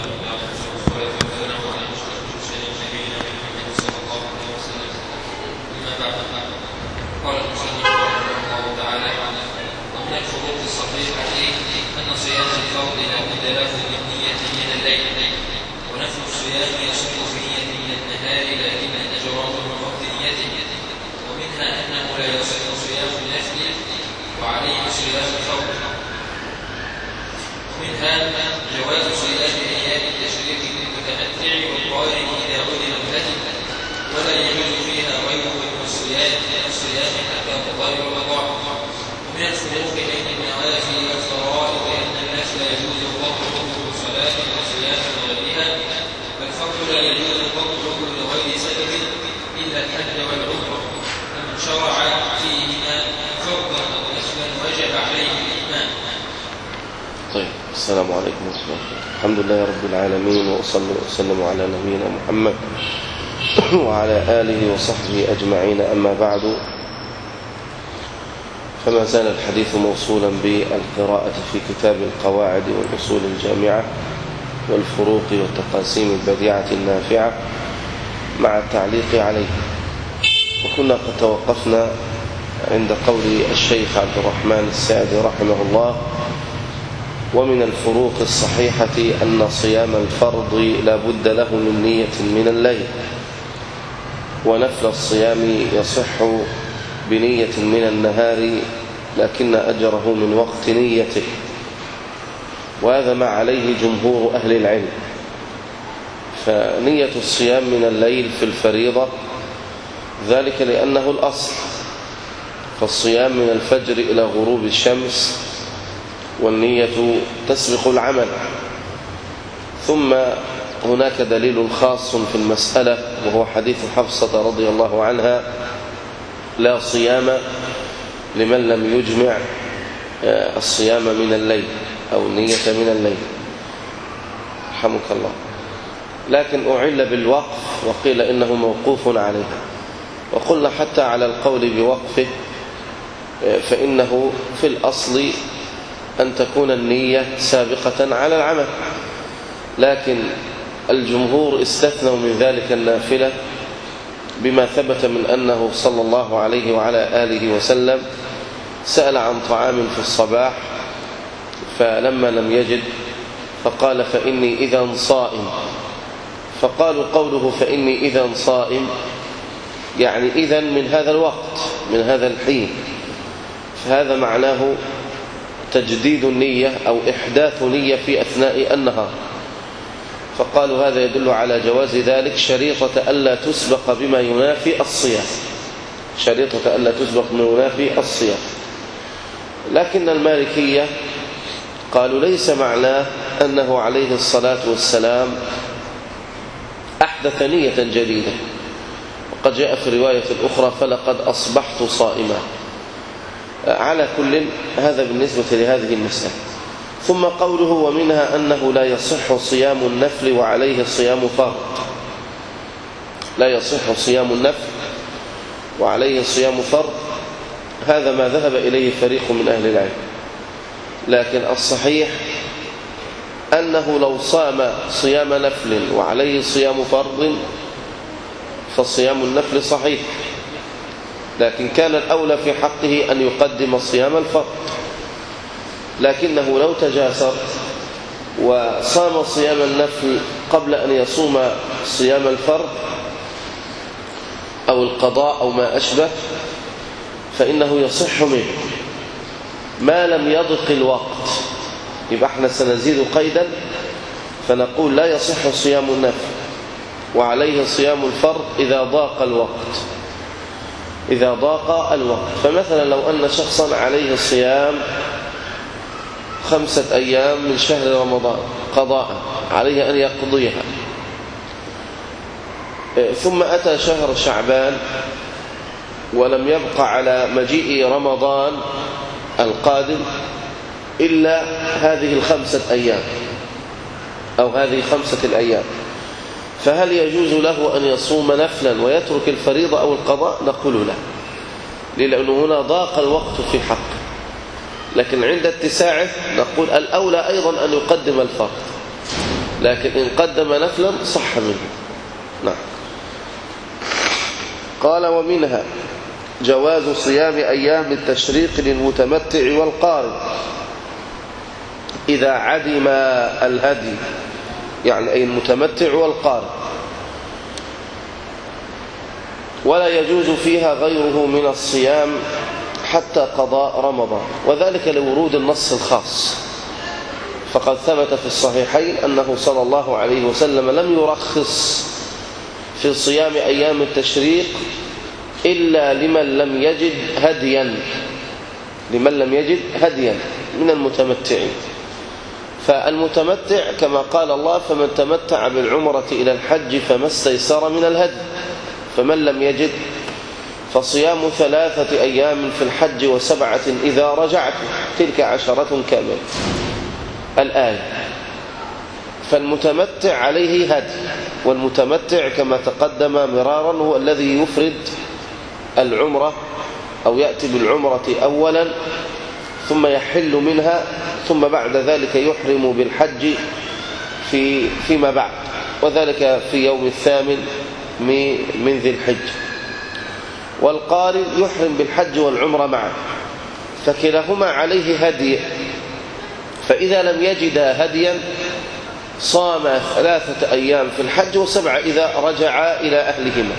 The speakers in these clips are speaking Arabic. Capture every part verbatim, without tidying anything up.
السلام عليكم ورحمة الله. الحمد لله رب العالمين، وأصلي وأسلم على نبينا محمد وعلى آله وصحبه أجمعين، أما بعد، فما زال الحديث موصولا بالقراءة في كتاب القواعد والأصول الجامعة والفروق والتقاسيم البديعة النافعة مع التعليق عليه. وكنا قد توقفنا عند قول الشيخ عبد الرحمن السعدي رحمه الله: ومن الفروق الصحيحة أن صيام الفرض لا بد له من نية من الليل، ونفل الصيام يصح بنية من النهار لكن أجره من وقت نيته، وهذا ما عليه جمهور أهل العلم. فنية الصيام من الليل في الفريضة ذلك لأنه الأصل، فالصيام من الفجر إلى غروب الشمس، والنية تسبق العمل. ثم هناك دليل خاص في المسألة، وهو حديث حفصة رضي الله عنها: لا صيام لمن لم يجمع الصيام من الليل أو النية من الليل، رحمك الله. لكن أعل بالوقف وقيل إنه موقوف عليها، وقلنا حتى على القول بوقفه فإنه في الأصل أن تكون النية سابقة على العمل، لكن الجمهور استثنوا من ذلك النافلة بما ثبت من أنه صلى الله عليه وعلى آله وسلم سأل عن طعام في الصباح فلما لم يجد فقال: فإني إذا صائم. فقالوا قوله فإني إذا صائم يعني إذا من هذا الوقت، من هذا الحين، فهذا معناه تجديد النية أو إحداث نية في أثناء النهار. فقالوا هذا يدل على جواز ذلك، شريطة ألا تسبق بما ينافي الصيام، شريطة ألا تسبق بما ينافي الصيام. لكن المالكية قالوا ليس معناه أنه عليه الصلاة والسلام أحدث نية جديدة، وقد جاء في رواية أخرى: فلقد أصبحت صائما. على كل، هذا بالنسبة لهذه المسألة. ثم قوله: ومنها أنه لا يصح صيام النفل وعليه صيام فرض. لا يصح صيام النفل وعليه صيام فرض، هذا ما ذهب إليه فريق من أهل العلم. لكن الصحيح أنه لو صام صيام نفل وعليه صيام فرض فصيام النفل صحيح، لكن كان الأولى في حقه أن يقدم صيام الفرض. لكنه لو تجاسر وصام صيام النفل قبل أن يصوم صيام الفرض أو القضاء أو ما أشبه فإنه يصح منه ما لم يضق الوقت. يبقى احنا سنزيد قيدا فنقول: لا يصح صيام النفل وعليه صيام الفرض إذا ضاق الوقت، إذا ضاق الوقت. فمثلا لو أن شخصا عليه صيام خمسة أيام من شهر رمضان قضاء، عليه أن يقضيها، ثم أتى شهر شعبان ولم يبق على مجيء رمضان القادم إلا هذه الخمسة أيام أو هذه خمسة الأيام، فهل يجوز له أن يصوم نفلا ويترك الفريضة أو القضاء؟ نقول لا، لأنه هنا ضاق الوقت في حقه. لكن عند اتساعه نقول الأولى أيضا أن يقدم الفرض، لكن إن قدم نفلا صح منه. نعم. قال ومنها جواز صيام أيام التشريق للمتمتع والقارن إذا عدم الهدي، يعني أي المتمتع والقارن، ولا يجوز فيها غيره من الصيام حتى قضاء رمضان، وذلك لورود النص الخاص. فقد ثبت في الصحيحين أنه صلى الله عليه وسلم لم يرخص في صيام أيام التشريق إلا لمن لم يجد هديا لمن لم يجد هديا من المتمتعين. فالمتمتع كما قال الله: فمن تمتع بالعمرة إلى الحج فما استيسر من الهدي. فمن لم يجد فصيام ثلاثة أيام في الحج وسبعة إذا رجعت، تلك عشرة كاملة. الآية. فالمتمتع عليه هدي، والمتمتع كما تقدم مرارا هو الذي يفرد العمرة أو يأتي بالعمرة أولا ثم يحل منها، ثم بعد ذلك يحرم بالحج في فيما بعد، وذلك في يوم الثامن من ذي الحج. والقارن يحرم بالحج والعمرة معا، فكلاهما عليه هدي، فإذا لم يجد هديا صام ثلاثة أيام في الحج وسبعة إذا رجعا إلى أهلهما.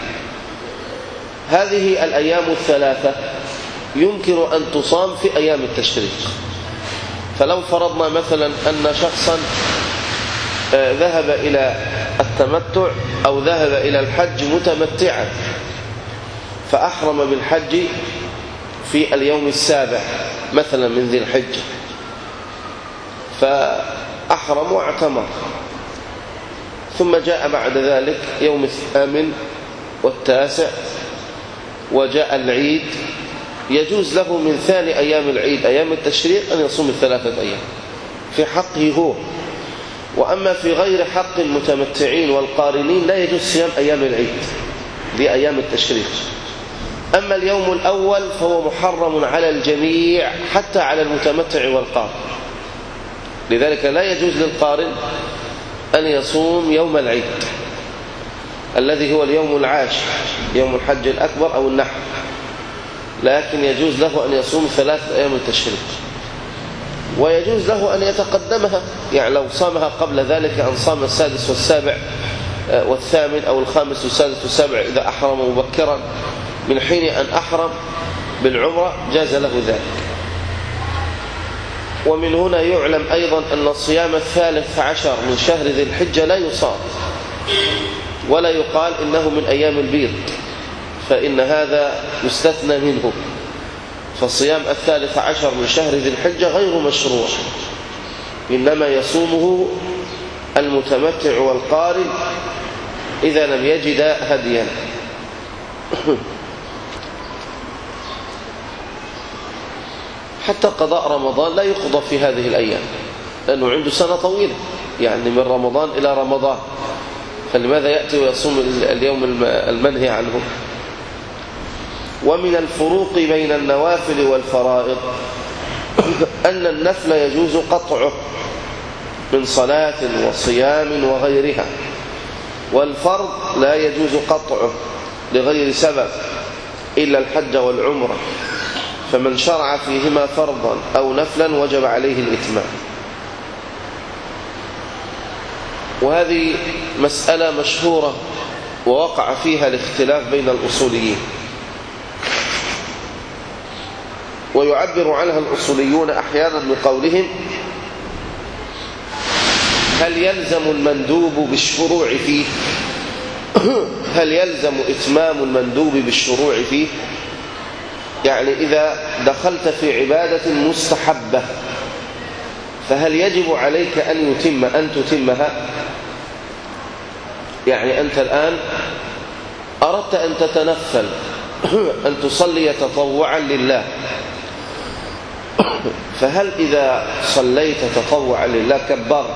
هذه الأيام الثلاثة يمكن أن تصام في أيام التشريق. فلو فرضنا مثلا أن شخصا ذهب إلى التمتع أو ذهب إلى الحج متمتعا، فأحرم بالحج في اليوم السابع مثلا من ذي الحج، فأحرم واعتمر، ثم جاء بعد ذلك يوم الثامن والتاسع وجاء العيد، يجوز له من ثاني أيام العيد أيام التشريق أن يصوم الثلاثة أيام في حقه هو. وأما في غير حق المتمتعين والقارنين لا يجوز صيام أيام العيد لأيام التشريق. أما اليوم الأول فهو محرم على الجميع حتى على المتمتع والقارن، لذلك لا يجوز للقارن أن يصوم يوم العيد الذي هو اليوم العاشر يوم الحج الأكبر أو النحر، لكن يجوز له أن يصوم ثلاثة أيام التشريق، ويجوز له أن يتقدمها، يعني لو صامها قبل ذلك أن صام السادس والسابع والثامن أو الخامس والسادس والسابع إذا أحرم مبكرا من حين أن أحرم بالعمرة جاز له ذلك. ومن هنا يعلم أيضا أن الصيام الثالث عشر من شهر ذي الحجة لا يصام ولا يقال إنه من أيام البيض، فإن هذا يستثنى منه. فالصيام الثالث عشر من شهر ذي الحجة غير مشروع، إنما يصومه المتمتع والقارن إذا لم يجد هديا. حتى قضاء رمضان لا يقضى في هذه الأيام لأنه عنده سنة طويلة، يعني من رمضان إلى رمضان، فلماذا يأتي ويصوم اليوم المنهي عنه؟ ومن الفروق بين النوافل والفرائض أن النفل يجوز قطعه من صلاة وصيام وغيرها، والفرض لا يجوز قطعه لغير سبب إلا الحج والعمرة، فمن شرع فيهما فرضا أو نفلا وجب عليه الإتمام. وهذه مسألة مشهورة ووقع فيها الاختلاف بين الأصوليين، ويعبر عنها الأصوليون أحيانا بقولهم: هل يلزم المندوب بالشروع فيه هل يلزم إتمام المندوب بالشروع فيه؟ يعني إذا دخلت في عبادة مستحبة فهل يجب عليك أن يتم أن تتمها؟ يعني أنت الآن أردت أن تتنفل أن تصلي تطوعا لله، فهل إذا صليت تطوعا لله كبرت؟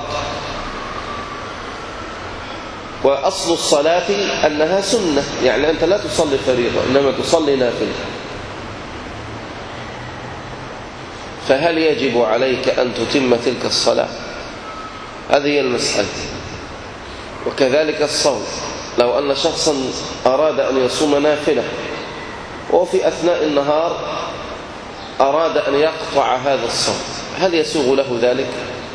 وأصل الصلاة أنها سنة، يعني أنت لا تصلي فريضة إنما تصلي نافلة، فهل يجب عليك أن تتم تلك الصلاة؟ هذه هي المسألة. وكذلك الصوم. لو أن شخصا أراد أن يصوم نافلة وفي أثناء النهار أراد أن يقطع هذا الصوم، هل يسوغ له ذلك؟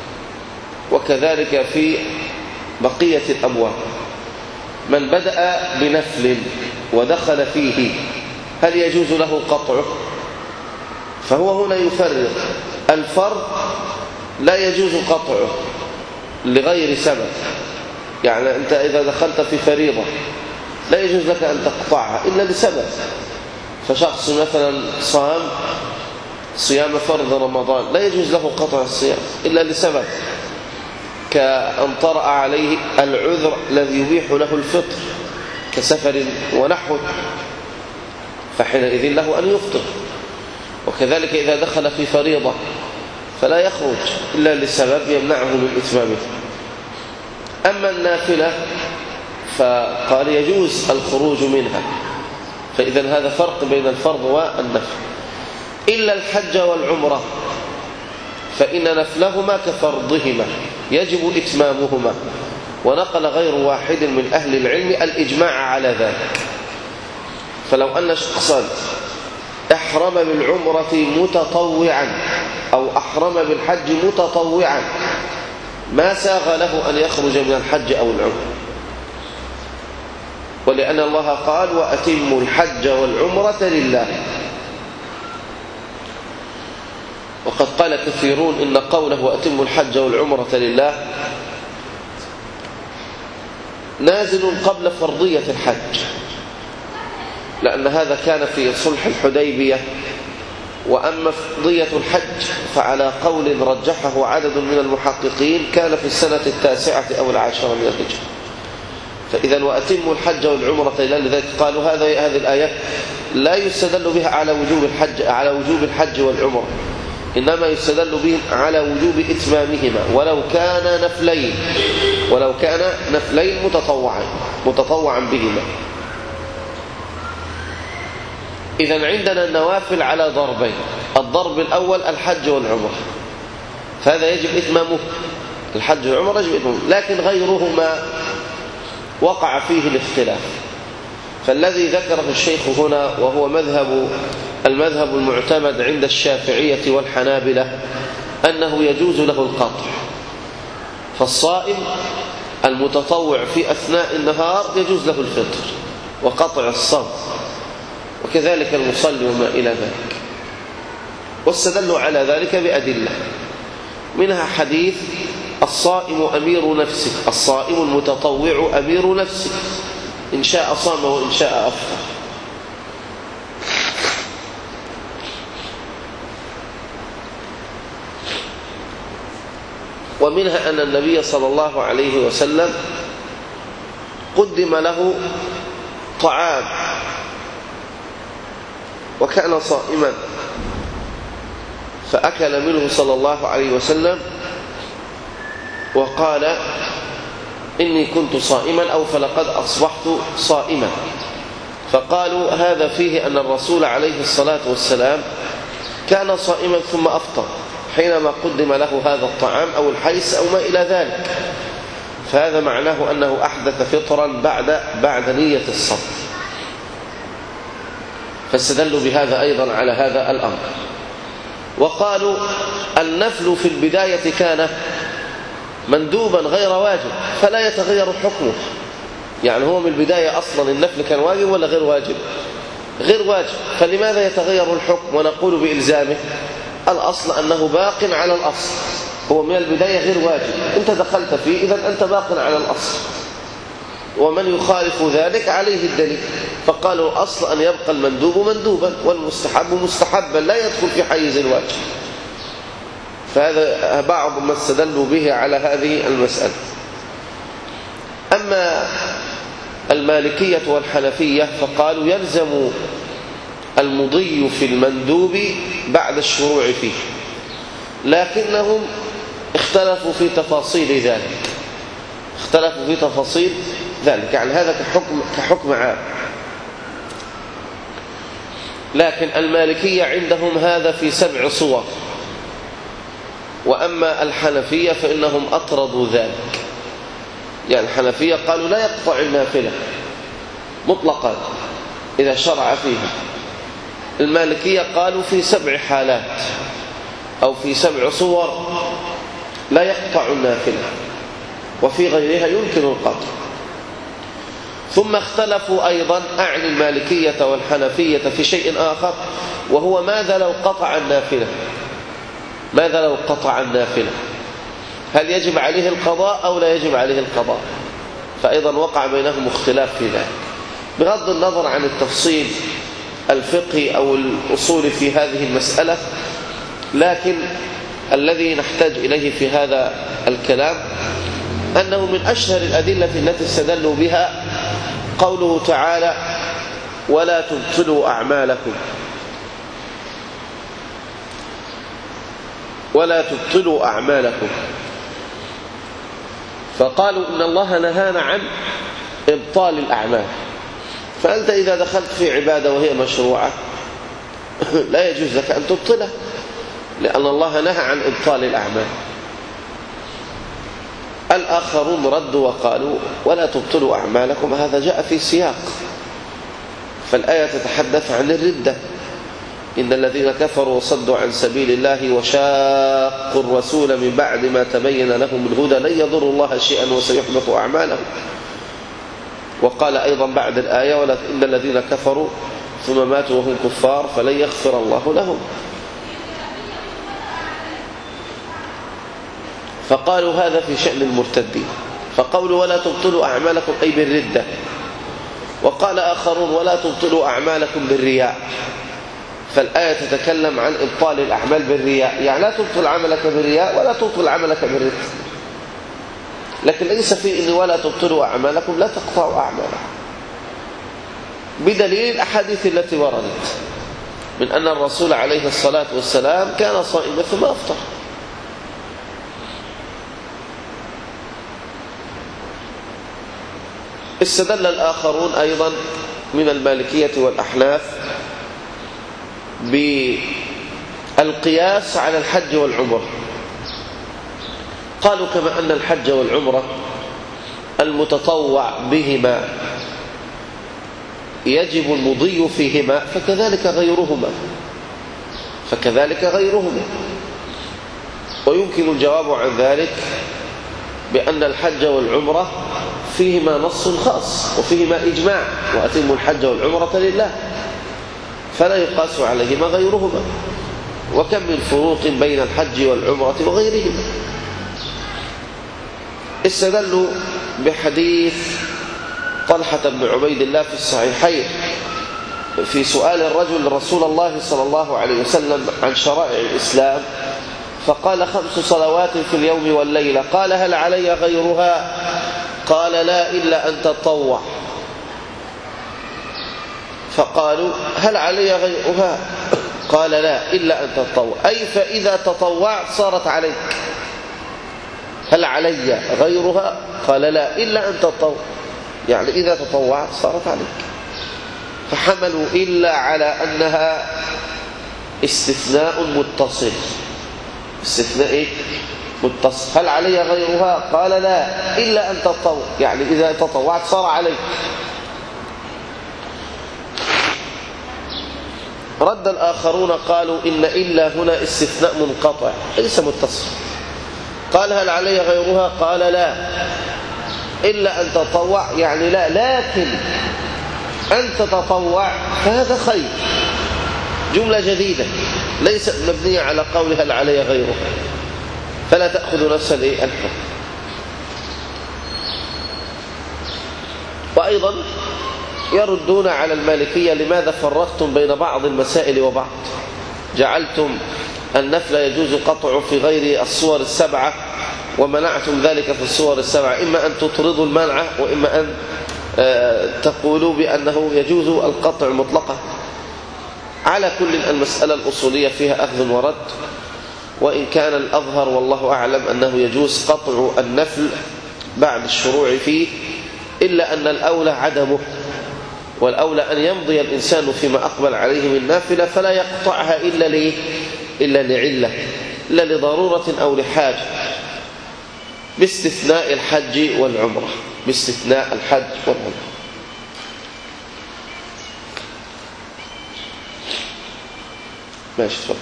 وكذلك في بقية الأبواب، من بدأ بنفل ودخل فيه هل يجوز له قطعه؟ فهو هنا يفرق، الفرض لا يجوز قطعه لغير سبب، يعني أنت إذا دخلت في فريضة لا يجوز لك أن تقطعها إلا لسبب. فشخص مثلا صام صيام فرض رمضان لا يجوز له قطع الصيام إلا لسبب، كأن طرأ عليه العذر الذي يبيح له الفطر كسفر ونحوه، فحينئذ له أن يفطر. وكذلك إذا دخل في فريضة فلا يخرج إلا لسبب يمنعه من إتمامه. أما النافلة فقال يجوز الخروج منها، فإذا هذا فرق بين الفرض والنفل. إلا الحج والعمرة فإن نفلهما كفرضهما يجب إتمامهما، ونقل غير واحد من أهل العلم الإجماع على ذلك. فلو أن شخصا احرم بالعمرة متطوعا أو احرم بالحج متطوعا ما ساغ له أن يخرج من الحج أو العمرة، ولأن الله قال وأتموا الحج والعمرة لله. وقد قال كثيرون إن قوله وأتموا الحج والعمرة لله نازل قبل فرضية الحج، لأن هذا كان في صلح الحديبية. وأما فرضية الحج فعلى قول رجحه عدد من المحققين كان في السنة التاسعة أو العاشرة من الهجرة. فإذا وأتموا الحج والعمرة لله، لذلك قالوا هذا هذه الآية لا يستدل بها على وجوب الحج على وجوب الحج والعمرة، إنما يستدل به على وجوب إتمامهما ولو كان نفلين ولو كان نفلين متطوعا متطوعا بهما. إذن عندنا النوافل على ضربين، الضرب الأول الحج والعمرة، فهذا يجب إتمامه، الحج والعمرة يجب إتمامه، لكن غيرهما وقع فيه الاختلاف. فالذي ذكره الشيخ هنا وهو مذهب المذهب المعتمد عند الشافعية والحنابلة أنه يجوز له القطع. فالصائم المتطوع في أثناء النهار يجوز له الفطر وقطع الصوم، وكذلك المصلي وما إلى ذلك. واستدلوا على ذلك بأدلة، منها حديث الصائم أمير نفسه، الصائم المتطوع أمير نفسه، إن شاء صام وإن شاء أفطر. ومنها أن النبي صلى الله عليه وسلم قدم له طعام وكان صائما، فأكل منه صلى الله عليه وسلم وقال إني كنت صائما أو فلقد أصبحت صائما. فقالوا هذا فيه أن الرسول عليه الصلاة والسلام كان صائما ثم أفطر حينما قدم له هذا الطعام أو الحيس أو ما إلى ذلك، فهذا معناه أنه أحدث فطرا بعد بعد نية الصوم. فاستدلوا بهذا أيضا على هذا الأمر. وقالوا النفل في البداية كان مندوبا غير واجب فلا يتغير حكمه، يعني هو من البداية أصلا النفل كان واجب ولا غير واجب؟ غير واجب، فلماذا يتغير الحكم ونقول بإلزامه؟ الأصل أنه باق على الأصل، هو من البداية غير واجب، أنت دخلت فيه إذن أنت باق على الأصل، ومن يخالف ذلك عليه الدليل. فقالوا الأصل أن يبقى المندوب مندوبا والمستحب مستحبا لا يدخل في حيز الواجب. فهذا بعض ما استدلوا به على هذه المسألة. أما المالكية والحنفية فقالوا يلزم المضي في المندوب بعد الشروع فيه، لكنهم اختلفوا في تفاصيل ذلك اختلفوا في تفاصيل ذلك يعني هذا كحكم, كحكم عام. لكن المالكية عندهم هذا في سبع صور، وأما الحنفية فإنهم أطردوا ذلك. يعني الحنفية قالوا لا يقطع النافلة مطلقا إذا شرع فيها. المالكية قالوا في سبع حالات أو في سبع صور لا يقطع النافلة، وفي غيرها يمكن القطع. ثم اختلفوا أيضا أعني المالكية والحنفية في شيء آخر، وهو ماذا لو قطع النافلة؟ ماذا لو قطع النافلة؟ هل يجب عليه القضاء أو لا يجب عليه القضاء؟ فأيضا وقع بينهم اختلاف في ذلك، بغض النظر عن التفصيل الفقهي أو الأصول في هذه المسألة. لكن الذي نحتاج إليه في هذا الكلام أنه من أشهر الأدلة التي استدلوا بها قوله تعالى: ولا تبطلوا أعمالكم ولا تبطلوا أعمالكم. فقالوا إن الله نهانا عن إبطال الأعمال، فأنت إذا دخلت في عبادة وهي مشروعة لا يجوز لك أن تبطلها، لأن الله نهى عن إبطال الأعمال. الآخرون ردوا وقالوا: ولا تبطلوا أعمالكم، هذا جاء في سياق، فالآية تتحدث عن الردة: إن الذين كفروا وصدوا عن سبيل الله وشاقوا الرسول من بعد ما تبين لهم الهدى لن يضروا الله شيئا وسيحبط أعمالهم. وقال أيضا بعد الآية: ولا إن الذين كفروا ثم ماتوا وهم كفار فلن يغفر الله لهم. فقالوا هذا في شأن المرتدين، فقولوا ولا تبطلوا أعمالكم أي بالردة. وقال آخرون: ولا تبطلوا أعمالكم بالرياء، فالآية تتكلم عن إبطال الأعمال بالرياء، يعني لا تبطل عملك بالرياء ولا تبطل عملك بالردة. لكن ليس في إن ولا تبطلوا أعمالكم لا تقطعوا أعمالكم، بدليل الأحاديث التي وردت من أن الرسول عليه الصلاة والسلام كان صائما ثم أفطر. استدل الآخرون أيضا من المالكية والأحناف بالقياس على الحج والعمرة. قالوا: كما أن الحج والعمرة المتطوع بهما يجب المضي فيهما فكذلك غيرهما فكذلك غيرهما ويمكن الجواب عن ذلك بأن الحج والعمرة فيهما نص خاص وفيهما إجماع: وأتموا الحج والعمرة لله، فلا يقاس عليهما غيرهما. وكم من فروق بين الحج والعمرة وغيرهما. استدلوا بحديث طلحة بن عبيد الله في الصحيحين في سؤال الرجل رسول الله صلى الله عليه وسلم عن شرائع الإسلام، فقال: خمس صلوات في اليوم والليلة. قال: هل علي غيرها؟ قال: لا إلا أن تطوع. فقالوا: هل علي غيرها؟ قال: لا إلا أن تطوع، أي فإذا تطوعت صارت عليك. هل علي غيرها؟ قال: لا إلا أن تطوع، يعني إذا تطوعت صارت عليك. فحملوا إلا على أنها استثناء متصل. استثناء إيه؟ متصل. هل علي غيرها؟ قال: لا إلا أن تطوع، يعني إذا تطوعت صار عليك. رد الآخرون قالوا: إن إلا هنا استثناء منقطع ليس متصل. قال: هل علي غيرها؟ قال: لا إلا أن تطوع، يعني لا، لكن أن تتطوع فهذا خير. جملة جديدة ليست مبنية على قول هل علي غيرها، فلا تأخذ نفس الحكم. وأيضا يردون على المالكية: لماذا فرقتم بين بعض المسائل وبعض؟ جعلتم النفل يجوز قطعه في غير الصور السبعة ومنعتم ذلك في الصور السبعة، إما أن تطردوا المنع وإما أن تقولوا بأنه يجوز القطع مطلقا. على كل المسألة الأصولية فيها أخذ ورد، وإن كان الأظهر والله أعلم أنه يجوز قطع النفل بعد الشروع فيه، إلا أن الأولى عدمه، والأولى أن يمضي الإنسان فيما أقبل عليه من نافلة فلا يقطعها إلا ليه؟ إلا لعلة، إلا لضرورة أو لحاجة. باستثناء الحج والعمرة، باستثناء الحج والعمرة. ماشي تفضل.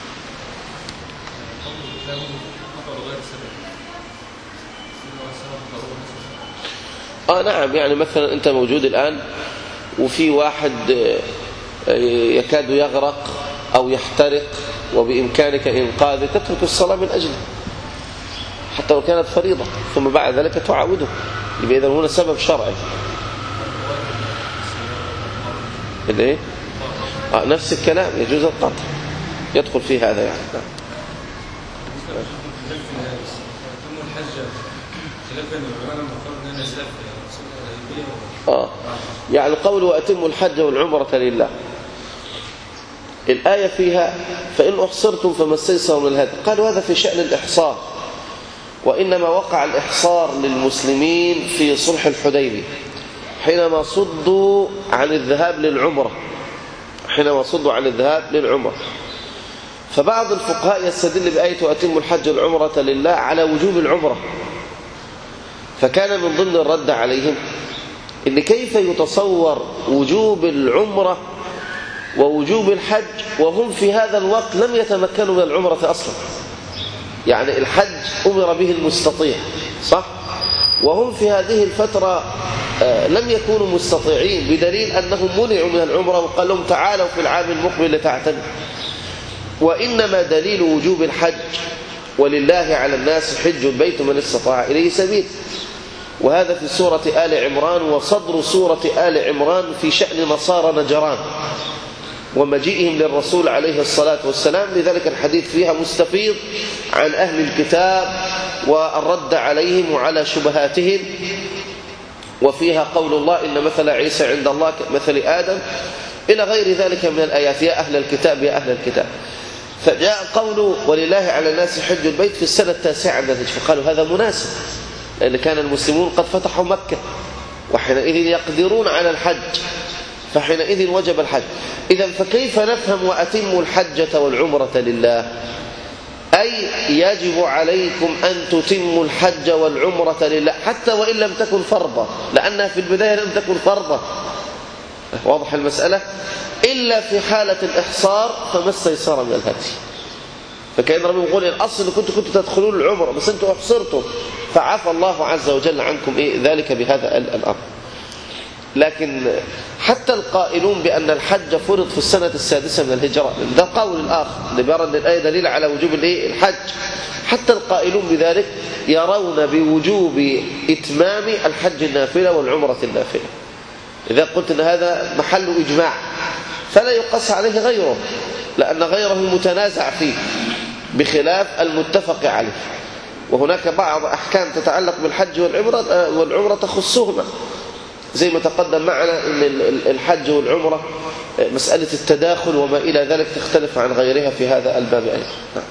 اه نعم، يعني مثلا انت موجود الآن وفي واحد يكاد يغرق او يحترق وبإمكانك إنقاذه، تترك الصلاة من أجله حتى لو كانت فريضة، ثم بعد ذلك تعاوده. إذا هنا سبب شرعي. الايه؟ آه نفس الكلام، يجوز القطع، يدخل في هذا يعني. آه يعني قول وأتموا الحج والعمرة لله، الآية فيها فإن أحصرتم فما استيسر من الهدي، قالوا هذا في شأن الإحصار، وإنما وقع الإحصار للمسلمين في صلح الحديبية حينما صدوا عن الذهاب للعمرة، حينما صدوا عن الذهاب للعمرة. فبعض الفقهاء يستدل بآية وأتموا الحج والعمرة لله على وجوب العمرة، فكان من ضمن الرد عليهم إن كيف يتصور وجوب العمرة ووجوب الحج وهم في هذا الوقت لم يتمكنوا من العمرة أصلا. يعني الحج أمر به المستطيع صح، وهم في هذه الفترة لم يكونوا مستطيعين، بدليل أنهم منعوا من العمرة وقال لهم تعالوا في العام المقبل لتعتمروا. وإنما دليل وجوب الحج ولله على الناس حج البيت من استطاع إليه سبيل، وهذا في سورة آل عمران، وصدر سورة آل عمران في شأن نصارى نجران ومجيئهم للرسول عليه الصلاة والسلام. لذلك الحديث فيها مستفيض عن أهل الكتاب والرد عليهم وعلى شبهاتهم، وفيها قول الله إن مثل عيسى عند الله كمثل آدم إلى غير ذلك من الآيات، يا أهل الكتاب يا أهل الكتاب. فجاء قول ولله على الناس حج البيت في السنة التاسعة من الهجرة، فقالوا هذا مناسب لأن كان المسلمون قد فتحوا مكة وحينئذ يقدرون على الحج، فحينئذ وجب الحج. إذن فكيف نفهم وأتموا الحجة والعمرة لله؟ أي يجب عليكم أن تتموا الحج والعمرة لله حتى وإن لم تكن فرضا، لأنها في البداية لم تكن فرضا، واضح المسألة، إلا في حالة الإحصار فما استيسر من الهدي. فكأن ربي يقول الأصل كنتوا كنتوا تدخلون العمرة بس أنتوا أحصرتم، فعفى الله عز وجل عنكم إيه ذلك بهذا الأمر. لكن حتى القائلون بأن الحج فرض في السنة السادسة من الهجرة، ده قول الآخر اللي بيرى أن الآية دليل على وجوب الحج، حتى القائلون بذلك يرون بوجوب إتمام الحج النافلة والعمرة النافلة. إذا قلت أن هذا محل إجماع فلا يقص عليه غيره، لأن غيره متنازع فيه بخلاف المتفق عليه. وهناك بعض أحكام تتعلق بالحج والعمرة والعمرة تخصهما، زي ما تقدم معنا أن الحج والعمرة مسألة التداخل وما إلى ذلك تختلف عن غيرها في هذا الباب أيضا. نعم.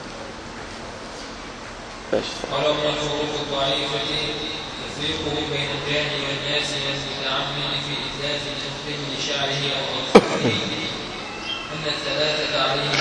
قال ومن الفروق الضعيفة تفريقه بين الجاهل والناس والمتعمد في إتلاف الأسفل لشعره أو أظفاره، أن الثلاثة عليهم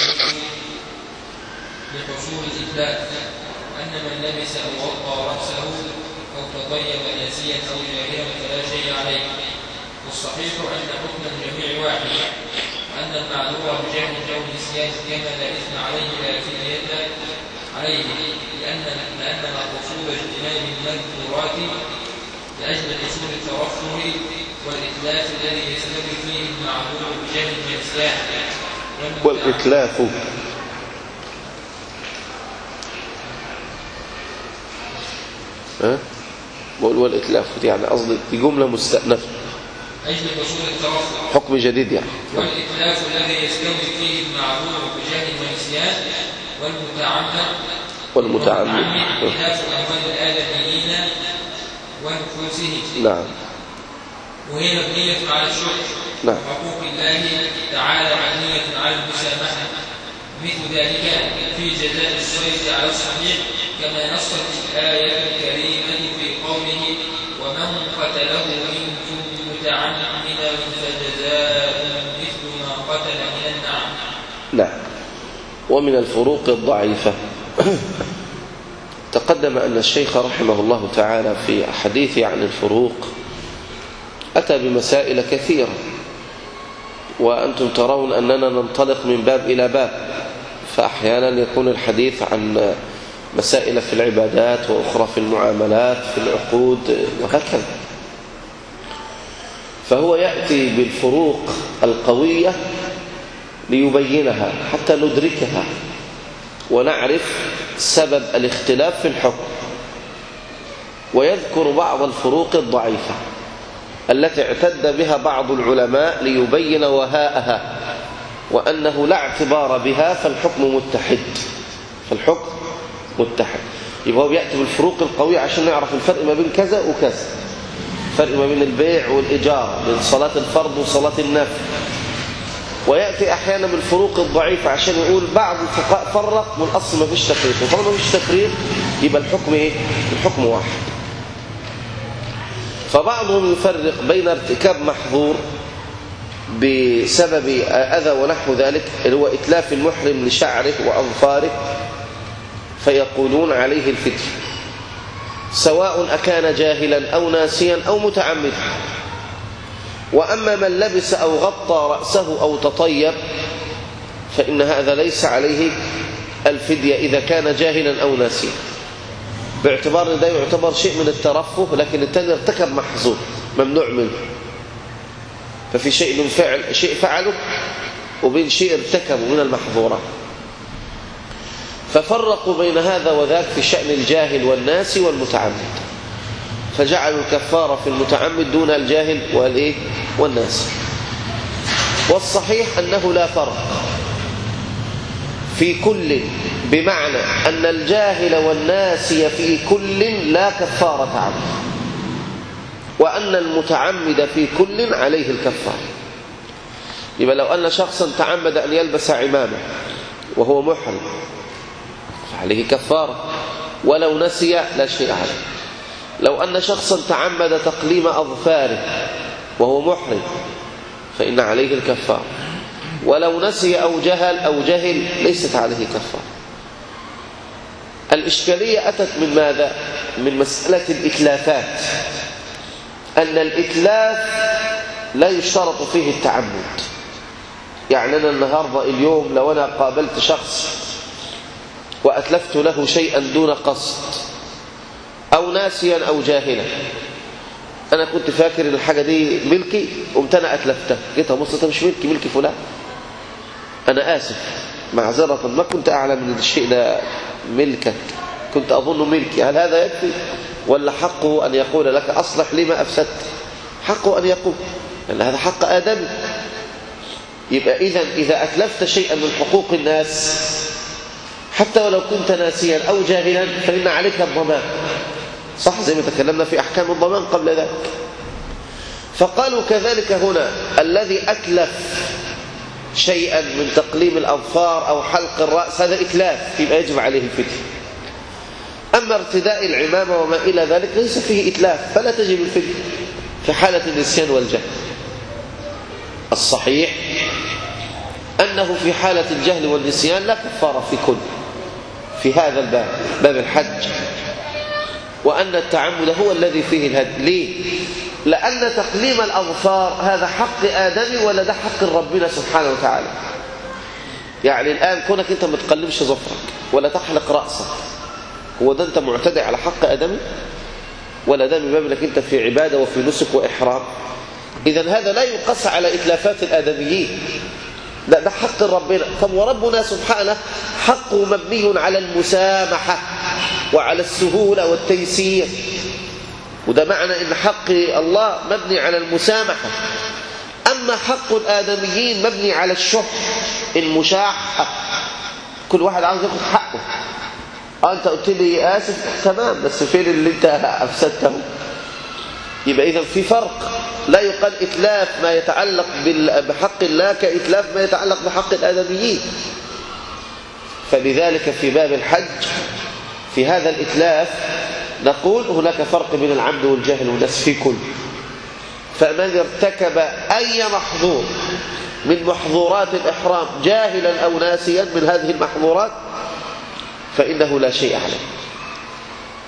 لحصول الإتلاف، أن من لبس أو غطى رأسه أو تطيب ناسيا أو جاهلا فلا شيء عليه. والصحيح أن حكم الجميع واحد، وأن المعذور بجهل أو نسيان كما لا إثم عليه لا فدية عليه، لأن لأن القصود اجتناب المذكورات لأجل حصول الترفه والإتلاف الذي يستوي فيه المعذور بجهل ونسيان. والإتلاف ها؟ والإتلاف يعني قصدي جملة مستأنفة أجل حصول الترفه، حكم جديد يعني. والإتلاف الذي يستوي فيه المعذور بجهل ونسيان، والمتعمد والمتعمد إتلاف أموال الآدميين ونفوسهم. نعم. وهي مبنية على الشكر. نعم. حقوق الله تعالى مبنية على المسامحة، مثل ذلك في جزاء الصيد على الصحيح كما نصت الآية الكريمة في قوله ومن قتله منكم متعمدا فجزاء مثل ما قتل من النعم. نعم. ومن الفروق الضعيفة تقدم تقدم أن الشيخ رحمه الله تعالى في حديثه عن الفروق أتى بمسائل كثيرة، وأنتم ترون أننا ننطلق من باب إلى باب، فأحيانا يكون الحديث عن مسائل في العبادات وأخرى في المعاملات في العقود وهكذا. فهو يأتي بالفروق القوية ليبينها حتى ندركها ونعرف سبب الاختلاف في الحكم، ويذكر بعض الفروق الضعيفة التي اعتد بها بعض العلماء ليبين وهاءها وأنه لا اعتبار بها فالحكم متحد، فالحكم متحد. يبقى هو بيأتي بالفروق القوية عشان نعرف الفرق ما بين كذا وكذا، الفرق ما بين البيع والإيجار، بين صلاة الفرض وصلاة النفل. ويأتي أحيانا بالفروق الضعيفة عشان يقول بعض الفقهاء فرق من أصل ما فيش تفريق، وطالما ما فيش تفريق يبقى الحكم إيه؟ الحكم واحد. فبعضهم يفرق بين ارتكاب محظور بسبب أذى ونحو ذلك، اللي هو إتلاف المحرم لشعره وأظفاره، فيقولون عليه الفدية، سواء أكان جاهلا أو ناسيا أو متعمدا. وأما من لبس أو غطى رأسه أو تطيب فإن هذا ليس عليه الفدية إذا كان جاهلا أو ناسيا، باعتبار أن ده يعتبر شيء من الترفه، لكن الثاني ارتكب محظور ممنوع منه، ففي شيء من فعل شيء فعله وبين شيء ارتكبه من المحظورات. ففرقوا بين هذا وذاك في شأن الجاهل والناسي والمتعمد، فجعلوا الكفارة في المتعمد دون الجاهل والإيه والناسي. والصحيح أنه لا فرق في كل، بمعنى أن الجاهل والناسي في كل لا كفارة عنه، وأن المتعمد في كل عليه الكفارة. يبقى لو أن شخصا تعمد أن يلبس عمامة وهو محرم فعليه كفارة، ولو نسي لا شيء عليه. لو أن شخصا تعمد تقليم أظفاره وهو محرم فإن عليه الكفارة، ولو نسي أو جهل أو جهل ليست عليه كفارة. الإشكالية أتت من ماذا؟ من مسألة الإتلافات، أن الإتلاف لا يشترط فيه التعمد. يعني أنا النهاردة اليوم لو أنا قابلت شخص وأتلفت له شيئا دون قصد أو ناسيا أو جاهلا، أنا كنت فاكر إن الحاجة دي ملكي قمت أنا أتلفتها، جيت أبص ده مش ملكي، ملكي فلان، أنا آسف معذرة ما كنت أعلم من الشيء ده ملكك، كنت أظنه ملكي. هل هذا يكفي؟ ولا حقه أن يقول لك أصلح لي ما أفسدت؟ حقه أن يقول، لأن هذا حق آدمي. يبقى إذن إذا أتلفت شيئا من حقوق الناس حتى ولو كنت ناسيا أو جاهلا فإن عليك الضمان، صح؟ زي ما تكلمنا في أحكام الضمان قبل ذلك. فقالوا كذلك هنا الذي أتلف شيئا من تقليم الأظفار أو حلق الرأس هذا إتلاف، يبقى يجب عليه الفدية. أما ارتداء العمامة وما إلى ذلك ليس فيه إتلاف فلا تجب الفدية في حالة النسيان والجهل. الصحيح أنه في حالة الجهل والنسيان لا كفارة في كل، في هذا الباب، باب الحج، وأن التعمد هو الذي فيه الهدي. ليه؟ لأن تقليم الأظفار هذا حق آدمي ولا ده حق ربنا سبحانه وتعالى. يعني الآن كونك أنت ما تقلمش ظفرك ولا تحلق رأسك، هو ده أنت معتدي على حق آدمي؟ ولا ده من باب انك أنت في عبادة وفي نسك وإحرام؟ إذن هذا لا يقص على إتلافات الآدميين، لا ده حق ربنا. طب وربنا سبحانه حقه مبني على المسامحة وعلى السهولة والتيسير، وده معنى ان حق الله مبني على المسامحة. اما حق الآدميين مبني على الشح، المشاحة، كل واحد عاوز ياخد حقه. اه انت قلت لي اسف تمام، بس فين اللي انت افسدته؟ يبقى اذا في فرق، لا يقال اتلاف ما يتعلق بحق الله كاتلاف ما يتعلق بحق الآدميين. فلذلك في باب الحج في هذا الاتلاف نقول هناك فرق بين العمد والجهل والناس في كل. فمن ارتكب أي محظور من محظورات الإحرام جاهلا أو ناسيا من هذه المحظورات فإنه لا شيء عليه.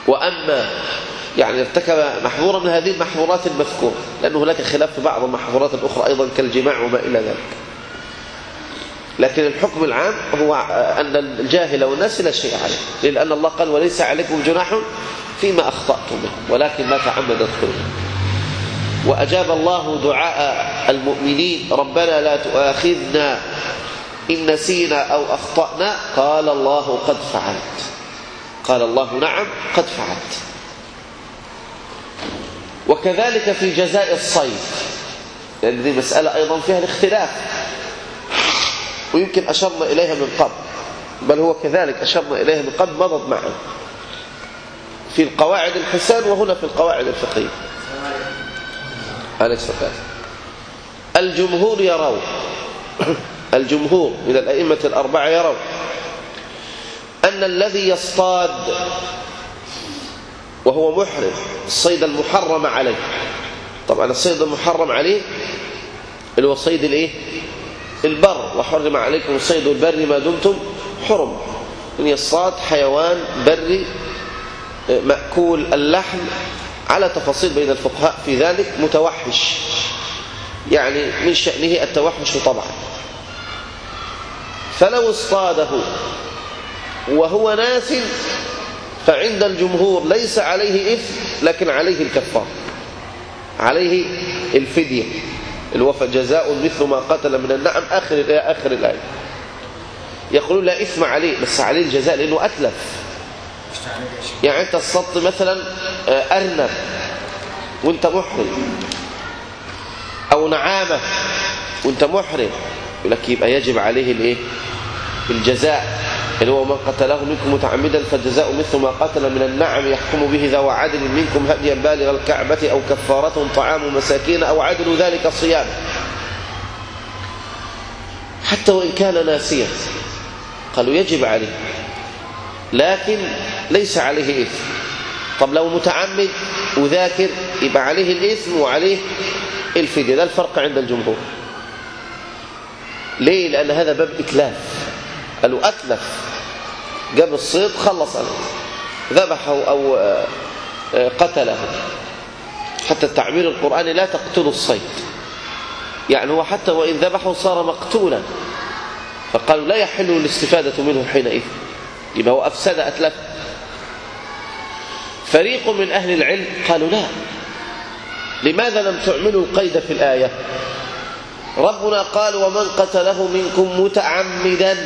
وأما يعني ارتكب محظورا من هذه المحظورات المذكورة، لأنه هناك خلاف في بعض المحظورات الأخرى أيضا كالجماع وما إلى ذلك. لكن الحكم العام هو أن الجاهل والناس لا شيء عليه، لأن الله قال وليس عليكم جناح فيما أخطأتم به ولكن ما تعمدت قلوبكم. وأجاب الله دعاء المؤمنين ربنا لا تؤاخذنا إن نسينا أو أخطأنا، قال الله قد فعلت. قال الله نعم قد فعلت. وكذلك في جزاء الصيد، لأن دي مسألة أيضا فيها الاختلاف، ويمكن أشرنا إليها من قبل، بل هو كذلك أشرنا إليها من قبل مضت معنا في القواعد الحسان وهنا في القواعد الفقهية. عليك السلام. الجمهور يرون الجمهور من الأئمة الأربعة يرون أن الذي يصطاد وهو محرم الصيد المحرم عليه، طبعا الصيد المحرم عليه اللي هو صيد الايه البر، وحرم عليكم صيد البر ما دمتم حرم، ان يصطاد حيوان بري مأكول اللحم، على تفاصيل بين الفقهاء في ذلك، متوحش يعني من شأنه التوحش طبعا. فلو اصطاده وهو ناس فعند الجمهور ليس عليه إثم، لكن عليه الكفار، عليه الفدية اللي هو فجزاء مثل ما قتل من النعم آخر آخر الآية. يقولون لا إثم عليه بس عليه الجزاء لأنه أتلف. يعني أنت الصدت مثلا أرنب وأنت محرم، أو نعامة وأنت محرم، يقول لك يبقى يجب عليه الإيه الجزاء اللي هو من قتله منكم متعمدا فجزاء مثل ما قتل من النعم يحكم به ذو عدل منكم هديا بالغ الكعبة أو كفارة طعام مساكين أو عدل ذلك صيام، حتى وإن كان ناسيا قالوا يجب عليه لكن ليس عليه إثم. طب لو متعمد وذاكر يبقى عليه الإثم وعليه الفدية. ده الفرق عند الجمهور. ليه؟ لأن هذا باب إتلاف، قالوا أتلف، جاب الصيد خلص عليه، ذبحه أو قتله. حتى التعبير القرآني لا تقتلوا الصيد، يعني هو حتى وإن ذبحه صار مقتولا، فقالوا لا يحل الاستفادة منه حينئذ، يبقى هو أفسد أتلف. فريق من أهل العلم قالوا لا، لماذا لم تعملوا القيد في الآية؟ ربنا قال ومن قتله منكم متعمدا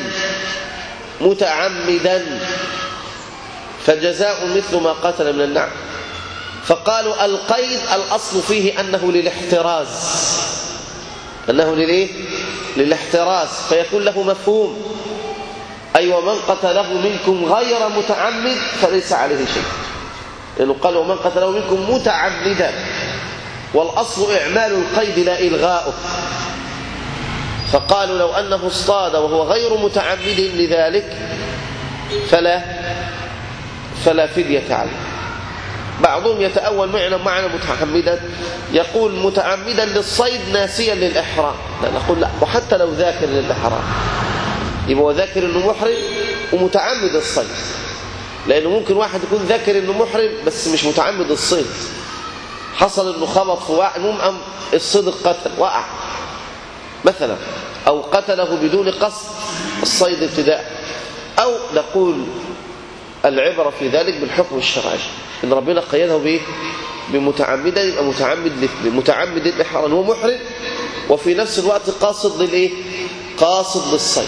متعمدا فجزاء مثل ما قتل من النعم. فقالوا القيد الأصل فيه أنه للاحتراز، أنه للإيه؟ للاحتراز، فيكون له مفهوم، أي ومن قتله منكم غير متعمد فليس عليه شيء، لأنه قال ومن قتله منكم متعمدا، والأصل إعمال القيد لا إلغاؤه. فقالوا لو أنه اصطاد وهو غير متعمد لذلك فلا فلا فدية عليه. بعضهم يتأول معنا معنى متعمدا، يقول متعمدا للصيد ناسيا للإحرام، لا نقول لا، وحتى لو ذاكر للإحرام يبقى هو ذاكر انه محرم ومتعمد الصيد، لأنه ممكن واحد يكون ذاكر انه محرم بس مش متعمد الصيد، حصل انه خبط في واحد المهم الصيد قتل وقع مثلا، أو قتله بدون قصد الصيد ابتداء، أو نقول العبرة في ذلك بالحكم الشرعي، إن ربنا قيده به بمتعمدا، يبقى متعمد الاثنين، متعمد الإحرام هو محرم وفي نفس الوقت قاصد للإيه؟ قاصد للصيد.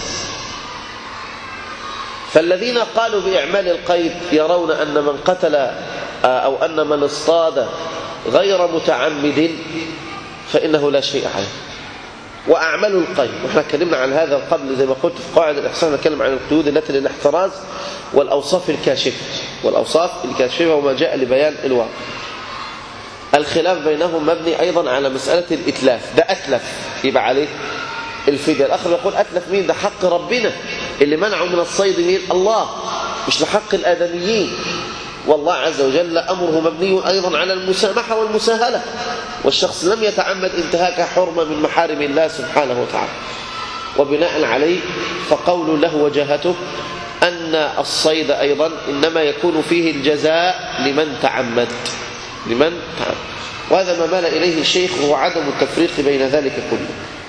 فالذين قالوا بإعمال القيد يرون أن من قتل أو أن من اصطاد غير متعمد فإنه لا شيء عليه، وأعملوا القيد. وإحنا اتكلمنا عن هذا قبل، زي ما قلت في قواعد الإحسان نتكلم عن القيود التي للاحتراز والأوصاف الكاشفة، والأوصاف الكاشفة وما جاء لبيان الواقع. الخلاف بينهم مبني أيضا على مسألة الإتلاف، ده أتلف يبقى عليه الفدية. الآخر يقول أتلف مين؟ ده حق ربنا اللي منعه من الصيد مين؟ الله، مش لحق الآدميين. والله عز وجل أمره مبني أيضا على المسامحة والمساهلة، والشخص لم يتعمد انتهاك حرمة من محارم الله سبحانه وتعالى، وبناء عليه فقول له وجهته أن الصيد أيضا إنما يكون فيه الجزاء لمن تعمد لمن تعمد وهذا ما مال إليه الشيخ هو عدم التفريق بين ذلك كله.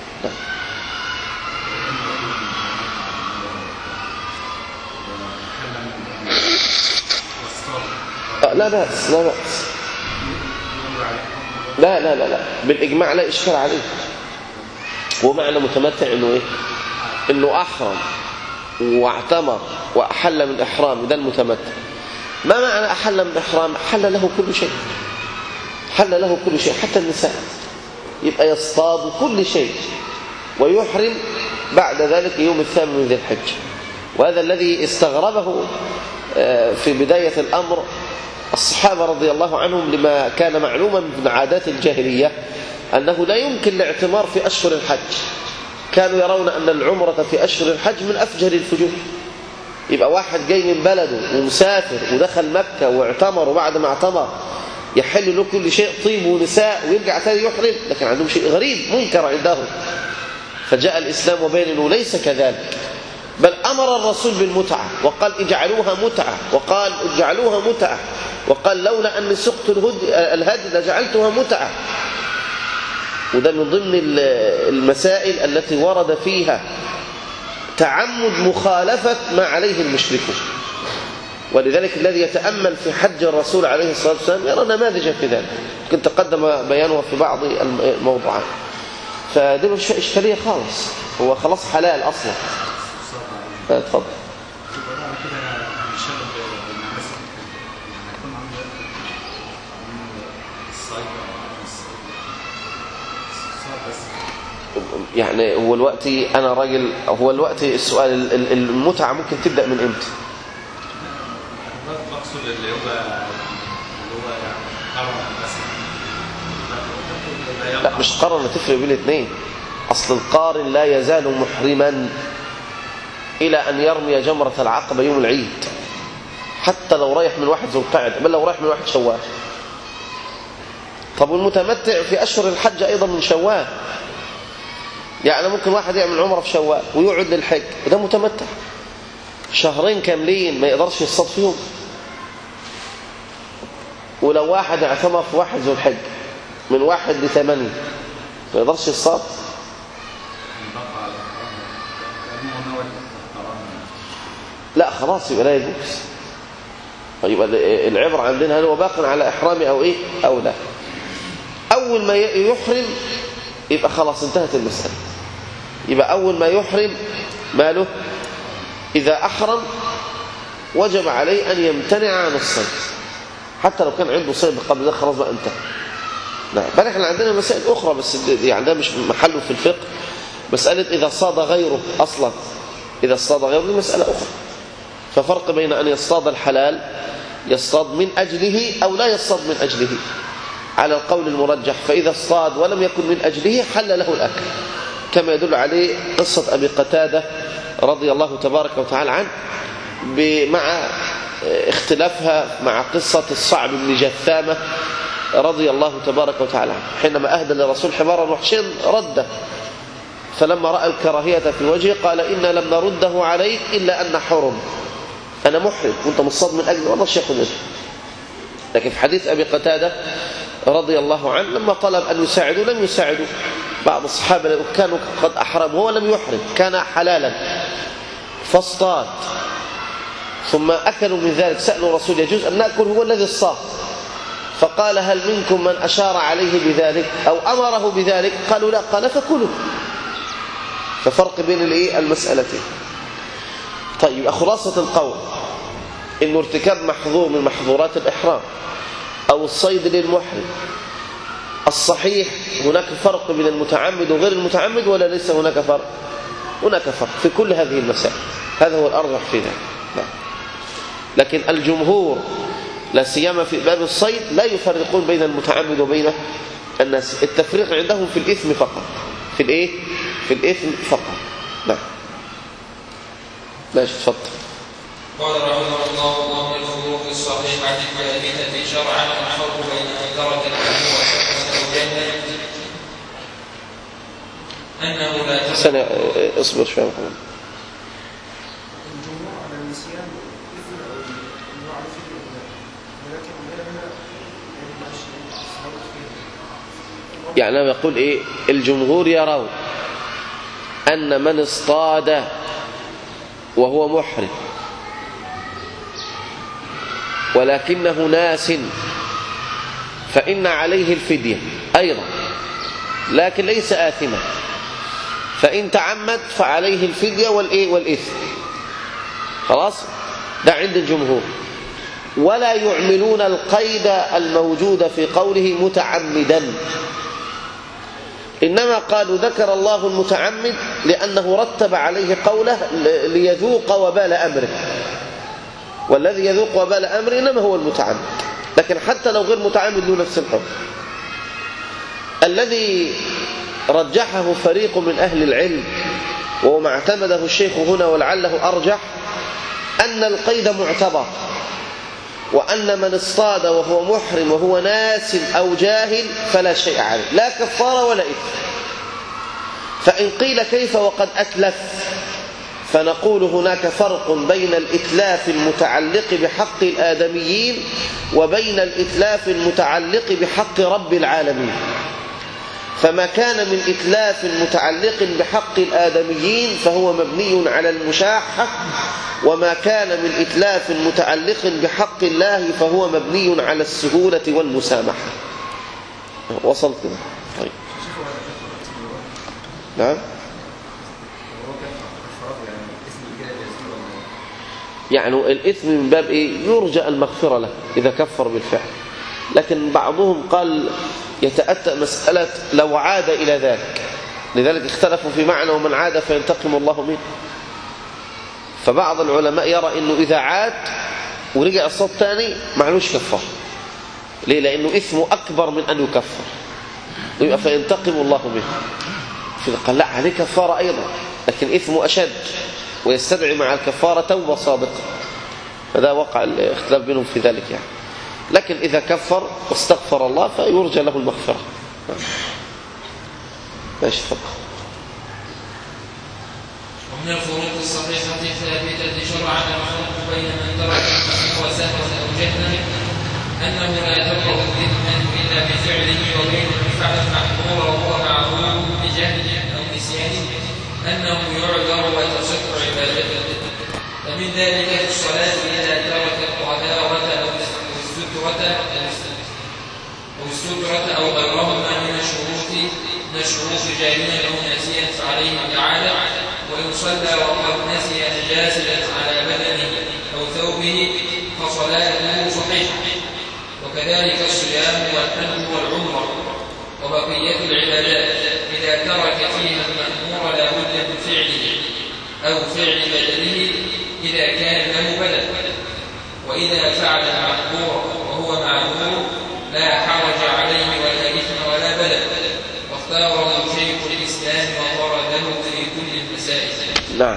لا بأس لا بأس لا لا لا لا بالإجماع لا إشكال عليه. هو معنى متمتع إنه إيه؟ إنه أحرم واعتمر وأحل من إحرام، ده المتمتع. ما معنى أحل من إحرام؟ حل له كل شيء، حل له كل شيء حتى النساء، يبقى يصطاد كل شيء ويحرم بعد ذلك يوم الثامن من ذي الحج. وهذا الذي استغربه في بداية الأمر الصحابة رضي الله عنهم لما كان معلوما من عادات الجاهلية أنه لا يمكن الاعتمار في أشهر الحج. كانوا يرون أن العمرة في أشهر الحج من أفجر الفجور. يبقى واحد جاي من بلده ومسافر ودخل مكة واعتمر وبعد ما اعتمر يحل له كل شيء طيب ونساء ويرجع تاني يحرم، لكن عندهم شيء غريب منكر عندهم. فجاء الإسلام وبين أنه ليس كذلك، بل أمر الرسول بالمتعة وقال اجعلوها متعة، وقال اجعلوها متعة، وقال لولا أني سقت الهدي لجعلتها متعة. وده من ضمن المسائل التي ورد فيها تعمد مخالفة ما عليه المشركون. ولذلك الذي يتأمل في حج الرسول عليه الصلاة والسلام يرى نماذج في ذلك، يمكن تقدم بيانها في بعض الموضوعات. فدي مش إشكالية خالص، هو خلاص حلال أصلا. اتفضل. يعني هو الوقت أنا راجل، هو الوقت السؤال المتعة ممكن تبدأ من إمتى؟ أقصد اللي هو اللي هو قرن. لا مش قرن، تفرق بين الاثنين. أصل القارن لا يزال محرما إلى أن يرمي جمرة العقبة يوم العيد، حتى لو رايح من واحد ذو القعدة، بل لو رايح من واحد شوال. طب والمتمتع في أشهر الحج أيضا من شوال، يعني ممكن واحد يعمل عمره في شوال ويقعد للحج، وده متمتع شهرين كاملين ما يقدرش يصطاد فيهم. ولو واحد اعتمر في واحد ذو الحج من واحد لثمانية ما يقدرش يصطاد. لا خلاص يبقى لا يجوز. يبقى العبرة عندنا هل هو باق على إحرامه أو إيه أو لا. أول ما يحرم يبقى خلاص انتهت المسألة. يبقى أول ما يحرم ماله إذا أحرم وجب عليه أن يمتنع عن الصيد، حتى لو كان عنده صيد قبل ده خلاص بقى انتهى. نعم. بل احنا عندنا مسائل أخرى بس يعني ده مش محله في الفقه، مسألة إذا صاد غيره أصلا، إذا اصطاد غيره دي مسألة أخرى. ففرق بين أن يصطاد الحلال يصطاد من أجله أو لا يصطاد من أجله على القول المرجح. فإذا اصطاد ولم يكن من أجله حل له الأكل، كما يدل عليه قصة أبي قتادة رضي الله تبارك وتعالى عنه، مع اختلافها مع قصة الصعب بن جثامة رضي الله تبارك وتعالى عنه، حينما أهدى للرسول حمارا وحشيا رده، فلما رأى الكراهية في وجهه قال إنا لم نرده عليك إلا أن حرم، أنا محرم وأنت مصطاد من أجل ما رضاش ياخذ منه. لكن في حديث أبي قتادة رضي الله عنه لما طلب أن يساعدوا لم يساعدوا. بعض الصحابة كانوا قد أحرموا وهو لم يحرم، كان حلالا فاصطاد، ثم أكلوا من ذلك، سألوا الرسول يجوز أن نأكل؟ هو الذي اصطاد، فقال هل منكم من أشار عليه بذلك أو أمره بذلك؟ قالوا لا، قال فكلوا. ففرق بين المسألتين. طيب خلاصة القول إنه ارتكاب محظور من محظورات الإحرام أو الصيد للمحرم الصحيح هناك فرق بين المتعمد وغير المتعمد ولا ليس هناك فرق؟ هناك فرق في كل هذه المسائل، هذا هو الأرجح في ذلك. نعم. لكن الجمهور لا سيما في باب الصيد لا يفرقون بين المتعمد وبين الناس، التفريق عندهم في الإثم فقط، في الإيه؟ في الإثم فقط. نعم. ماشي تفضل. قال رحمه الله ومن الفروق الصحيحة الثابتة شرعا الفرق بين من ترك الأمر وشخص أو جهل أنه لا سنة اصبر شوية محمد. الجمهور على النسيان يعني يقول إيه؟ الجمهور يرون أن من اصطاد وهو محرم ولكنه ناس فإن عليه الفدية أيضا، لكن ليس آثما، فإن تعمد فعليه الفدية والإيه والإثم. خلاص، ده عند الجمهور. ولا يعملون القيد الموجود في قوله متعمدا، إنما قالوا ذكر الله المتعمد لأنه رتب عليه قوله ليذوق وبال أمره، والذي يذوق وبال أمره إنما هو المتعمد، لكن حتى لو غير متعمد له نفس الحكم. الذي رجحه فريق من أهل العلم وما اعتمده الشيخ هنا ولعله أرجح أن القيد معتبر، وأن من اصطاد وهو محرم وهو ناس أو جاهل فلا شيء عليه، لا كفارة ولا إثم. فإن قيل كيف وقد أتلف، فنقول هناك فرق بين الإتلاف المتعلق بحق الآدميين وبين الإتلاف المتعلق بحق رب العالمين. فما كان من إتلاف متعلق بحق الآدميين فهو مبني على المشاحة، وما كان من إتلاف متعلق بحق الله فهو مبني على السهولة والمسامحة. وصلت كده؟ طيب. نعم. يعني الإثم من باب إيه؟ يرجى المغفرة له إذا كفر بالفعل، لكن بعضهم قال يتأتى مسألة لو عاد إلى ذلك، لذلك اختلفوا في معنى ومن عاد فينتقم الله منه. فبعض العلماء يرى إنه إذا عاد ورجع الصوت تاني معلوش كفار. ليه؟ لأنه إثمه أكبر من أن يكفر، يبقى فينتقم الله منه. فقال لا، عليه كفارة أيضا، لكن إثمه أشد ويستدعي مع الكفارة توبة صادقة. فذا وقع الاختلاف بينهم في ذلك يعني. لكن إذا كفر واستغفر الله فيرجى له المغفرة. ماشي، تفضل. ومن الفروق الصحيحة الثابتة شرعا الفرق بين من ترك الحكم وسهوا أو جهلا أنه لا تبرأ الذمة إلا بفعله، وبين من فعل المحظور وهو معذور بجهل أو نسيان أنه يعذر وتصح عبادته. فمن ذلك في الصلاة إذا ترك الطهارة أو السترة أو السترة أو غيرهما من الشروط من الشروط جاهلا أو ناسيا فعليه الإعادة. وإن صلى وقد نسي نجاسة على بدنه أو ثوبه فصلاته صحيحة. وكذلك الصيام والحج والعمرة وبقية العبادات إذا ترك فيها المأمور لا بد من فعله أو فعل بدنه إذا كان له بدن. وإذا فعل المأمور وهو معذور لا حرج عليه ولا إثم ولا بدن. واختاره شيخ الإسلام وطرده في كل المسائل. نعم.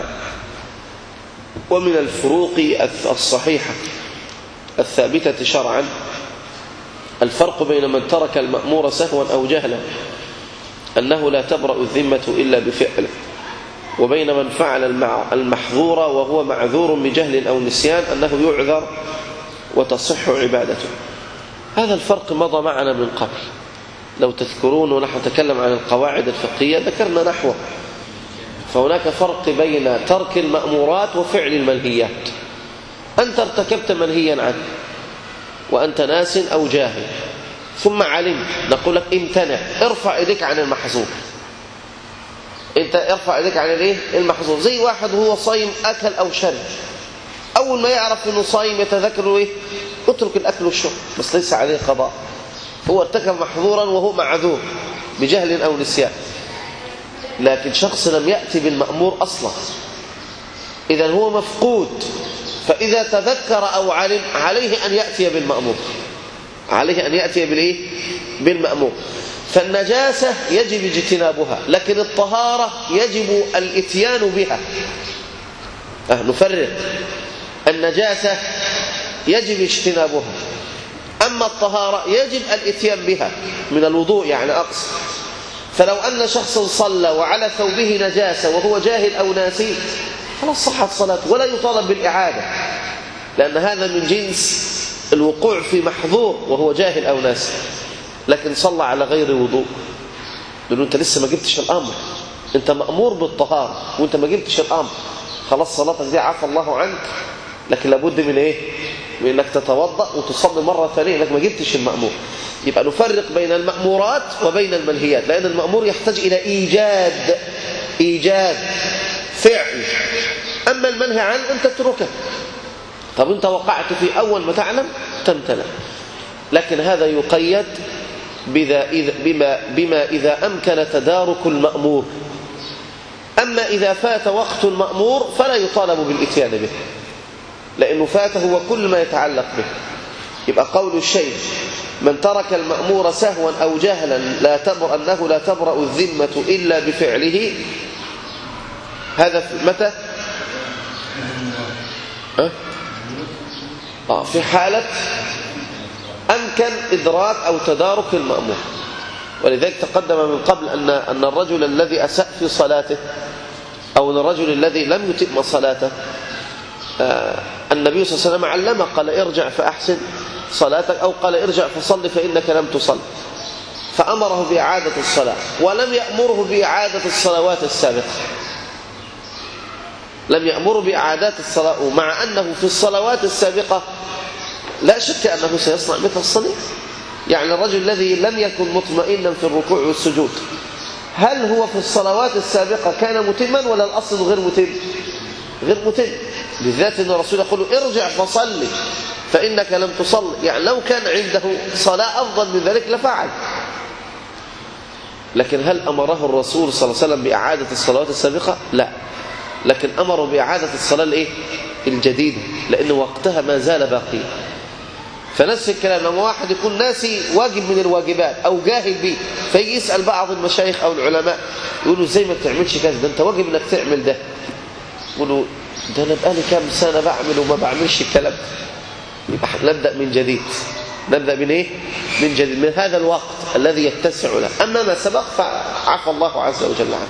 ومن الفروق الصحيحة الثابتة شرعا الفرق بين من ترك المأمور سهوا أو جهلا أنه لا تبرأ الذمة إلا بفعله، وبين من فعل المحظور وهو معذور بجهل أو نسيان أنه يعذر وتصح عبادته. هذا الفرق مضى معنا من قبل، لو تذكرون ونحن نتكلم عن القواعد الفقهية ذكرنا نحوه. فهناك فرق بين ترك المأمورات وفعل المنهيات. أنت ارتكبت منهيا عنه وأنت ناس أو جاهل، ثم علمت، نقول لك امتنع، ارفع ايديك عن المحظور. انت ارفع ايديك عن الايه؟ المحظور. زي واحد وهو صايم اكل او شرب، اول ما يعرف انه صايم يتذكر ايه؟ اترك الاكل والشرب، بس ليس عليه قضاء، هو ارتكب محظورا وهو معذور بجهل او نسيان. لكن شخص لم يأتي بالمأمور اصلا، اذا هو مفقود، فإذا تذكر أو علم عليه أن يأتي بالمأمور، عليه أن يأتي بالإيه؟ بالمأمور. فالنجاسة يجب اجتنابها، لكن الطهارة يجب الاتيان بها. أه نفرق، النجاسة يجب اجتنابها، أما الطهارة يجب الاتيان بها من الوضوء يعني أقصد. فلو أن شخصا صلى وعلى ثوبه نجاسة وهو جاهل أو ناسي خلاص صحت صلاته ولا يطالب بالإعادة، لأن هذا من جنس الوقوع في محظور وهو جاهل أو ناسي. لكن صلى على غير وضوء، لأنه أنت لسه ما جبتش الأمر، أنت مأمور بالطهارة وأنت ما جبتش الأمر، خلاص صلاتك دي عفى الله عنك، لكن لابد من إيه؟ من أنك تتوضأ وتصلي مرة ثانية، أنك ما جبتش المأمور. يبقى نفرق بين المأمورات وبين المنهيات، لأن المأمور يحتاج إلى إيجاد إيجاد فعل، أما المنهي عنه أن تتركه. طب أنت وقعت في أول ما تعلم تمتنع، لكن هذا يقيد بما, بما إذا أمكن تدارك المأمور. أما إذا فات وقت المأمور فلا يطالب بالإتيان به، لأنه فاته هو كل ما يتعلق به. يبقى قول الشيخ من ترك المأمور سهوا أو جهلا لا تبرأ أنه لا تبرأ الذمة إلا بفعله، هذا في متى؟ أه؟ آه في حالة أمكن إدراك أو تدارك المأمور. ولذلك تقدم من قبل أن أن الرجل الذي أساء في صلاته، أو أن الرجل الذي لم يتم صلاته، آه النبي صلى الله عليه وسلم علمه، قال ارجع فأحسن صلاتك، أو قال ارجع فصل فإنك لم تصل، فأمره بإعادة الصلاة ولم يأمره بإعادة الصلوات السابقة، لم يأمره بإعادات الصلاة، ومع أنه في الصلوات السابقة لا شك أنه سيصنع مثل الصلاة. يعني الرجل الذي لم يكن مطمئنا في الركوع والسجود، هل هو في الصلوات السابقة كان متما ولا الأصل غير متم؟ غير متم، بالذات أن الرسول يقول ارجع فصلي فإنك لم تصل. يعني لو كان عنده صلاة أفضل من ذلك لفعل، لكن هل أمره الرسول صلى الله عليه وسلم بإعادة الصلوات السابقة؟ لا، لكن أمره بإعادة الصلاة الإيه؟ الجديدة، لأن وقتها ما زال باقي. فنفس الكلام لما واحد يكون ناسي واجب من الواجبات أو جاهل به، فيجي يسأل بعض المشايخ أو العلماء يقولوا ازاي ما بتعملش كذا، ده أنت واجب أنك تعمل ده. يقولوا ده أنا بقالي كام سنة بعمل وما بعملش الكلام. يبقى نبدأ من جديد، نبدأ من إيه؟ من جديد، من هذا الوقت الذي يتسع له. أما ما سبق فعفى الله عز وجل عنه.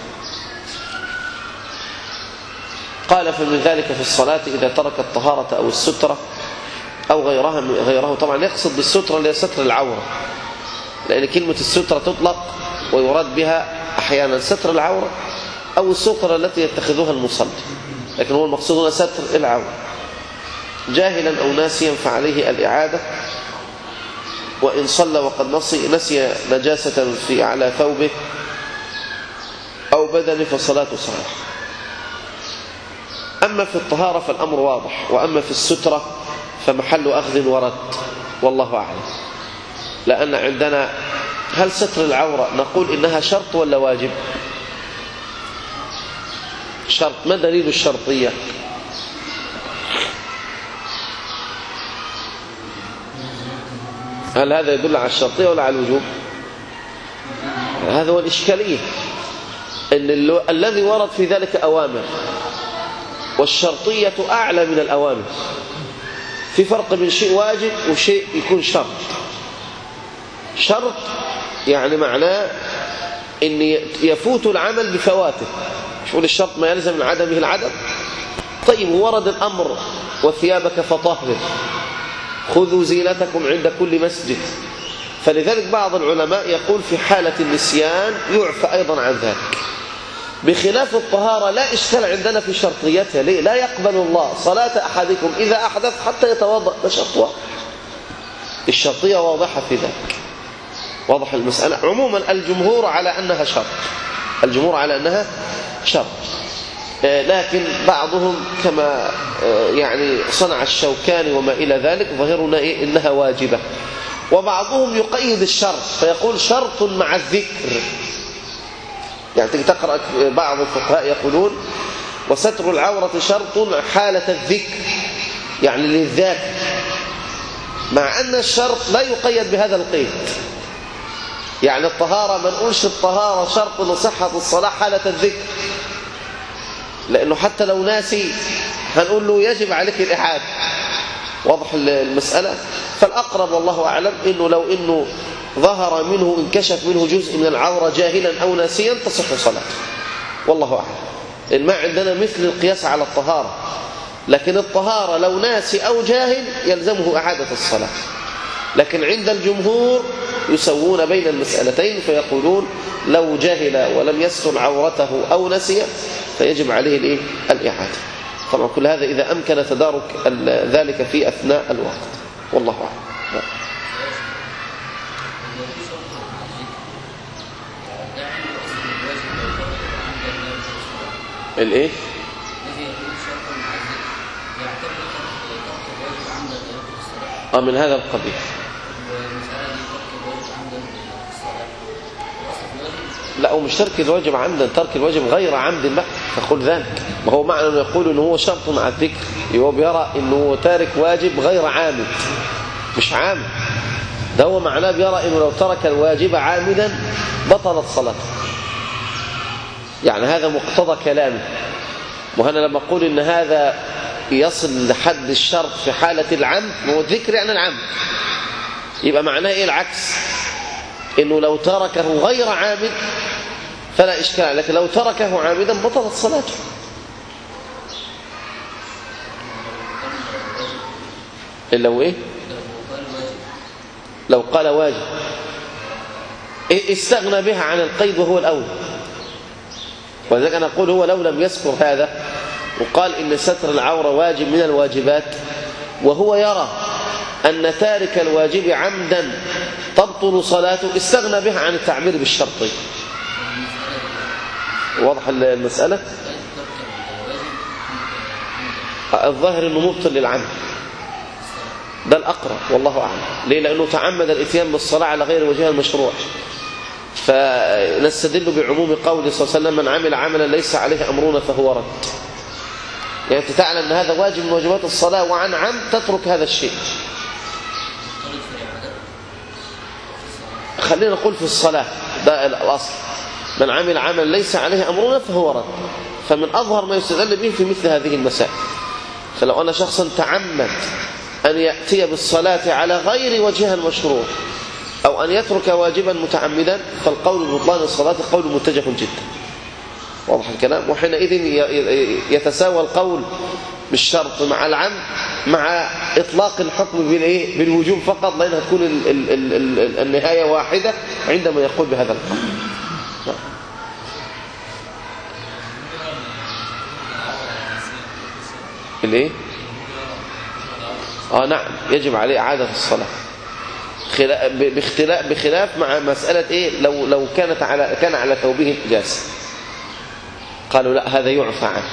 قال فمن ذلك في الصلاة إذا ترك الطهارة أو السترة أو غيرها غيره. طبعا يقصد بالسترة اللي هي ستر العورة، لأن كلمة السترة تطلق ويراد بها أحيانا ستر العورة أو السترة التي يتخذها المصلي، لكن هو المقصود هنا ستر العورة. جاهلا أو ناسيا فعليه الإعادة، وإن صلى وقد نسي, نسي نجاسة في على ثوبه أو بدنه فصلاته صحيحة. أما في الطهارة فالأمر واضح، وأما في السترة فمحل أخذ ورد، والله أعلم. لأن عندنا هل ستر العورة نقول إنها شرط ولا واجب؟ شرط. ما دليل الشرطية؟ هل هذا يدل على الشرطية ولا على الوجوب؟ هذا هو الإشكالية، إن الذي ورد في ذلك أوامر، والشرطية أعلى من الأوامر. في فرق بين شيء واجب وشيء يكون شرط. شرط يعني معناه إن يفوت العمل بفواته، شو الشرط؟ ما يلزم من عدمه العدم. طيب ورد الأمر وثيابك فطهر، خذوا زينتكم عند كل مسجد، فلذلك بعض العلماء يقول في حالة النسيان يعفى أيضا عن ذلك. بخلاف الطهارة لا إشكال عندنا في شرطيتها. ليه؟ لا يقبل الله صلاة أحدكم إذا أحدث حتى يتوضأ، ده شرط واضح، الشرطية واضحة في ذلك، واضح المسألة. عموما الجمهور على أنها شرط، الجمهور على أنها شرط، لكن بعضهم كما يعني صنع الشوكاني وما إلى ذلك ظاهرنا إيه؟ إنها واجبة. وبعضهم يقيد الشرط فيقول شرط مع الذكر. يعني تيجي تقرأ بعض الفقهاء يقولون وستر العورة شرط حالة الذكر، يعني للذاكر، مع أن الشرط لا يقيد بهذا القيد. يعني الطهارة ما نقولش الطهارة شرط لصحة الصلاة حالة الذكر، لأنه حتى لو ناسي هنقول له يجب عليك الإعادة. واضح المسألة. فالأقرب والله أعلم إنه لو إنه ظهر منه انكشف منه جزء من العورة جاهلا أو ناسيا تصح صلاته، والله أعلم. لأن ما عندنا مثل القياس على الطهارة، لكن الطهارة لو ناسي أو جاهل يلزمه إعادة الصلاة. لكن عند الجمهور يسوون بين المسألتين فيقولون لو جهل ولم يستر عورته أو نسي فيجب عليه الإيه؟ الإعادة. طبعا كل هذا إذا أمكن تدارك ذلك في أثناء الوقت، والله أعلم. الإيه؟ آه من هذا القبيل. لا ومش ترك الواجب عمدا، ترك الواجب غير عمد لا تقول ذلك. ما هو معنى انه يقول انه هو شرط مع الذكر، هو بيرى انه تارك واجب غير عامد مش عامد. ده هو معناه بيرى انه لو ترك الواجب عامدا بطلت صلاته. يعني هذا مقتضى كلامه. وأنا لما أقول إن هذا يصل لحد الشرط في حالة العمد، هو الذكر يعني العمد، يبقى معناه إيه العكس؟ إنه لو تركه غير عامد فلا إشكال، لكن لو تركه عامدا بطلت صلاته. إلا هو إيه؟ لو قال واجب استغنى بها عن القيد وهو الأول. ولذلك أنا أقول هو لو لم يذكر هذا وقال إن ستر العورة واجب من الواجبات، وهو يرى أن تارك الواجب عمدا تبطل صلاته، استغنى بها عن التعبير بالشرطي. واضح المسألة؟ الظاهر أنه مبطل للعمد، ده الأقرب والله أعلم. ليه؟ لأنه تعمد الإتيان بالصلاة على غير وجهها المشروع. فنستدل بعموم قوله صلى الله عليه وسلم من عمل عملا ليس عليه أمرنا فهو رد. يعني أنت تعلم أن هذا واجب من واجبات الصلاة وعن عمد تترك هذا الشيء. خلينا نقول في الصلاة ده الأصل، من عمل عملا ليس عليه أمرنا فهو رد. فمن أظهر ما يستدل به في مثل هذه المسائل. فلو أن شخصا تعمد أن يأتي بالصلاة على غير وجهها المشروع أو أن يترك واجبا متعمدا فالقول ببطلان الصلاة قول متجه جدا. واضح الكلام؟ وحينئذ يتساوى القول بالشرط مع العمد مع إطلاق الحكم بالإيه؟ بالوجوب فقط، لأنها تكون ال ال ال ال النهاية واحدة عندما يقول بهذا القول. الإيه؟ آه نعم يجب عليه إعادة الصلاة بخلاف بخلاف مع مسألة إيه؟ لو لو كانت على كان على ثوبه نجاسة قالوا لا هذا يعفى عنه.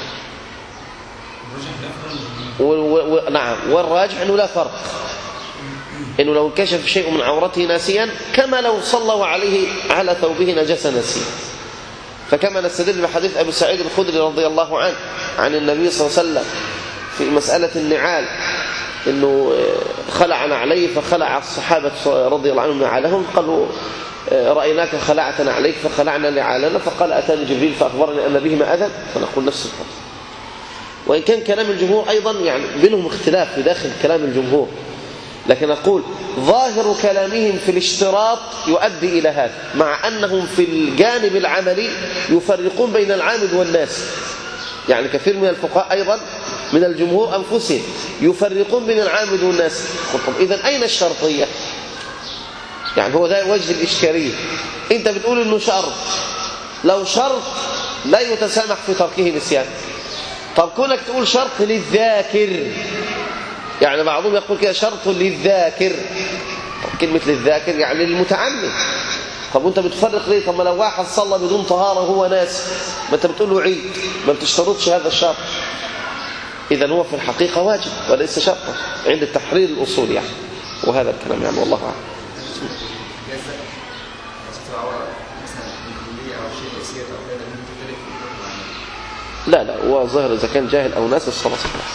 نعم والراجح أنه لا فرق، أنه لو انكشف شيء من عورته ناسيا كما لو صلوا عليه على ثوبه نجاسة ناسيا. فكما نستدل بحديث أبي سعيد الخدري رضي الله عنه عن النبي صلى الله عليه وسلم في مسألة النعال، إنه خلع نعليه فخلع الصحابة رضي الله عنهم نعالهم، قالوا رأيناك خلعت نعليك فخلعنا نعالنا، فقال أتاني جبريل فأخبرني أن بهما أذى، فنقول نفس الحكم. وإن كان كلام الجمهور أيضا يعني بينهم اختلاف في داخل كلام الجمهور، لكن أقول ظاهر كلامهم في الاشتراط يؤدي إلى هذا، مع أنهم في الجانب العملي يفرقون بين العامد والناس. يعني كثير من الفقهاء أيضا من الجمهور أنفسهم يفرقون بين العامد والناس. طب إذن أين الشرطية؟ يعني هو ده وجه الإشكالية. أنت بتقول إنه شرط، لو شرط لا يتسامح في تركه نسيان. طب كونك تقول شرط للذاكر، يعني بعضهم يقول كده شرط للذاكر. طب كلمة للذاكر يعني للمتعمد. طب وانت بتفرق ليه؟ طب ما لو واحد صلى بدون طهارة وهو ناس، ما انت بتقول له عيد، ما بتشترطش هذا الشرط. إذن هو في الحقيقة واجب وليس شرطا عند التحرير الأصول يعني. وهذا الكلام يعني والله أعلم. لا لا هو ظاهر إذا كان جاهل أو ناس الصلاة صحيحة.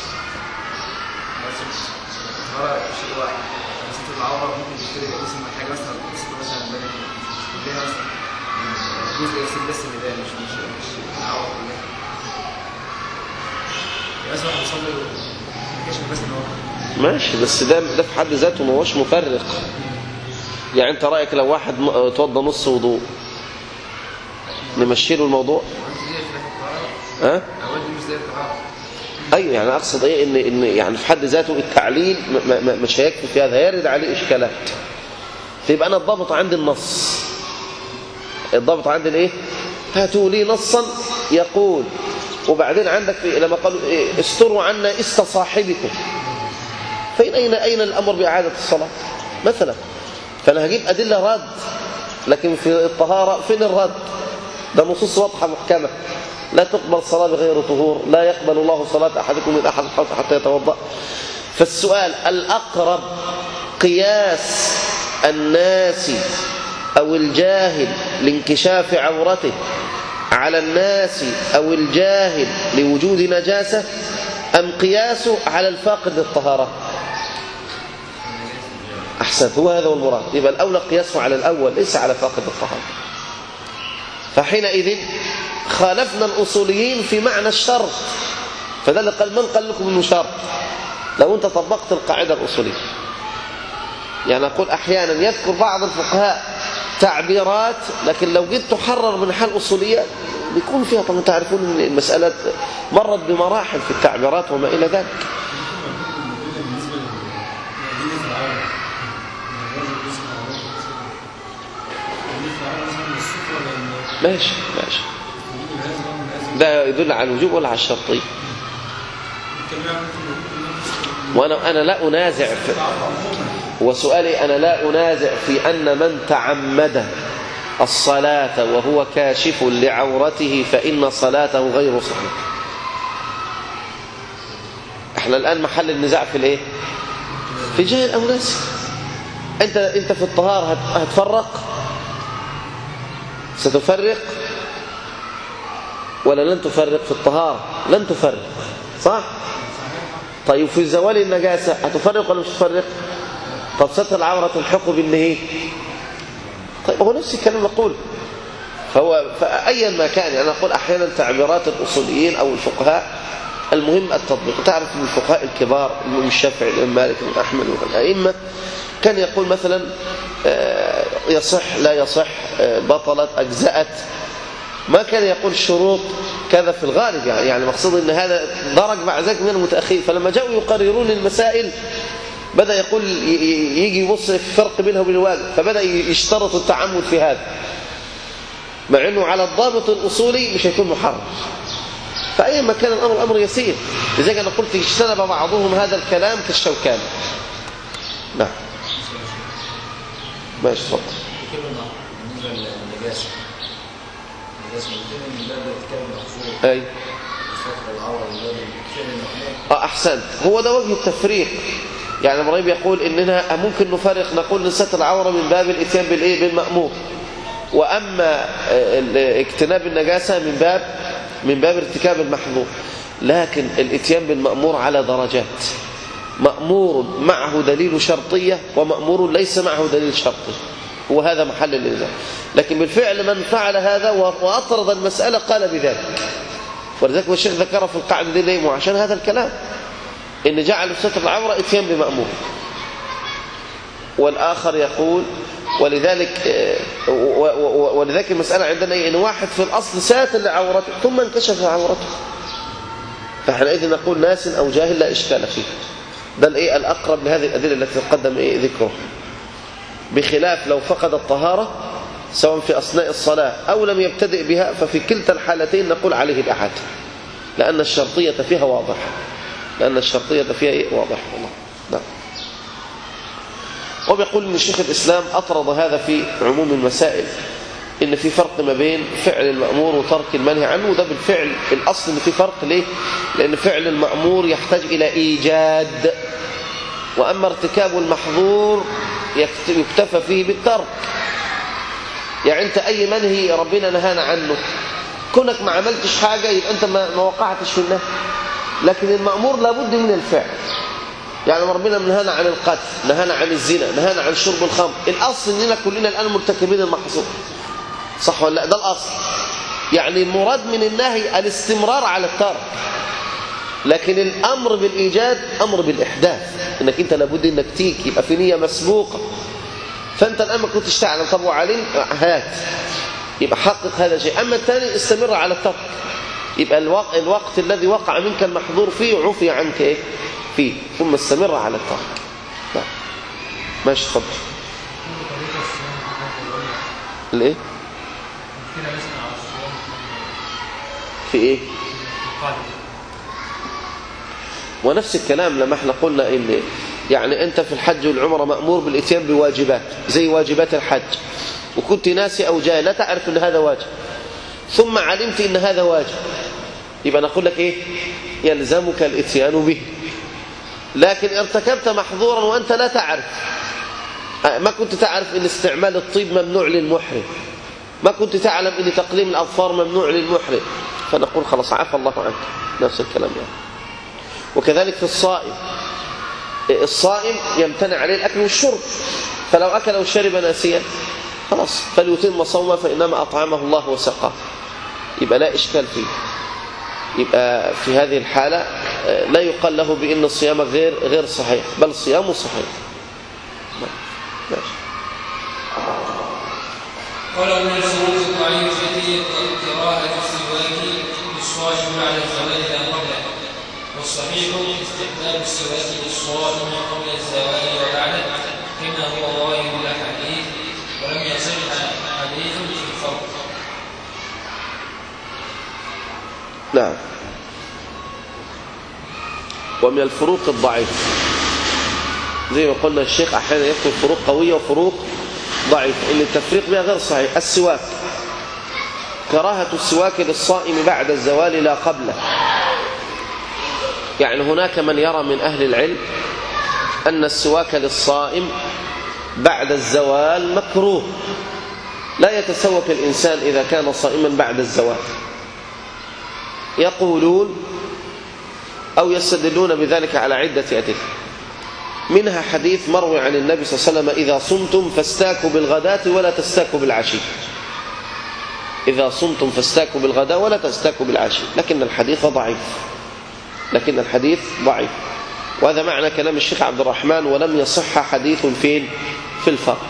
ماشي، بس ده ده في حد ذاته ما هوش مفرق. يعني انت رايك لو واحد توضى نص وضوء نمشي له الموضوع؟ ها؟ ايوه يعني اقصد ايه ان ان يعني في حد ذاته التعليل مش هيكفي في هذا، يرد عليه اشكالات. يبقى أنا الضابط عندي النص، الضابط عندي الايه؟ هاتوا لي نصا يقول. وبعدين عندك في لما قالوا إيه؟ استروا عنا است صاحبكم، فين أين أين الأمر بإعادة الصلاة مثلا؟ فأنا هجيب أدلة رد، لكن في الطهارة فين الرد؟ ده نصوص واضحة محكمة، لا تقبل صلاة بغير طهور، لا يقبل الله صلاة أحدكم من أحد حتى يتوضأ. فالسؤال الأقرب قياس الناس أو الجاهل لانكشاف عورته على الناس أو الجاهل لوجود نجاسة، أم قياسه على الفاقد للطهارة؟ أحسن، هو هذا هو المراد. يبقى الأولى قياسه على الأول ليس على فاقد الطهارة. فحينئذ خالفنا الأصوليين في معنى الشرط، فده اللي قال من قال لكم إنه شرط؟ لو أنت طبقت القاعدة الأصولية، يعني أقول أحيانا يذكر بعض الفقهاء تعبيرات، لكن لو جيت تحرر من حال أصولية بيكون فيها، طبعا تعرفون أن المسألة مرت بمراحل في التعبيرات وما إلى ذلك. ماشي ماشي، ده يدل على الوجوب ولا على الشرطية؟ وأنا أنا لا أنازع في، وسؤالي أنا لا أنازع في أن من تعمد الصلاة وهو كاشف لعورته فإن صلاته غير صحيحة. احنا الآن محل النزاع في الايه؟ في جاهل أو ناسي. انت انت في الطهارة هتفرق؟ ستفرق ولا لن تفرق في الطهارة؟ لن تفرق، صح؟ طيب في زوال النجاسة هتفرق ولا مش تفرق؟ طب ستر العورة تلحقه بالنهي؟ طيب هو نفس الكلام نقول. فهو فأيا ما كان، يعني أنا أقول أحيانا تعبيرات الأصوليين أو الفقهاء المهم التطبيق. تعرف من الفقهاء الكبار الإمام الشافعي، الإمام مالك، الإمام أحمد والأئمة كان يقول مثلا يصح لا يصح، بطلت أجزأت، ما كان يقول شروط كذا في الغالب. يعني يعني مقصود ان هذا درج بعد ذلك من المتأخرين، فلما جاءوا يقررون المسائل بدأ يقول يجي يبص في الفرق بينه وبين الواجب، فبدأ يشترط التعمد في هذا، مع انه على الضابط الأصولي مش هيكون محرم. فأي ما كان الأمر أمر يسير. لذلك أنا قلت اجتنب بعضهم هذا الكلام كالشوكاني. نعم ماشي، تفضل. أي آه أحسنت، هو ده وجه التفريق. يعني ابراهيم يقول إننا ممكن نفرق، نقول إن ستر العورة من باب الإتيان بالإيه؟ بالمأمور، وأما اجتناب النجاسة من باب من باب ارتكاب المحظور. لكن الإتيان بالمأمور على درجات، مأمور معه دليل شرطية ومأمور ليس معه دليل شرطي، وهذا محل الإنزال. لكن بالفعل من فعل هذا وأطرد المسألة قال بذلك، ولذلك الشيخ ذكر في القاعدة دي ليه؟ عشان هذا الكلام إن جعل ستر العورة إتيان بمأمور. والآخر يقول ولذلك ولذلك المسألة عندنا إن واحد في الأصل ساتر لعورته ثم انكشف عورته، فحينئذ نقول ناس أو جاهل لا إشكال فيه. ده الإيه الأقرب لهذه الأدلة التي تقدم إيه ذكره، بخلاف لو فقد الطهارة سواء في أثناء الصلاة أو لم يبتدئ بها، ففي كلتا الحالتين نقول عليه الإعادة، لأن الشرطية فيها واضحة، لأن الشرطية فيها إيه واضحة. والله نعم. وبيقول إن شيخ الإسلام أطرد هذا في عموم المسائل، إن في فرق ما بين فعل المأمور وترك المنهي عنه، وده بالفعل الأصل إن في فرق. ليه؟ لأن فعل المأمور يحتاج إلى إيجاد، وأما ارتكاب المحظور يكتفى فيه بالترك. يعني أنت أي منهي ربنا نهانا عنه، كونك ما عملتش حاجة يبقى أنت ما وقعتش في النهي، لكن المأمور لابد من الفعل. يعني ربنا نهانا عن القتل، نهانا عن الزنا، نهانا عن شرب الخمر، الأصل إننا كلنا الآن مرتكبين المحظور، صح ولا لا؟ ده الأصل. يعني المراد من النهي الاستمرار على الترك، لكن الأمر بالإيجاد أمر بالإحداث، إنك أنت لابد إنك تيك يبقى في نية مسبوقة. فأنت الآن ما كنتش تعلم، طب وعلم هات، يبقى حقق هذا شيء. أما الثاني استمر على الترك، يبقى الوقت, الوقت الذي وقع منك المحظور فيه عفي عنك إيه؟ فيه، ثم استمر على الترك. ماشي، تفضل. الايه كده نسمع على الصيام في ايه؟ القادم. ونفس الكلام لما احنا قلنا ان يعني انت في الحج والعمره مأمور بالاتيان بواجبات زي واجبات الحج، وكنت ناسي او جاهل لا تعرف ان هذا واجب، ثم علمت ان هذا واجب، يبقى نقول لك ايه؟ يلزمك الاتيان به. لكن ارتكبت محظورا وانت لا تعرف، ما كنت تعرف ان استعمال الطيب ممنوع للمحرم، ما كنت تعلم ان تقليم الاظفار ممنوع للمحرم، فنقول خلاص عفى الله عنك. نفس الكلام يعني. وكذلك في الصائم، الصائم يمتنع عليه الاكل والشرب، فلو اكل او شرب ناسيا خلاص فليتم صومه فانما اطعمه الله وسقاه، يبقى لا اشكال فيه. يبقى في هذه الحاله لا يقال له بان صيامك غير غير صحيح، بل صيامه صحيح. ماشي. قال من الشروط الضعيفة كراهة السواك للصائم بعد الزوال لا قبله، والصحيح استحباب السواك للصائم قبل الزوال وبعده كما هو ظاهر الاحاديث، ولم يصح حديث في الفرق. نعم. ومن الفروق الضعيفة زي ما قلنا الشيخ أحيانا يذكر فروق قوية وفروق ضعيفة، إن التفريق بها غير صحيح. السواك، كراهة السواك للصائم بعد الزوال لا قبله. يعني هناك من يرى من أهل العلم أن السواك للصائم بعد الزوال مكروه، لا يتسوك الإنسان إذا كان صائما بعد الزوال. يقولون أو يستدلون بذلك على عدة أدلة، منها حديث مروي عن النبي صلى الله عليه وسلم: إذا صمتم فاستاكوا بالغداة ولا تستاكوا بالعشي. إذا صمتم فاستاكوا بالغداة ولا تستاكوا بالعشي. لكن الحديث ضعيف، لكن الحديث ضعيف، وهذا معنى كلام الشيخ عبد الرحمن: ولم يصح حديث فين في الفرق.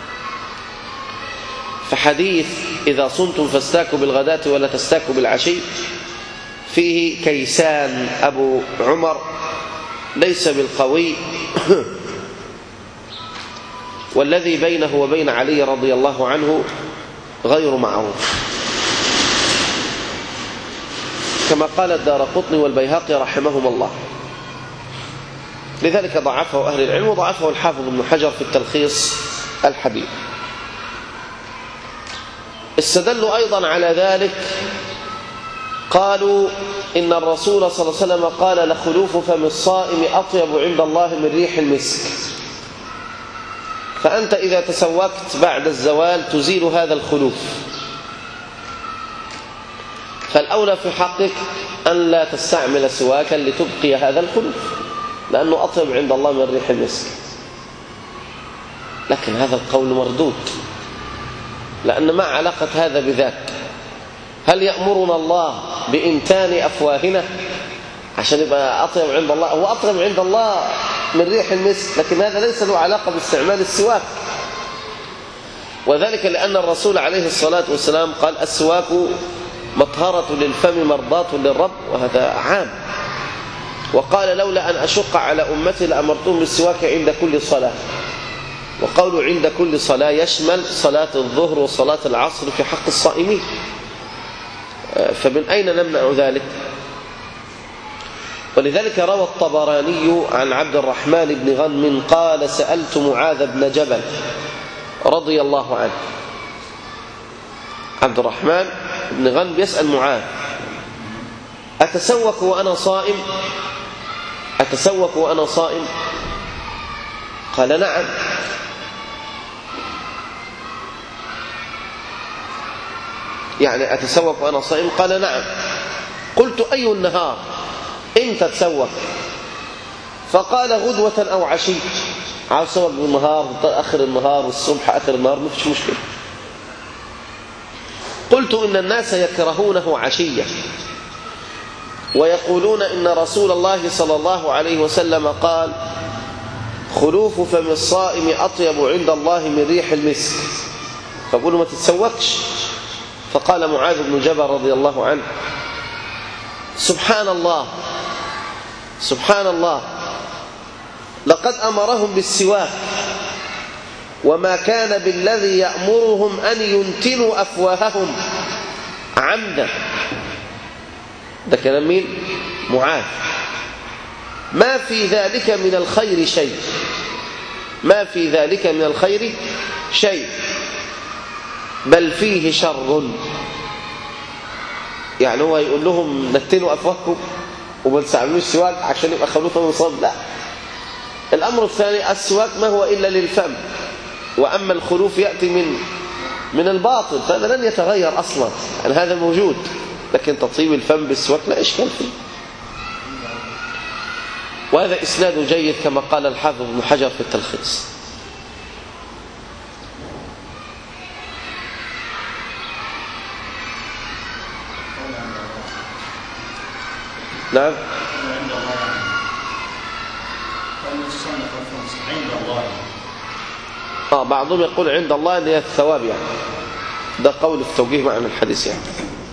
فحديث إذا صمتم فاستاكوا بالغداة ولا تستاكوا بالعشي فيه كيسان أبو عمر ليس بالقوي، والذي بينه وبين علي رضي الله عنه غير معروف، كما قال الدارقطني والبيهقي رحمهم الله. لذلك ضعفه أهل العلم، وضعفه الحافظ ابن حجر في التلخيص الحبيب. استدلوا أيضا على ذلك، قالوا إن الرسول صلى الله عليه وسلم قال: لخلوف فم الصائم أطيب عند الله من ريح المسك. فأنت إذا تسوكت بعد الزوال تزيل هذا الخلوف، فالأولى في حقك أن لا تستعمل سواكا لتبقي هذا الخلوف، لأنه أطيب عند الله من ريح المسك. لكن هذا القول مردود، لأن ما علاقة هذا بذاك؟ هل يأمرنا الله بإنتان أفواهنا عشان يبقى أطيب عند الله؟ هو أطيب عند الله من ريح المسك، لكن هذا ليس له علاقة باستعمال السواك. وذلك لأن الرسول عليه الصلاة والسلام قال: السواك مطهرة للفم مرضاة للرب، وهذا عام. وقال: لولا أن أشق على أمتي لأمرتهم بالسواك عند كل صلاة. وقولوا عند كل صلاة يشمل صلاة الظهر وصلاة العصر في حق الصائمين. فمن أين نمنع ذلك؟ ولذلك روى الطبراني عن عبد الرحمن بن غنم قال: سألت معاذ بن جبل رضي الله عنه. عبد الرحمن بن غنم يسأل معاذ: أتسوك وأنا صائم؟ أتسوك وأنا صائم؟ قال: نعم. يعني أتسوك وأنا صائم؟ قال: نعم. قلت: أي النهار أنت تسوك؟ فقال: غدوة أو عشي. عاوز سوك بالنهار، آخر النهار، والصبح آخر النهار، ما فيش مشكلة. قلت: إن الناس يكرهونه عشية، ويقولون إن رسول الله صلى الله عليه وسلم قال: خلوف فم الصائم أطيب عند الله من ريح المسك. فقولوا ما تتسوكش. فقال معاذ بن جبل رضي الله عنه: سبحان الله سبحان الله، لقد أمرهم بالسواك وما كان بالذي يأمرهم أن ينتنوا أفواههم عمدا. ده كلام مين؟ معاذ. ما في ذلك من الخير شيء، ما في ذلك من الخير شيء، بل فيه شر. يعني هو يقول لهم نتنوا أفواهكم وما تستعملوش السواك عشان يبقى خلوطة وصاب؟ لا. الأمر الثاني، السواك ما هو إلا للفم، وأما الخلوف يأتي من من الباطل، فهذا لن يتغير أصلا، يعني هذا موجود. لكن تطيب الفم بالسواك لا إشكال فيه. وهذا إسناد جيد كما قال الحافظ ابن حجر في التلخيص. نعم. آه بعضهم يقول عند الله أن هي الثواب، يعني ده قول في توجيه معنى الحديث يعني.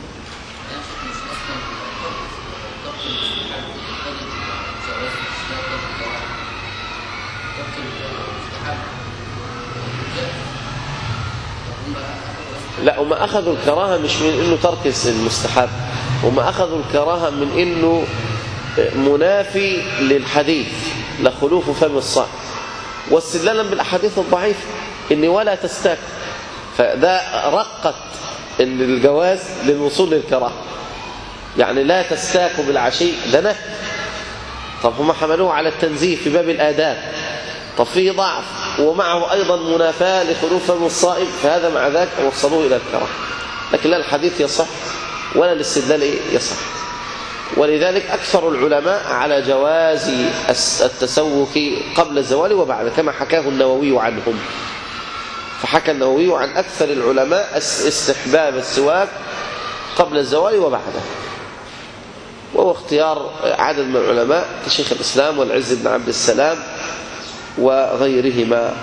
لا، وما أخذوا الكراهة مش من إنه ترك المستحب، وما أخذوا الكراهة من إنه منافي للحديث لخلوف فم الصائم، واستدلالا بالأحاديث الضعيفة إن ولا تستاك، فده رقت إن الجواز للوصول للكراهة. يعني لا تستاك بالعشي ده نهي. طب هم حملوه على التنزيه في باب الآداب، طب فيه ضعف ومعه أيضا منافاة لخلوف فم الصائم، فهذا مع ذلك وصلوه إلى الكراهة. لكن لا الحديث يصح ولا الاستدلال يصح. ولذلك أكثر العلماء على جواز التسوك قبل الزوال وبعد، كما حكاه النووي عنهم. فحكى النووي عن أكثر العلماء استحباب السواك قبل الزوال وبعده، وهو اختيار عدد من العلماء كشيخ الإسلام والعز بن عبد السلام وغيرهما.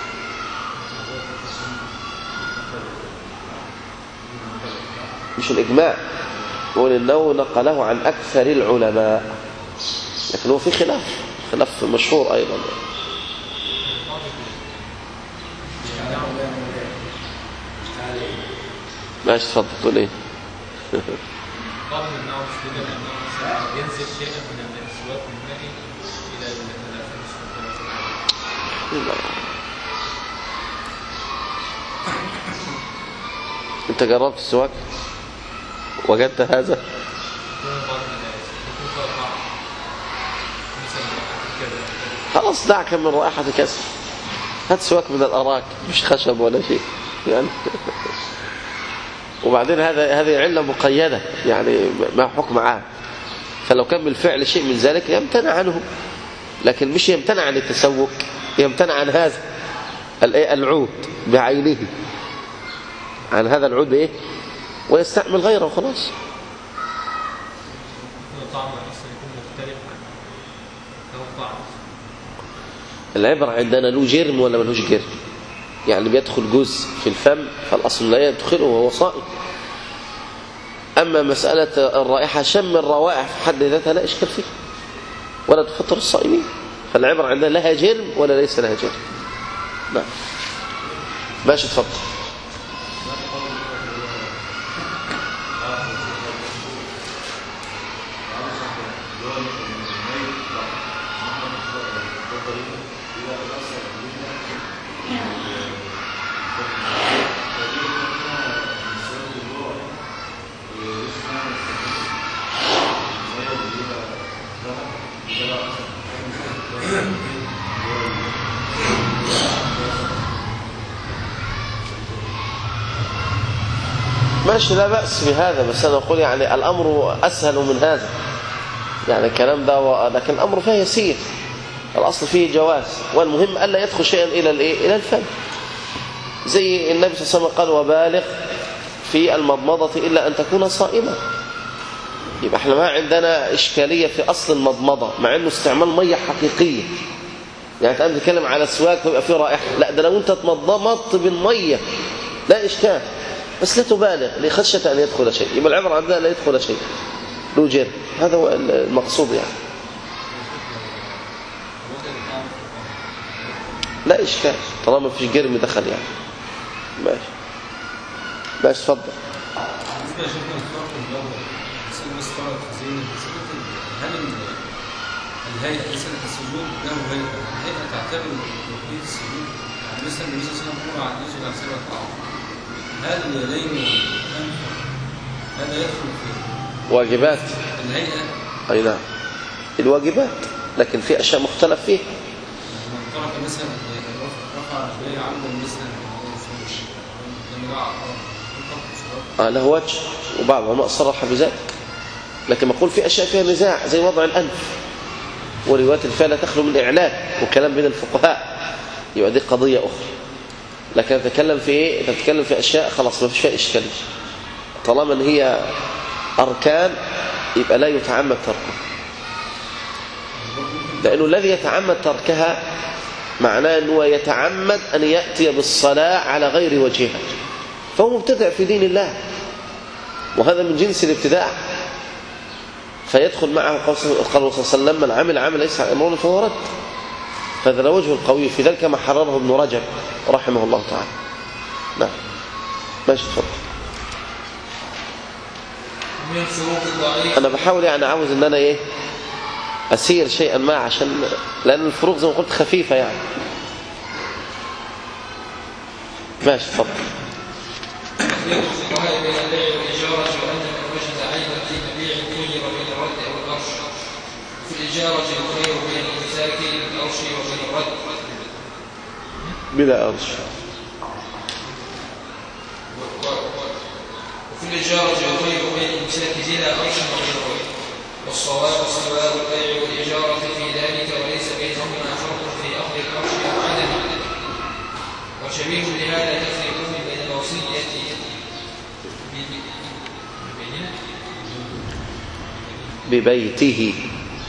مش الإجماع، يقول إنه نقله عن أكثر العلماء، لكن هو في خلاف خلاف مشهور أيضا. ماشي، تفضل تقول إيه؟ قبل أنه ينزل شيئا من السواك المائي إلى الثلاثة. أنت جربت السواك؟ وجدت هذا؟ خلاص دعك من رائحة كسر، هات سواك من الأراك مش خشب ولا شيء يعني. وبعدين هذا هذه علة مقيدة، يعني ما حكم عام، فلو كان بالفعل شيء من ذلك يمتنع عنه، لكن مش يمتنع عن التسوق، يمتنع عن هذا العود بعينه، عن هذا العود بإيه، ويستعمل غيره وخلاص. العبرة عندنا له جرم ولا ملوش جرم، يعني بيدخل جزء في الفم فالأصل لا يدخله وهو صائم. أما مسألة الرائحة، شم الروائح في حد ذاتها لا إشكال فيه ولا تفطر الصائمين، فالعبرة عندنا لها جرم ولا ليس لها جرم. نعم ماشي، تفضل. ماشي، لا بأس بهذا، بس أنا أقول يعني الأمر أسهل من هذا، يعني الكلام ده و... لكن الأمر فيه يسير، الأصل فيه جواز، والمهم ألا يدخل شيئا إلى الإيه؟ إلى الفم. زي النبي صلى الله عليه وسلم قال وبالغ في المضمضة إلا أن تكون صائمة. يبقى احنا ما عندنا إشكالية في أصل المضمضة، مع أنه استعمال مية حقيقية. يعني أنت بتتكلم على سواك ويبقى فيه رائحة، لا ده لو أنت تمضمضت بالمية لا إشكال، بس لا تبالغ لخشية أن يدخل شيء. يبقى العبرة عندنا لا يدخل شيء، له جر، هذا هو المقصود يعني. لا إشكال. طالما ما فيش جرم دخل يعني. ماشي ماشي اتفضل. بالنسبه لشركه الفرق الاول الانسان مستوعب في زين هل الهيئه لسنه السجود له هيئه الهيئه تعتبر توقيت السجود يعني مثلا النبي صلى الله عليه وسلم قرأ يسجد على سبع طاعات هل اليدين والانف هذا يدخل في واجبات الهيئه؟ اي نعم الواجبات، لكن في اشياء مختلف فيها. من ترك مثلا رفع رجليه عمدا مثلا آه له وجه، وبعض العلماء صرح بذلك، لكن نقول في أشياء فيها نزاع زي وضع الأنف، وروايات الفعل لا تخلو من الإعلان وكلام بين الفقهاء، يبقى دي قضية أخرى. لكن نتكلم في إيه؟ نتكلم في أشياء خلاص ما فيش فيها إشكالية، طالما إن هي أركان يبقى لا يتعمد تركها، لأنه الذي يتعمد تركها معناه أنه يتعمد أن يأتي بالصلاة على غير وجهها، فهو مبتدع في دين الله، وهذا من جنس الابتداع، فيدخل معه قول صلى الله عليه وسلم من عمل عمل ليس على أمرنا فهو رد. فهذا الوجه القوي في ذلك ما حرره ابن رجب رحمه الله تعالى. نعم ماشي اتفضل. من فروق الضعيف أنا بحاول يعني عاوز إن أنا إيه أسير شيئا ما، عشان لأن الفروق زي ما قلت خفيفة يعني. ماشي اتفضل. تفريق الفقهاء بين البيع والإجارة وأن من وجد عيبا في مبيع خير بين الرد أو الأرش، في الإجارة الخير بين الإمساك الأرش وبين الرد بلا أرش. وفي الإجارة الخير بين الإمساك بلا أرش وبين الرد، والصواب سواء البيع والإجارة في ذلك وليس بينهما فرق في أخذ الأرش أو عدمه. وشبيه لهذا تفريقون بين الوصية ببيته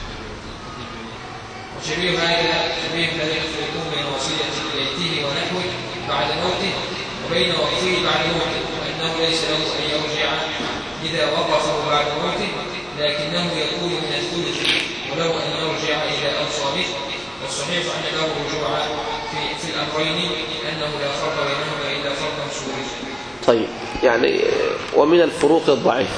وشبيه هذا شبيه هذا يفرقون بين وصية ببيته ونحوه بعد موته وبين وقفه بعد موته، وأنه ليس له أن يرجع إذا وقفه بعد موته، لكنه يكون من الثلث وله أن يرجع إذا أوصى به. والصحيح أن له رجوع في, في الأمرين أنه لا فرق بينهما إلا فرقا صوري. طيب يعني ومن الفروق الضعيف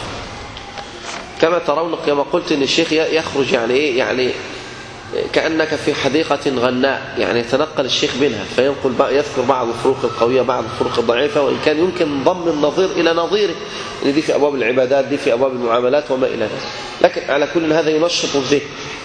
كما ترون كما قلت ان الشيخ يخرج يعني ايه يعني كأنك في حديقة غناء، يعني يتنقل الشيخ بينها فينقل يذكر بعض الفروق القوية بعض الفروق الضعيفة، وإن كان يمكن ضم النظير إلى نظيره، يعني دي في أبواب العبادات دي في أبواب المعاملات وما إلى ذلك، لكن على كل هذا ينشط الذهن.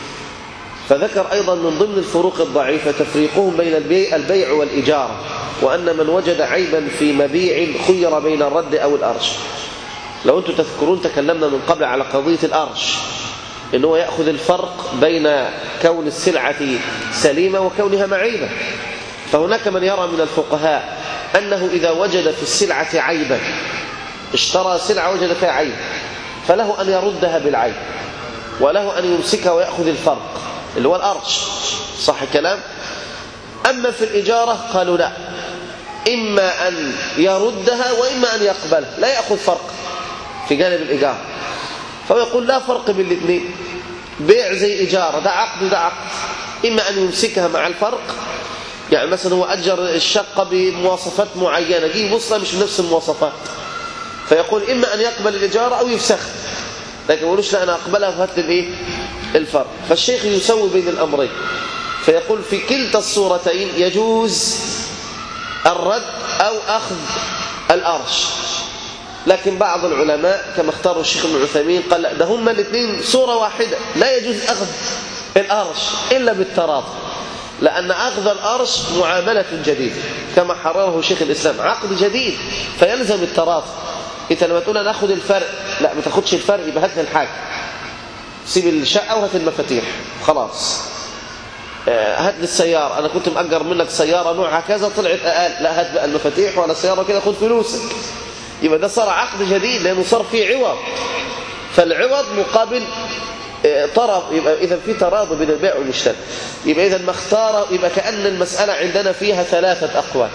فذكر أيضا من ضمن الفروق الضعيفة تفريقهم بين البيع, البيع والإجارة، وأن من وجد عيبا في مبيع خير بين الرد أو الأرش. لو أنتم تذكرون تكلمنا من قبل على قضية الأرش، إنه يأخذ الفرق بين كون السلعة سليمة وكونها معيبة. فهناك من يرى من الفقهاء أنه إذا وجد في السلعة عيبا، اشترى سلعة وجد فيها عيب، فله أن يردها بالعيب، وله أن يمسكها ويأخذ الفرق اللي هو الأرش، صح الكلام؟ أما في الإجارة قالوا لا، إما أن يردها وإما أن يقبلها، لا يأخذ فرق في جانب الإجارة. فهو يقول لا فرق بين الاثنين، بيع زي إجارة، ده عقد وده عقد، إما أن يمسكها مع الفرق، يعني مثلا هو أجر الشقة بمواصفات معينة، دي بصة مش نفس المواصفات، فيقول إما أن يقبل الإجارة أو يفسخ، لكن ما يقولوش لا أنا أقبلها وهات الإيه الفرق. فالشيخ يسوي بين الأمرين، فيقول في كلتا الصورتين يجوز الرد أو أخذ الأرش. لكن بعض العلماء كما اختاروا الشيخ ابن عثيمين قال لا، ده هما الاثنين صورة واحدة، لا يجوز أخذ الأرش إلا بالتراضي، لأن أخذ الأرش معاملة جديدة كما حرره شيخ الإسلام، عقد جديد فيلزم التراضي. أنت لما تقول أنا أخذ الفرق، لا ما تاخدش الفرق، يبقى هات لي الحاجة، سيب الشقة وهات المفاتيح خلاص. هات لي السيارة، أنا كنت مأجر منك سيارة نوعها كذا طلعت أقل، لا هات بقى المفاتيح ولا سيارة كده خد فلوسك. يبقى ده صار عقد جديد لأنه صار فيه عوض، فالعوض مقابل طرف، يبقى إذا في تراضي بين البيع والمشتري. يبقى إذا ما اختار، يبقى كأن المسألة عندنا فيها ثلاثة أقوال.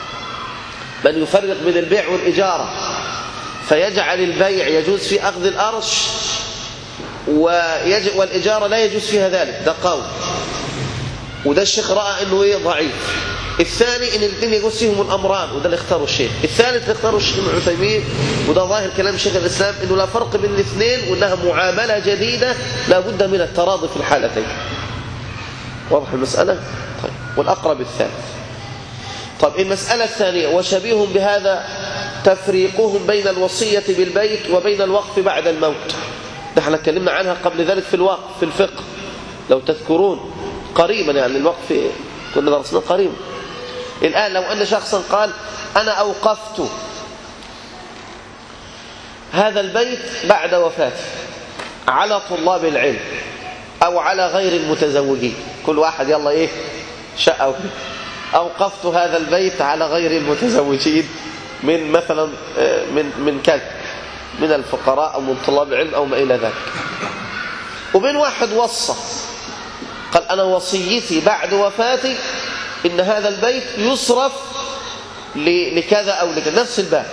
من يفرق بين البيع والإجارة فيجعل البيع يجوز في أخذ الأرش والإجارة لا يجوز فيها ذلك، ده قول، وده الشيخ رأى أنه ضعيف. الثاني ان الاثنين يجوز فيهم الامران، وده اللي اختاره الشيخ. الثالث اللي اختاره الشيخ ابن عثيمين، وده ظاهر كلام شيخ الاسلام، انه لا فرق بين الاثنين، وانها معامله جديده لا بد من التراضي في الحالتين. واضح المساله؟ طيب، والاقرب الثالث. طب المساله الثانيه، وشبيه بهذا تفريقهم بين الوصيه بالبيت وبين الوقف بعد الموت. ده احنا اتكلمنا عنها قبل ذلك في الوقف في الفقه لو تذكرون قريبا، يعني الوقف كنا درسناه قريبا. الآن لو أن شخصا قال أنا أوقفت هذا البيت بعد وفاتي على طلاب العلم أو على غير المتزوجين، كل واحد يلا إيه شقة، أوقفت هذا البيت على غير المتزوجين من مثلا من من كذا من الفقراء أو من طلاب العلم أو ما إلى ذلك. وبين واحد وصى قال أنا وصيتي بعد وفاتي إن هذا البيت يصرف لكذا أو لكذا، نفس الباب.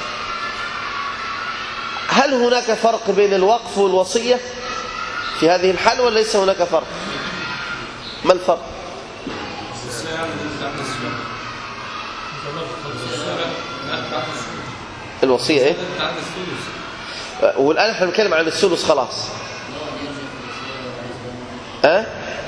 هل هناك فرق بين الوقف والوصية في هذه الحالة ولا ليس هناك فرق؟ ما الفرق؟ الوصية إيه؟ والآن احنا بنتكلم عن الثلث خلاص. ها؟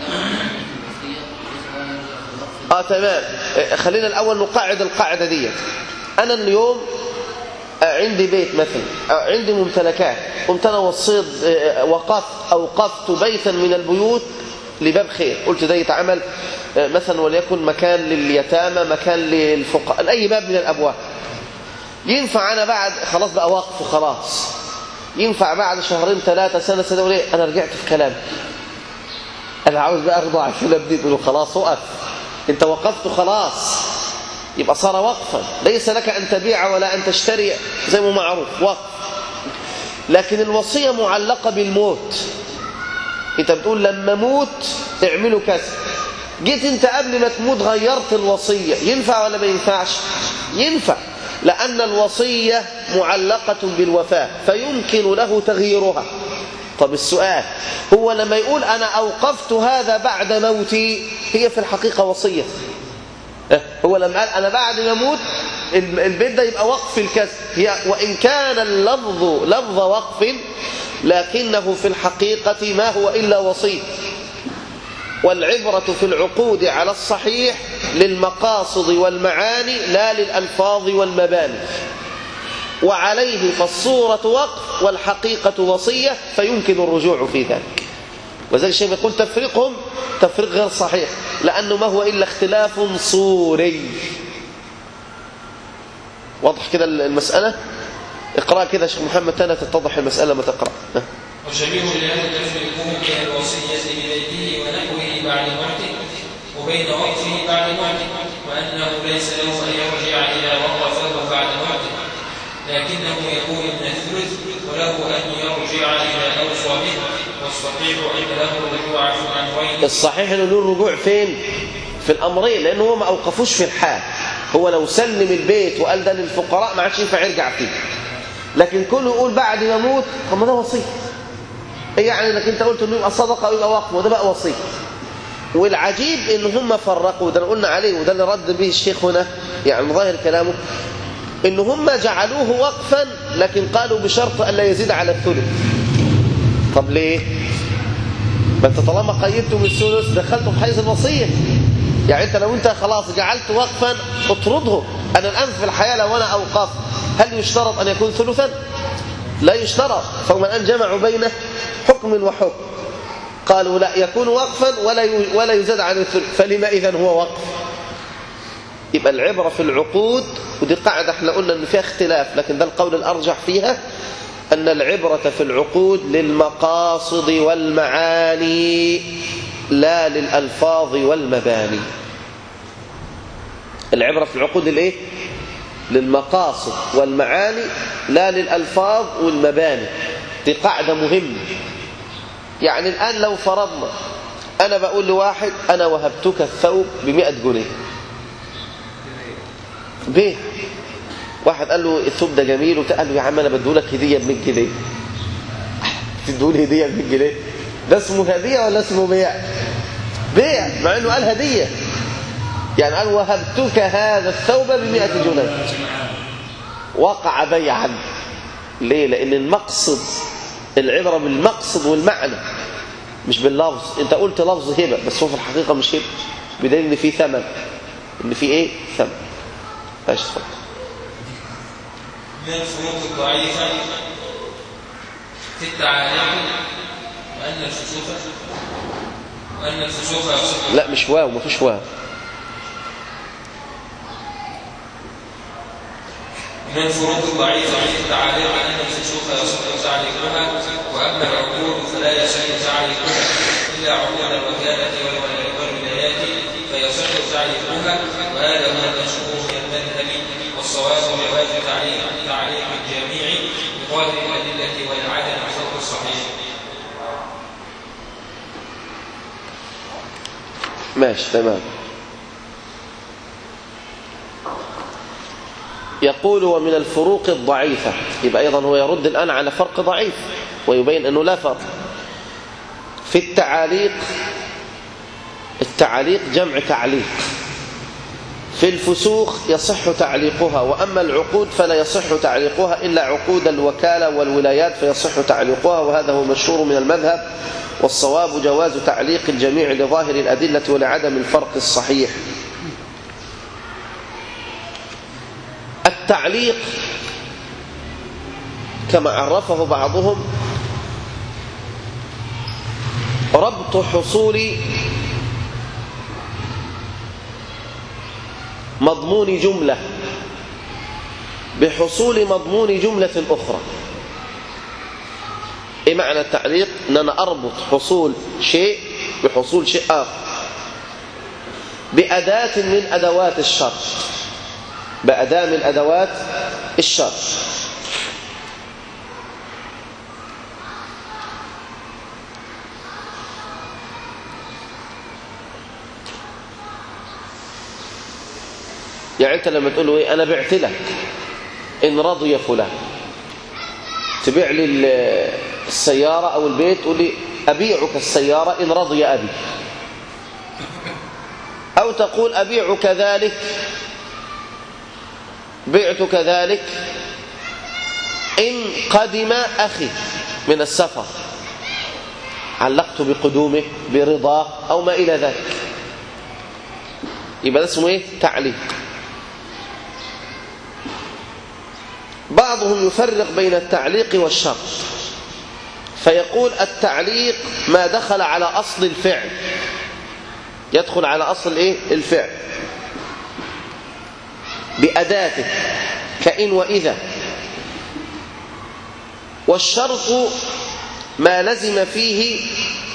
اه تمام. خلينا الاول نقاعد القاعده دي. انا اليوم عندي بيت مثلا، عندي ممتلكات، قمت انا وصيت وقفت اوقفت بيتا من البيوت لباب خير، قلت ده يتعمل مثلا وليكن مكان لليتامى، مكان للفقراء، اي باب من الابواب. ينفع انا بعد خلاص بقى وقف وخلاص، ينفع بعد شهرين ثلاثه سنه سنه وليه انا رجعت في كلامي، انا عاوز بقى اخده عشان ابدي له خلاص وقف، انت وقفت خلاص، يبقى صار وقفا، ليس لك ان تبيع ولا ان تشتري زي ما معروف وقف. لكن الوصيه معلقه بالموت، انت بتقول لما اموت اعملوا كذا، جيت انت قبل ما تموت غيرت الوصيه، ينفع ولا ما ينفعش؟ ينفع، لان الوصيه معلقه بالوفاه فيمكن له تغييرها. طب السؤال هو لما يقول أنا أوقفت هذا بعد موتي، هي في الحقيقة وصية. هو لما قال أنا بعد ما أموت البيت ده يبقى وقف الكسب، هي وإن كان اللفظ لفظ وقف لكنه في الحقيقة ما هو إلا وصية. والعبرة في العقود على الصحيح للمقاصد والمعاني لا للألفاظ والمباني، وعليه فالصورة وقف والحقيقة وصية، فيمكن الرجوع في ذلك. وذلك الشيء يقول تفريقهم تفريق غير صحيح، لأنه ما هو إلا اختلاف صوري. واضح كده المسألة؟ اقرأ كده شيخ محمد تانا تتضح المسألة ما تقرأ. وشبيه له تفريقهم بين الوصية ببيته ونحوه بعد موته وبين وقفه بعد موته، وأنه ليس له أن يرجع إلى وقفه بعد موته، لكنه يكون من الثلث وله أن يرجع إلى أوصى به، والصحيح أن له الرجوع في الأمرين. الصحيح أنه له الرجوع فين؟ في الأمرين، لأنه هو ما أوقفوش في الحال. هو لو سلم البيت وقال ده للفقراء ما عادش ينفع يرجع فيه، لكن كله يقول بعد ما يموت، طب ما ده وصية. إيه يعني انك انت قلت انه يبقى صدقه ويبقى وقف، وده بقى وصيه. والعجيب ان هم فرقوا، ده قلنا عليه وده اللي رد به الشيخ هنا، يعني ظاهر كلامه ان هم جعلوه وقفا لكن قالوا بشرط ان لا يزيد على الثلث. طب ليه؟ ما انت طالما قيدته بالثلث دخلته في حيز الوصيه. يعني انت لو انت خلاص جعلت وقفا اطرده. انا الان في الحياه لو انا اوقف هل يشترط ان يكون ثلثا؟ لا يشترط. فهم الان جمعوا بين حكم وحكم، قالوا لا يكون وقفا ولا ولا يزاد عن الثلث، فلما اذا هو وقف؟ يبقى العبره في العقود، ودي قاعده احنا قلنا ان فيها اختلاف، لكن ده القول الارجح فيها ان العبره في العقود للمقاصد والمعاني لا للالفاظ والمباني. العبره في العقود الايه؟ للمقاصد والمعاني لا للالفاظ والمباني. دي قاعده مهمه. يعني الان لو فرضنا انا بقول لواحد انا وهبتك الثوب بمئة جنيه، بيه واحد قال له الثوب ده جميل، وقال له يا عم انا بديهولك هديه ب مية جنيه. تديهولي هديه ب مية جنيه؟ ده اسمه هديه ولا اسمه بيع؟ بيع، مع انه قال هديه. يعني قال وهبتك هذا الثوب بمئة جنيه، وقع بيعا. ليه؟ لأن المقصد، العبرة بالمقصد والمعنى مش باللفظ. انت قلت لفظ هبة بس هو في الحقيقة مش هبة، بدليل ان في ثمن، ان في ايه؟ ثمن. ماشي اتفضل. من الفروق الضعيفة في التعاليق وأن الفسوق وأن الفسوق لا مش واو، ما فيش واو. من الفروق الضعيفة في التعاليق أن الفسوق يصح تعليقها، وأما العقود فلا يصح تعليقها إلا عقود الوكالة والولايات فيصح تعليقها، وهذا هو المشهور من المذهب، والصواب جواز تعليق تعليق الجميع بظاهر الأدلة والعدم فوق الصحيح. ماشي تمام. يقول ومن الفروق الضعيفة، يبقى أيضا هو يرد الآن على فرق ضعيف ويبين أنه لا فرق في التعاليق. التعاليق جمع تعليق. في الفسوق يصح تعليقها، وأما العقود فلا يصح تعليقها إلا عقود الوكالة والولايات فيصح تعليقها، وهذا هو مشهور من المذهب، والصواب جواز تعليق الجميع لظاهر الأدلة ولعدم الفرق الصحيح. التعليق كما عرفه بعضهم ربط حصول مضمون جملة بحصول مضمون جملة أخرى. إيه معنى التعليق؟ أن أنا أربط حصول شيء بحصول شيء آخر بأداة من أدوات الشرط، بأداة من أدوات الشرط. يعني أنت لما تقول له إيه أنا بعت لك إن رضي فلان، تبيع لي السيارة أو البيت، تقول لي أبيعك السيارة إن رضي أبي، أو تقول أبيعك ذلك بعتك ذلك إن قدم أخي من السفر، علقت بقدومه برضاه أو ما إلى ذلك. يبقى ده اسمه إيه؟ تعليق. بعضهم يفرق بين التعليق والشرط، فيقول التعليق ما دخل على أصل الفعل، يدخل على أصل إيه؟ الفعل بأداته كإن وإذا. والشرط ما لزم فيه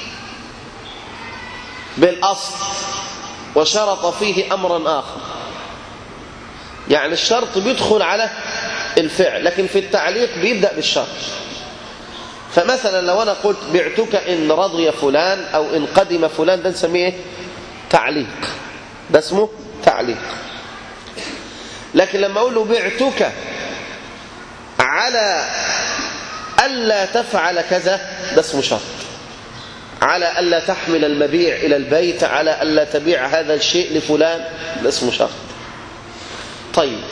بالأصل وشرط فيه أمرا آخر. يعني الشرط بيدخل على الفعل، لكن في التعليق بيبدأ بالشرط. فمثلا لو أنا قلت بعتك إن رضي فلان أو إن قدم فلان، ده نسميه تعليق، ده اسمه تعليق. لكن لما أقول له بعتك على ألا تفعل كذا، ده اسمه شرط. على ألا تحمل المبيع إلى البيت، على ألا تبيع هذا الشيء لفلان، ده اسمه شرط. طيب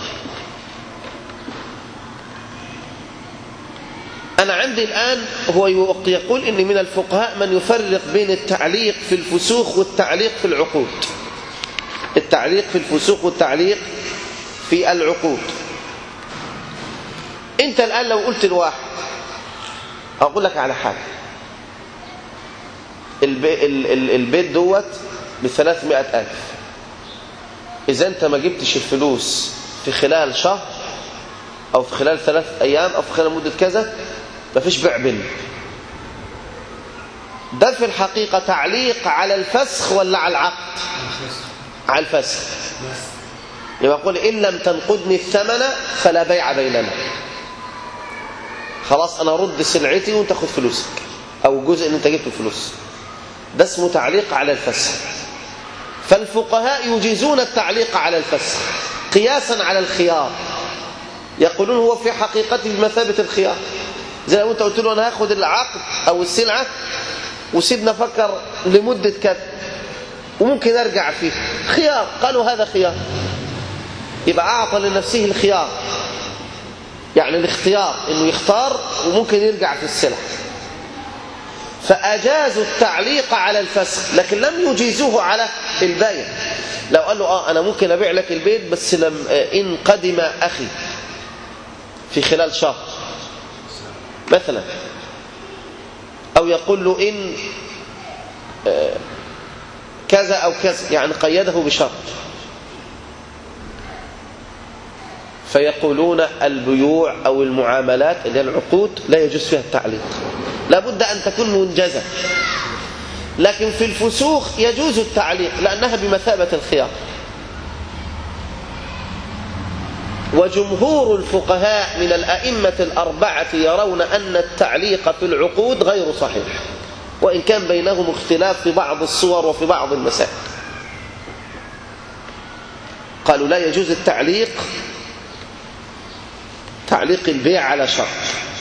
أنا عندي الآن هو يقول إن من الفقهاء من يفرق بين التعليق في الفسوق والتعليق في العقود. التعليق في الفسوق والتعليق في العقود. أنت الآن لو قلت الواحد، أقول لك على حاجة، البيت دوت بثلاثمائة ألف، إذا أنت ما جبتش الفلوس في خلال شهر أو في خلال ثلاث أيام أو في خلال مدة كذا، ما فيش بيع بيننا. ده في الحقيقة تعليق على الفسخ ولا على العقد؟ على الفسخ. يبقى يقول إن لم تنقدني الثمن فلا بيع بيننا. خلاص أنا رد سلعتي وأنت خذ فلوسك، أو جزء إن أنت جبت الفلوس. ده اسمه تعليق على الفسخ. فالفقهاء يجيزون التعليق على الفسخ قياسا على الخيار. يقولون هو في حقيقته بمثابة الخيار. زي لو أنت قلت له أنا هاخد العقد أو السلعة وسيبنا فكر لمدة كذا وممكن أرجع فيه، خيار، قالوا هذا خيار، يبقى أعطى لنفسه الخيار، يعني الاختيار إنه يختار وممكن يرجع في السلع. فأجازوا التعليق على الفسخ، لكن لم يجيزوه على البيع. لو قال له آه أنا ممكن أبيع لك البيت بس لم إن قدم أخي في خلال شهر مثلا، أو يقول له إن كذا أو كذا، يعني قيده بشرط. فيقولون البيوع أو المعاملات اللي هي العقود لا يجوز فيها التعليق، لابد أن تكون منجزة. لكن في الفسوخ يجوز التعليق لأنها بمثابة الخيار. وجمهور الفقهاء من الأئمة الأربعة يرون أن التعليق في العقود غير صحيح، وإن كان بينهم اختلاف في بعض الصور وفي بعض المسائل. قالوا لا يجوز التعليق، تعليق البيع على شرط.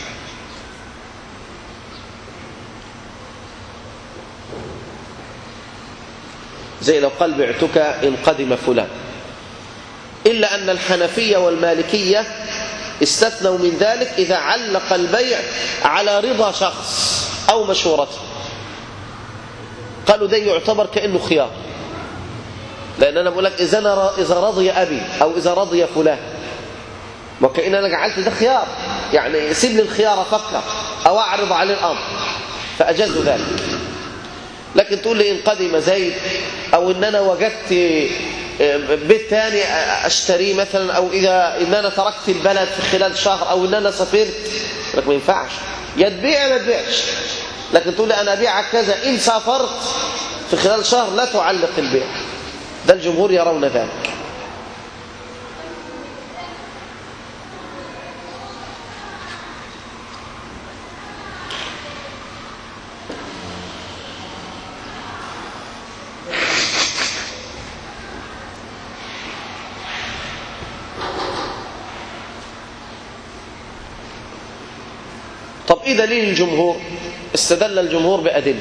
زي لو قال بعتك إن قدم فلان. إلا أن الحنفية والمالكية استثنوا من ذلك إذا علق البيع على رضا شخص أو مشورته، قالوا ده يعتبر كأنه خيار، لأن أنا بقول لك إذا إذا رضي أبي أو إذا رضي فلان، وكأن أنا جعلت ده خيار، يعني سيب لي الخيار أفكر أو أعرض عليه الأمر، فأجازوا ذلك. لكن تقول لي إن قدم زيد، أو إن أنا وجدت بيت تاني أشتريه مثلا، أو إذا إن أنا تركت البلد في خلال شهر، أو إن أنا سافرت، لك ما ينفعش، يا تبيع ما تبيعش. لكن تقول لي أنا أبيعك كذا إن سافرت في خلال شهر، لا تعلق البيع. ده الجمهور يرون ذلك. طب إيه دليل الجمهور؟ استدل الجمهور بأدلة.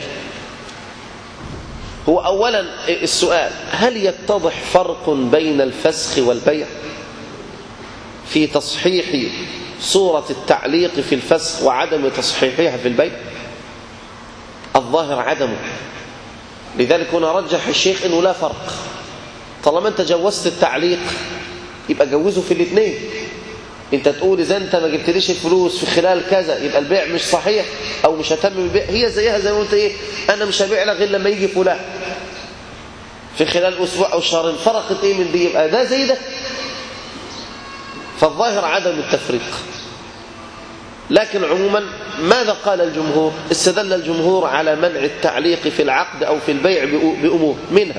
هو أولا السؤال: هل يتضح فرق بين الفسخ والبيع في تصحيح صورة التعليق في الفسخ وعدم تصحيحها في البيع؟ الظاهر عدمه. لذلك هنا رجح الشيخ إنه لا فرق. طالما أنت جوزت التعليق يبقى جوزه في الاثنين. انت تقول اذا انت ما جبتليش الفلوس في خلال كذا يبقى البيع مش صحيح او مش هتم بالبيع. هي زيها زي ما قلت ايه، انا مش هبيع لك غير لما يجي فلان في خلال اسبوع او شهرين. فرقت ايه من دي؟ يبقى ده زي ده. فالظاهر عدم التفريق. لكن عموما ماذا قال الجمهور؟ استدل الجمهور على منع التعليق في العقد او في البيع بامور، منها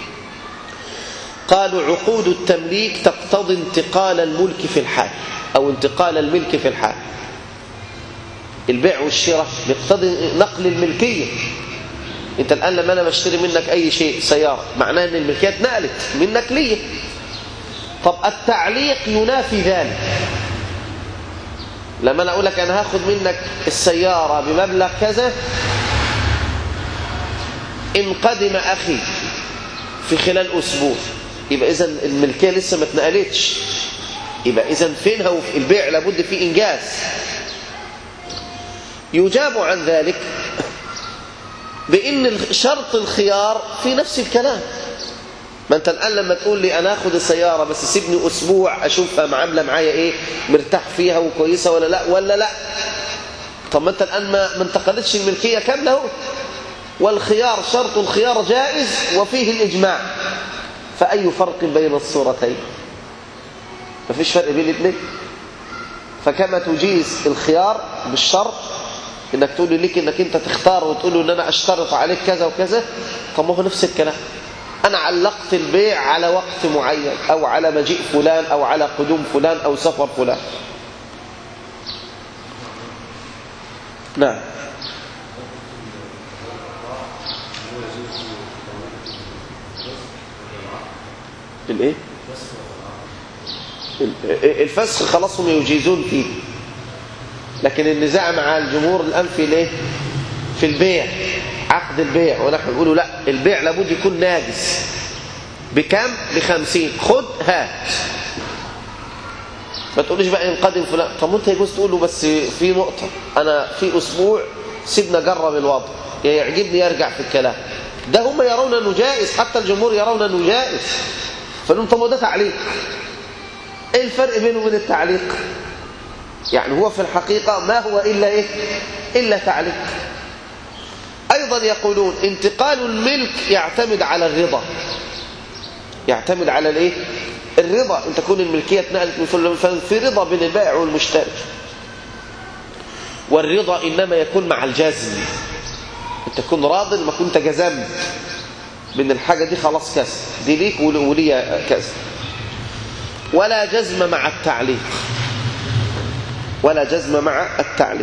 قالوا عقود التمليك تقتضي انتقال الملك في الحال أو انتقال الملك في الحال. البيع والشراء يقتضي نقل الملكية. انت الآن لما أنا بشتري منك أي شيء، سيارة، معناه أن الملكية اتنقلت منك ليه. طب التعليق ينافي ذلك. لما أنا أقول لك أنا هاخد منك السيارة بمبلغ كذا إن قدم أخي في خلال أسبوع، يبقى إذن الملكية لسه ما اتنقلتش. يبقى إذن فينها؟ وفي البيع لابد فيه إنجاز. يجاب عن ذلك بأن شرط الخيار في نفس الكلام. ما أنت الآن لما تقول لي أنا أخذ السيارة بس سيبني أسبوع أشوفها معاملة معايا إيه، مرتاح فيها وكويسة ولا لا ولا لا. طب ما أنت الآن ما انتقلتش الملكية كاملة. والخيار، شرط الخيار جائز وفيه الإجماع. فأي فرق بين الصورتين؟ مفيش فرق بين الاثنين. فكما تجيز الخيار بالشرط انك تقول لك انك انت تختار وتقول له ان انا اشترط عليك كذا وكذا، طب ما هو نفس الكلام. انا علقت البيع على وقت معين او على مجيء فلان او على قدوم فلان او سفر فلان. نعم. الايه؟ الفسخ خلاص هم يجيزون فيه، لكن النزاع مع الجمهور الآن في الايه؟ في البيع، عقد البيع. ونحن نقول لا، البيع لابد يكون ناجز. بكم؟ بخمسين، خد هات. ما تقوليش بقى انقدم فلان. طب انت يجوز تقول له بس في نقطة، أنا في أسبوع سيبنا جرب الوضع، يا يعجبني يرجع في الكلام. ده هم يرون أنه جائز، حتى الجمهور يرون أنه جائز. فنقول طب ده تعليق. ايه الفرق بينه وبين التعليق؟ يعني هو في الحقيقة ما هو إلا إيه؟ إلا تعليق. أيضا يقولون انتقال الملك يعتمد على الرضا، يعتمد على الإيه؟ الرضا. أن تكون الملكية اتنقلت من فلان لفلان في رضا بين البائع والمشتري. والرضا إنما يكون مع الجزم، أن تكون راض لما كنت جزمت بأن الحاجة دي خلاص كذا، دي ليك ولي كذا. ولا جزم مع التعليق، ولا جزم مع التعليق.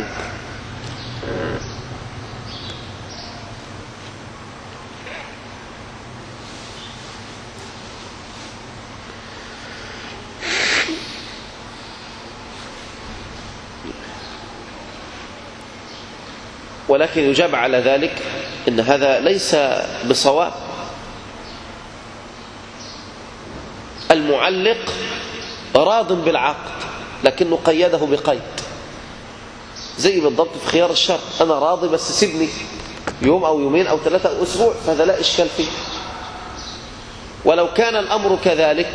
ولكن يجاب على ذلك إن هذا ليس بصواب. المعلق راض بالعقد لكنه قيده بقيد، زي بالضبط في خيار الشرط، أنا راضي بس سيبني يوم أو يومين أو ثلاثة أو أسبوع، فهذا لا إشكال فيه. ولو كان الأمر كذلك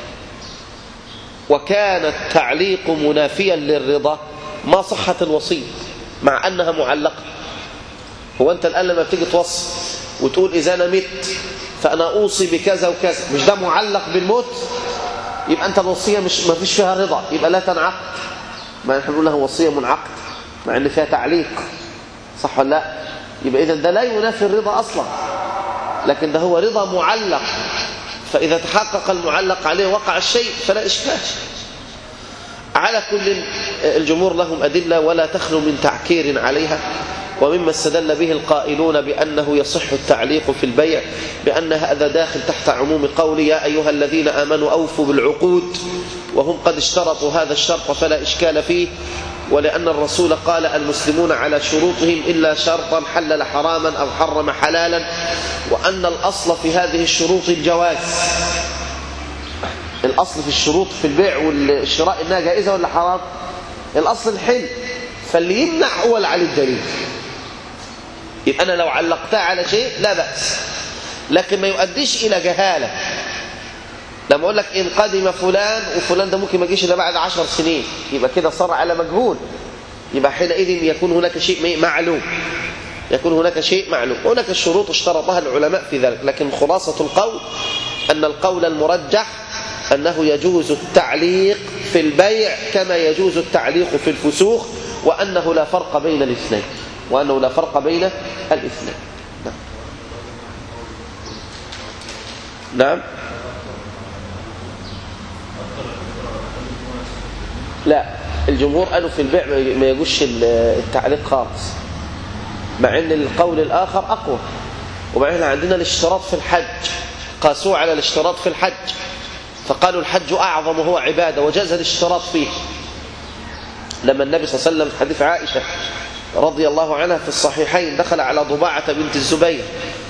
وكان التعليق منافيا للرضا ما صحت الوصية مع أنها معلقة. هو أنت الآن لما بتيجي توصي وتقول إذا أنا مت فأنا أوصي بكذا وكذا، مش ده معلق بالموت؟ يبقى أنت الوصية مش ما فيش فيها رضا، يبقى لا تنعقد. ما نحن نقول لها وصية منعقد مع أن فيها تعليق، صح ولا لا؟ يبقى إذن ده لا ينافي الرضا أصلا، لكن ده هو رضا معلق، فإذا تحقق المعلق عليه وقع الشيء فلا إشكال. على كل الجمهور لهم أدلة ولا تخلو من تعكير عليها. ومما استدل به القائلون بأنه يصح التعليق في البيع بأن هذا داخل تحت عموم قول يا أيها الذين آمنوا أوفوا بالعقود، وهم قد اشترطوا هذا الشرط فلا إشكال فيه. ولأن الرسول قال المسلمون على شروطهم إلا شرطا حلل حراما أو حرم حلالا، وأن الأصل في هذه الشروط الجواز. الأصل في الشروط في البيع والشراء إنها جائزة ولا حرام؟ الأصل الحل، فاللي يمنع هو اللي عليه الدليل. يبقى أنا لو علقتها على شيء لا بأس، لكن ما يؤديش إلى جهالة. لما أقول لك إن قدم فلان وفلان ده ممكن ما يجيش إلا بعد عشر سنين، يبقى كده صار على مجهول، يبقى حينئذ يكون هناك شيء معلوم، يكون هناك شيء معلوم. هناك الشروط اشترطها العلماء في ذلك، لكن خلاصة القول أن القول المرجح أنه يجوز التعليق في البيع كما يجوز التعليق في الفسوق، وأنه لا فرق بين الاثنين، وأنه لا فرق بين الاثنين. نعم. نعم. لا، الجمهور قالوا في البيع ما يجوزش التعليق خالص، مع ان القول الآخر أقوى. وبعدين عندنا الاشتراط في الحج، قاسوا على الاشتراط في الحج فقالوا الحج أعظم وهو عبادة وجاز الاشتراط فيه. لما النبي صلى الله عليه وسلم حديث عائشة رضي الله عنها في الصحيحين دخل على ضباعة بنت الزبير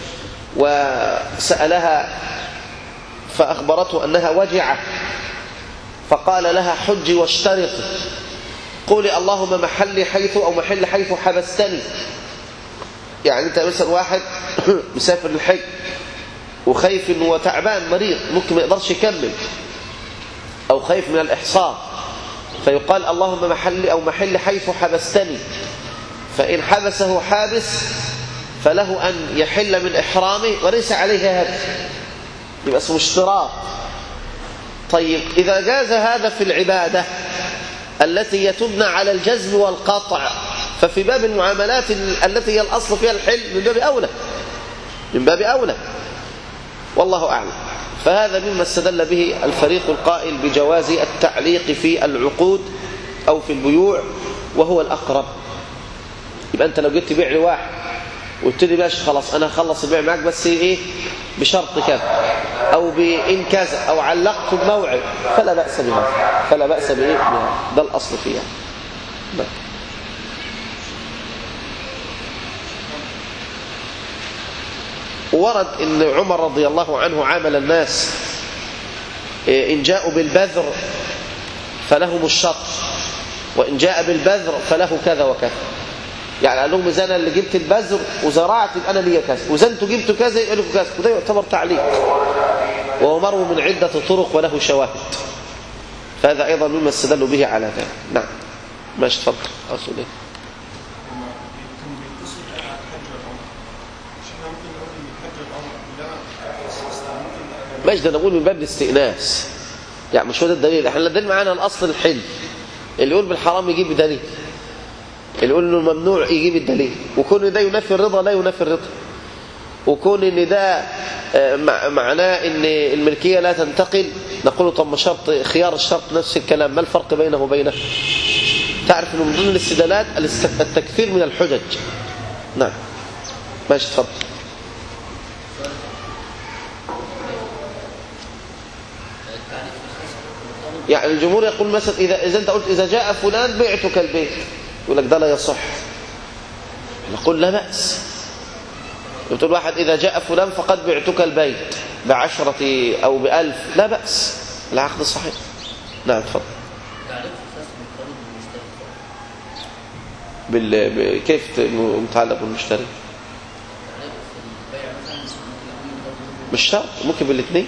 وسألها فأخبرته أنها وجعة، فقال لها حجي واشترطي، قولي اللهم محلي حيث أو محل حيث حبستني. يعني أنت مثلا واحد مسافر للحج وخايف إنه تعبان مريض ممكن ما يقدرش يكمل، أو خايف من الإحصار، فيقال اللهم محلي أو محل حيث حبستني. فإن حبسه حابس فله أن يحل من إحرامه وليس عليه هدي، يبقى اسمه اشتراط. طيب إذا جاز هذا في العبادة التي يتبنى على الجزم والقطع، ففي باب المعاملات التي هي الأصل فيها الحل من باب أولى، من باب أولى، والله أعلم. فهذا مما استدل به الفريق القائل بجواز التعليق في العقود أو في البيوع، وهو الأقرب. يبقى أنت لو جيت تبيع لواحد وابتدي باش خلاص أنا أخلص البيع معك بس إيه بشرط كذا أو بإن كذا أو علقت بموعد، فلا بأس بها، فلا بأس بإيه، ده الأصل فيها. ورد ان عمر رضي الله عنه عامل الناس إن جاءوا بالبذر فلهم الشطر، وإن جاء بالبذر فله كذا وكذا. يعني قال لهم إذا أنا اللي جبت البذر وزرعت يبقى أنا ليا كذا، وإذا أنتوا جبتوا كذا يبقى لكم كذا، وده يعتبر تعليق، وهو مروي من عدة طرق وله شواهد، فهذا أيضا مما استدلوا به على ذلك. نعم ماشي تفضل أصل إيه؟ ماشي، ده نقول من باب الاستئناس، يعني مش هو ده الدليل. احنا الدليل معانا الاصل الحل، اللي يقول بالحرام يجيب دليل، اللي يقول انه الممنوع يجيب الدليل، وكون ان ده ينافي الرضا لا ينافي الرضا، وكون ان ده معناه ان الملكيه لا تنتقل نقول طب ما شرط خيار الشرط نفس الكلام، ما الفرق بينه وبينه؟ تعرف انه من ضمن الاستدلالات التكثير من الحجج. نعم ماشي تفضل. يعني الجمهور يقول مثلا إذا إذا أنت قلت إذا جاء فلان بعتك البيت، يقول لك ده لا يصح. نقول لا بأس. بتقول واحد إذا جاء فلان فقد بعتك البيت بعشرة أو بألف، لا بأس، العقد صحيح. نعم تفضل. بال... كيف متعلق بالمشتري؟ مش شرط، ممكن بالاثنين.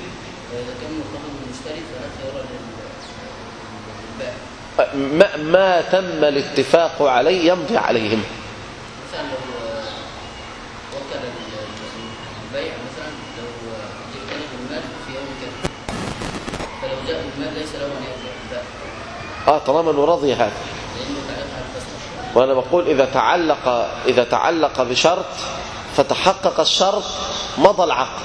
ما, ما تم الاتفاق عليه يمضي عليهم. مثلا لو وكل البيع مثلا لو جئتني بالمال في يوم كذا، فلو جاء بالمال ليس له ان يرجع البيع. اه طالما انه رضي هذا. لانه تعلق على الفسخ. وانا بقول اذا تعلق اذا تعلق بشرط فتحقق الشرط مضى العقد،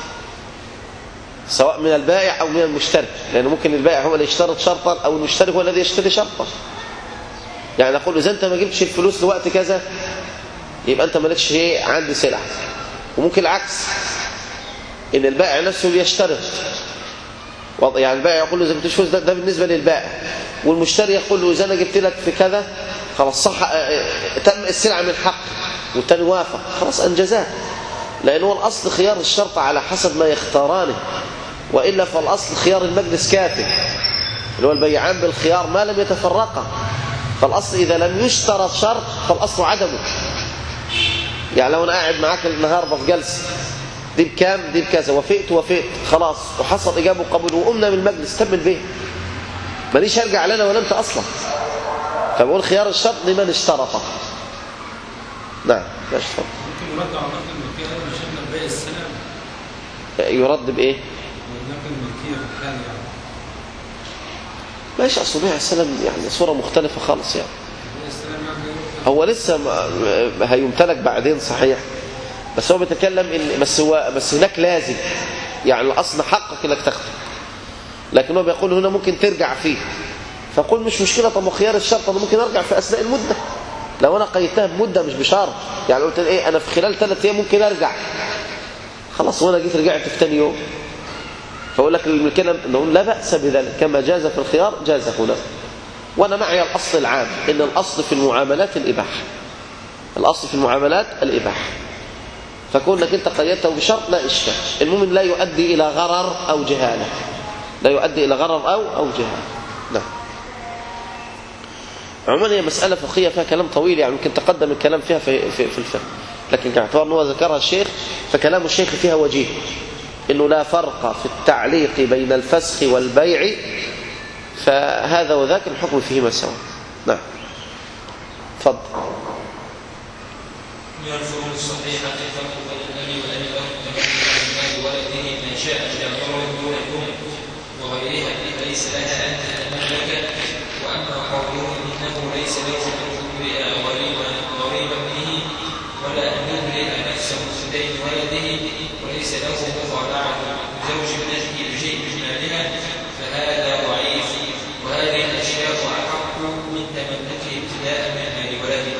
سواء من البائع أو من المشتري، لأنه ممكن البائع هو اللي يشترط شرطا أو المشتري هو الذي يشتري شرطا. يعني نقول إذا أنت ما جبتش الفلوس لوقت كذا يبقى أنت مالكش شيء عندي سلعة. وممكن العكس، إن البائع نفسه اللي يشترط، يعني البائع يقول له إذا جبتش فلوس ده, ده بالنسبة للبائع، والمشتري يقول له إذا أنا جبت لك في كذا خلاص صح تم السلعة من حق، والتاني وافق خلاص أنجزاه، لأنه هو الأصل خيار الشرط على حسب ما يختارانه، وإلا فالأصل خيار المجلس كافي، اللي هو البيعان بالخيار ما لم يتفرقا. فالأصل إذا لم يشترط شرط فالأصل عدمه. يعني لو أنا قاعد معاك النهاردة في جلسة دي بكام دي بكذا، وافقت وافقت خلاص وحصل إجابة وقبول وقمنا من المجلس تم البيع، ماليش أرجع لنا ولا أنت أصلا. فبقول خيار الشرط لمن اشترطه. نعم ماشي تفضل. ممكن يرد على نقل الملكيه ده مش احنا البيع السلام يرد بايه؟ نقل الملكيه بالحال يعني ماشي. اصل بيع السلام يعني صوره مختلفه خالص. يعني بيع السلام يعني هو لسه هيمتلك بعدين صحيح، بس هو بيتكلم ان بس هو بس هناك لازم، يعني الاصل حقك انك تاخده، لكن هو بيقول هنا ممكن ترجع فيه. فقول مش مشكله، طب خيار الشرط انا ممكن ارجع في اثناء المده لو انا قيدتها بمده مش بشرط. يعني قلت ايه انا في خلال ثلاث ايام ممكن ارجع، خلاص وانا جيت رجعت في ثاني يوم، فاقول لك الملكيه نقول لا باس بذلك، كما جاز في الخيار جاز هنا. وانا معي الاصل العام ان الاصل في المعاملات الاباحه، الاصل في المعاملات الاباحه، فكونك انت قيدته بشرط لا اشكال، المؤمن لا يؤدي الى غرر او جهاله، لا يؤدي الى غرر او او جهاله. نعم. عموما هي مسألة فقهية فيها كلام طويل، يعني يمكن تقدم الكلام فيها في, في, في الفقه، لكن كاعتبار أنه ذكرها الشيخ فكلام الشيخ فيها وجيه، إنه لا فرق في التعليق بين الفسخ والبيع، فهذا وذاك الحكم فيهما سواء. نعم تفضل. من الفروض الصحيحة الفرق بين الأبي والأبي والأبي ولده من شاء جعفره دون الأم وغيرها ليس لها أن تتملك. وأما قوله إنه ليس له أن يبرئ غريبا به ولا أن يبرئ نفسه بدين ولده، وليس له مطالعة زوج ابنته بشيء من مالها، فهذا ضعيف، وهذه الأشياء أحق من تملكه ابتداء من مال ولده.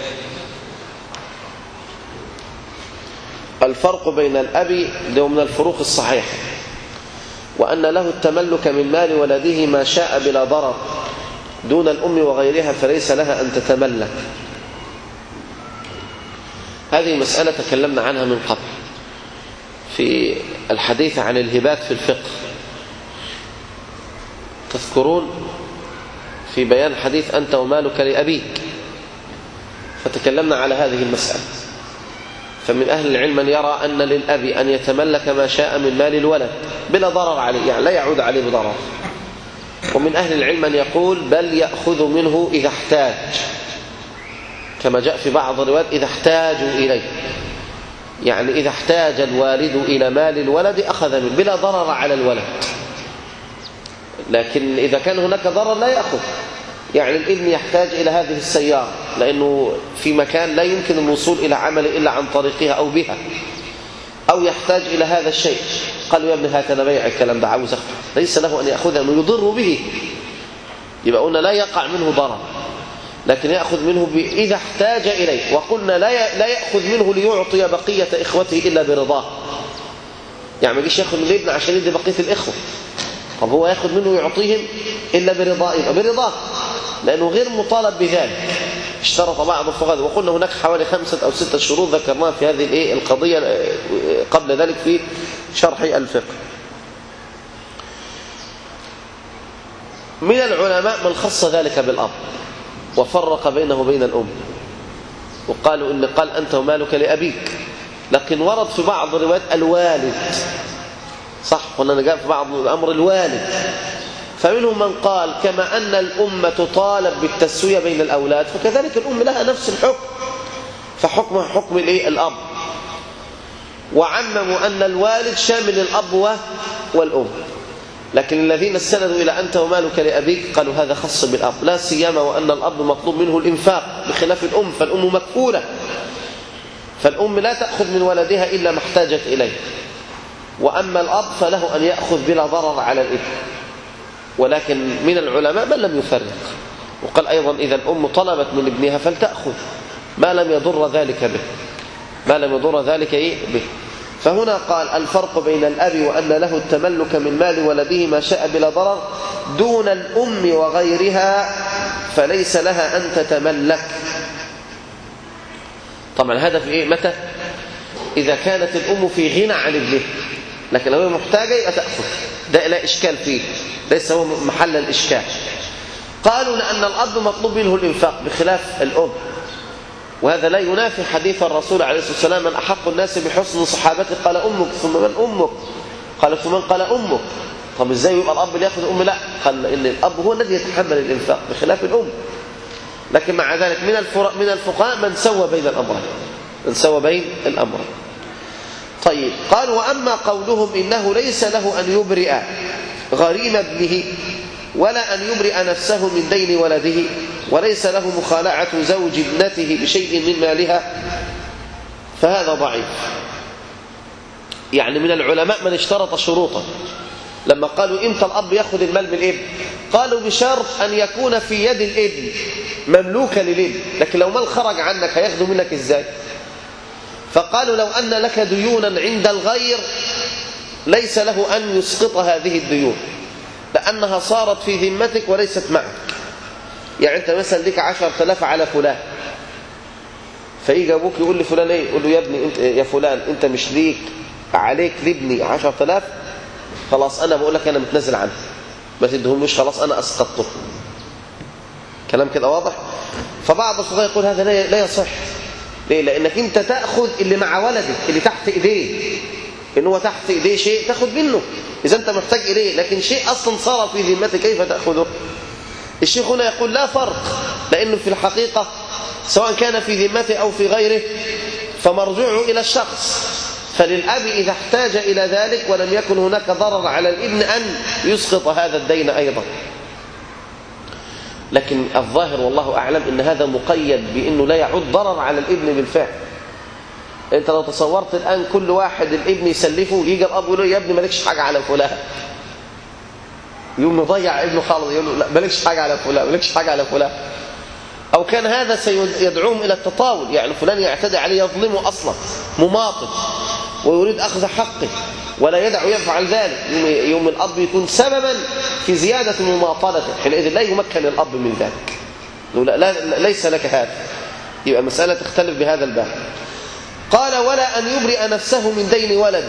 الفرق بين الأب ده من الفروق الصحيحة، وأن له التملك من مال ولده ما شاء بلا ضرر، دون الأم وغيرها فليس لها أن تتملك. هذه مسألة تكلمنا عنها من قبل، في الحديث عن الهبات في الفقه. تذكرون في بيان حديث أنت ومالك لأبيك، فتكلمنا على هذه المسألة. فمن أهل العلم من يرى أن للأب أن يتملك ما شاء من مال الولد بلا ضرر عليه، يعني لا يعود عليه بضرر. ومن أهل العلم من يقول بل يأخذ منه إذا احتاج، كما جاء في بعض الروايات إذا احتاجوا إليه، يعني إذا احتاج الوالد إلى مال الولد أخذ منه بلا ضرر على الولد. لكن إذا كان هناك ضرر لا يأخذ، يعني الابن يحتاج إلى هذه السيارة لأنه في مكان لا يمكن الوصول إلى عمل إلا عن طريقها أو بها، أو يحتاج إلى هذا الشيء، قالوا يا ابن هات أنا بيع الكلام ده عاوز أخذ، ليس له أن يأخذه أنه يضر به، يبقى قلنا لا يقع منه ضرر، لكن يأخذ منه إذا احتاج إليه. وقلنا لا لا يأخذ منه ليعطي بقية إخوته إلا برضاه، يعني ما يجيش يأخذ من الابن عشان يدي بقية الإخوة، طب هو يأخذ منه يعطيهم إلا برضاه، يبقى برضاه لأنه غير مطالب بذلك. اشترط بعض الفقهاء، وقلنا هناك حوالي خمسة أو ستة شروط ذكرناها في هذه الايه القضية قبل ذلك في شرح الفقه. من العلماء من خص ذلك بالأب وفرق بينه وبين الأم، وقالوا إن قال أنت ومالك لأبيك، لكن ورد في بعض الروايات الوالد، صح، قلنا جاء في بعض الأمر الوالد. فمنهم من قال كما أن الأم تطالب بالتسوية بين الأولاد فكذلك الأم لها نفس الحكم، فحكمها حكم الإيه؟ الأب. وعمموا أن الوالد شامل الأب والأم، لكن الذين استندوا إلى أنت ومالك لأبيك قالوا هذا خاص بالأب، لا سيما وأن الأب مطلوب منه الإنفاق بخلاف الأم، فالأم مكفولة، فالأم لا تأخذ من ولدها إلا ما احتاجت إليه، وأما الأب فله أن يأخذ بلا ضرر على الابن. ولكن من العلماء من لم يفرق، وقال أيضا إذا الأم طلبت من ابنها فلتأخذ ما لم يضر ذلك به، ما لم يضر ذلك إيه به. فهنا قال الفرق بين الأب وأن له التملك من مال ولده ما شاء بلا ضرر دون الأم وغيرها فليس لها أن تتملك. طبعا هذا في إيه؟ متى؟ إذا كانت الأم في غنى عن ابنها، لكن لو هي محتاجة يبقى تأخذ، ده لا إشكال فيه، ليس هو محل الإشكال. قالوا لأن الأب مطلوب منه الإنفاق بخلاف الأم، وهذا لا ينافي حديث الرسول عليه الصلاة والسلام من أحق الناس بحسن صحابته قال أمك، ثم من أمك؟ قال ثم من؟ قال أمك. طب إزاي يبقى الأب اللي يأخذ الأم؟ لا، قال إن الأب هو الذي يتحمل الإنفاق بخلاف الأم. لكن مع ذلك من الفرق من الفقهاء من سوى بين الأمرين، من سوى بين الأمرين. طيب، قال وأما قولهم إنه ليس له أن يبرئ غريم ابنه ولا أن يبرئ نفسه من دين ولده وليس له مخالعة زوج ابنته بشيء من مالها فهذا ضعيف. يعني من العلماء من اشترط شروطا لما قالوا إمتى الأب يأخذ المال من الابن، قالوا بشرط أن يكون في يد الابن مملوكا للابن، لكن لو مال خرج عنك هياخذه منك إزاي؟ فقالوا لو أن لك ديونا عند الغير ليس له أن يسقط هذه الديون لأنها صارت في ذمتك وليست معك. يعني أنت مثلا لك عشر تلاف على فلان، فيجي أبوك يقول لفلان إيه؟ يقول له يا ابني انت يا فلان أنت مش ليك عليك لابني عشر تلاف، خلاص أنا بقول لك أنا متنازل عنه، ما تدهموش، خلاص أنا أسقطته. كلام كده واضح؟ فبعض الفقهاء يقول هذا لا يصح. ليه؟ لأنك أنت تأخذ اللي مع ولدك اللي تحت إيديه، إن هو تحت إيديه شيء تأخذ منه إذا أنت محتاج إليه، لكن شيء أصلا صار في ذمتك كيف تأخذه؟ الشيخ هنا يقول لا فرق، لأنه في الحقيقة سواء كان في ذمته أو في غيره فمرجوعه إلى الشخص. فللأب إذا احتاج إلى ذلك ولم يكن هناك ضرر على الابن أن يسقط هذا الدين أيضا. لكن الظاهر والله أعلم إن هذا مقيد بأنه لا يعود ضرر على الابن بالفعل. أنت لو تصورت الآن كل واحد الابن يسلفه يجي الأب يقول له يا ابني مالكش حاجة على فلان، يوم يضيع ابنه خالص يقول له لا مالكش حاجة على فلان، مالكش حاجة على فلان. أو كان هذا سيدعوهم إلى التطاول، يعني فلان يعتدي عليه يظلمه أصلا مماطل ويريد أخذ حقه ولا يدع يفعل ذلك، يوم الأب يكون سببا في زيادة مماطلته، حينئذ لا يمكن الأب من ذلك، لا, لا ليس لك هذا، يبقى مسألة تختلف بهذا الباب. قال ولا أن يبرئ نفسه من دين ولده،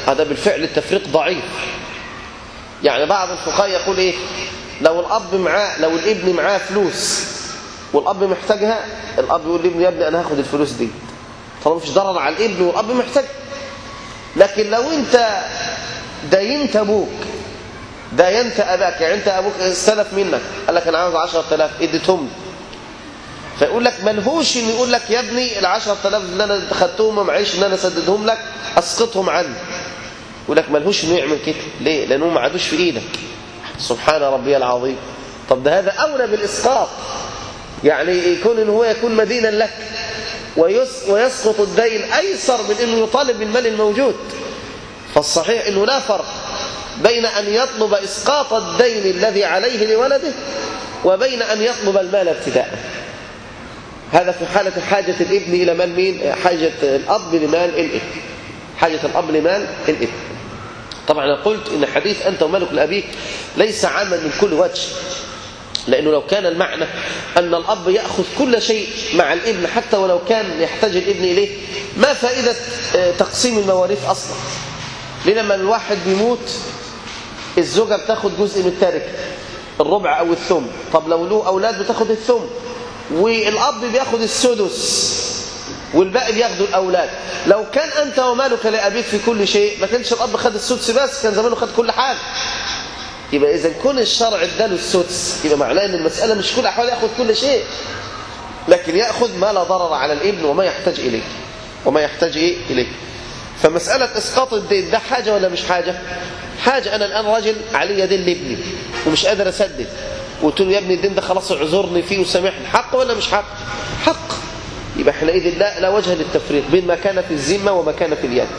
هذا بالفعل التفريق ضعيف. يعني بعض الفقهاء يقول ايه، لو الاب معاه لو الابن معاه فلوس والاب محتاجها، الاب يقول لابنه يا ابني انا هاخد الفلوس دي طالما مفيش ضرر على الابن والاب محتاج. لكن لو انت داينت ابوك داينت اباك، يعني انت ابوك استلف منك قال لك انا عاوز عشرة آلاف اديتهم لي، فيقول لك ملهوش ان يقول لك يا ابني ال عشرة آلاف اللي انا خدتهم ما معيش ان انا اسددهم لك اسقطهم عني. يقول لك ملهوش انه يعمل كده. ليه؟ لانهم ما عادوش في ايدك. سبحان ربي العظيم. طب ده هذا اولى بالاسقاط، يعني يكون ان هو يكون مدينا لك ويسقط الدين ايسر من انه يطالب بالمال الموجود. فالصحيح انه لا فرق بين ان يطلب اسقاط الدين الذي عليه لولده وبين ان يطلب المال ابتداء. هذا في حالة حاجة الابن الى مال مين؟ حاجة الاب لمال الابن. حاجة الاب لمال الابن. طبعا انا قلت ان حديث انت ومالك لابيك ليس عاما من كل وجه، لانه لو كان المعنى ان الاب ياخذ كل شيء مع الابن حتى ولو كان يحتاج الابن اليه، ما فائدة تقسيم المواريث اصلا؟ لما الواحد بيموت الزوجة بتاخد جزء من التركة الربع او الثمن، طب لو له اولاد بتاخد الثمن، والاب بياخد السدس والباقي بياخدوا الاولاد. لو كان انت ومالك لابيك في كل شيء ما كانش الاب خد السدس بس، كان زمانه خد كل حاجه. يبقى اذا كون الشرع اداله السدس يبقى معناه ان المساله مش كل احوال ياخد كل شيء، لكن ياخذ ما لا ضرر على الابن وما يحتاج اليه وما يحتاج ايه اليه. فمساله اسقاط الدين ده حاجه ولا مش حاجه؟ حاجه. انا الان راجل علي دين لابني ومش قادر اسدد، وقلت له يا ابني الدين ده خلاص اعذرني فيه وسامحني، حق ولا مش حق؟ حق. يبقى حينئذ لا لا وجه للتفريق بين ما كان في الذمه وما كان في اليد.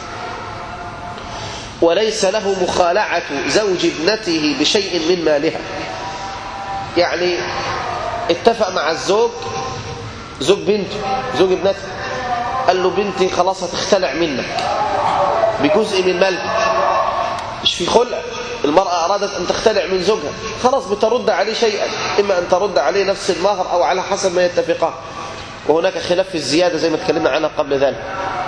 وليس له مخالعة زوج ابنته بشيء من مالها. يعني اتفق مع الزوج، زوج بنته زوج ابنته، قال له بنتي خلاص هتختلع منك بجزء من مالها. مش في خلع، المرأة أرادت أن تختلع من زوجها، خلاص بترد عليه شيئا، إما أن ترد عليه نفس المهر أو على حسب ما يتفقان، وهناك خلاف في الزيادة زي ما تكلمنا عنها قبل ذلك.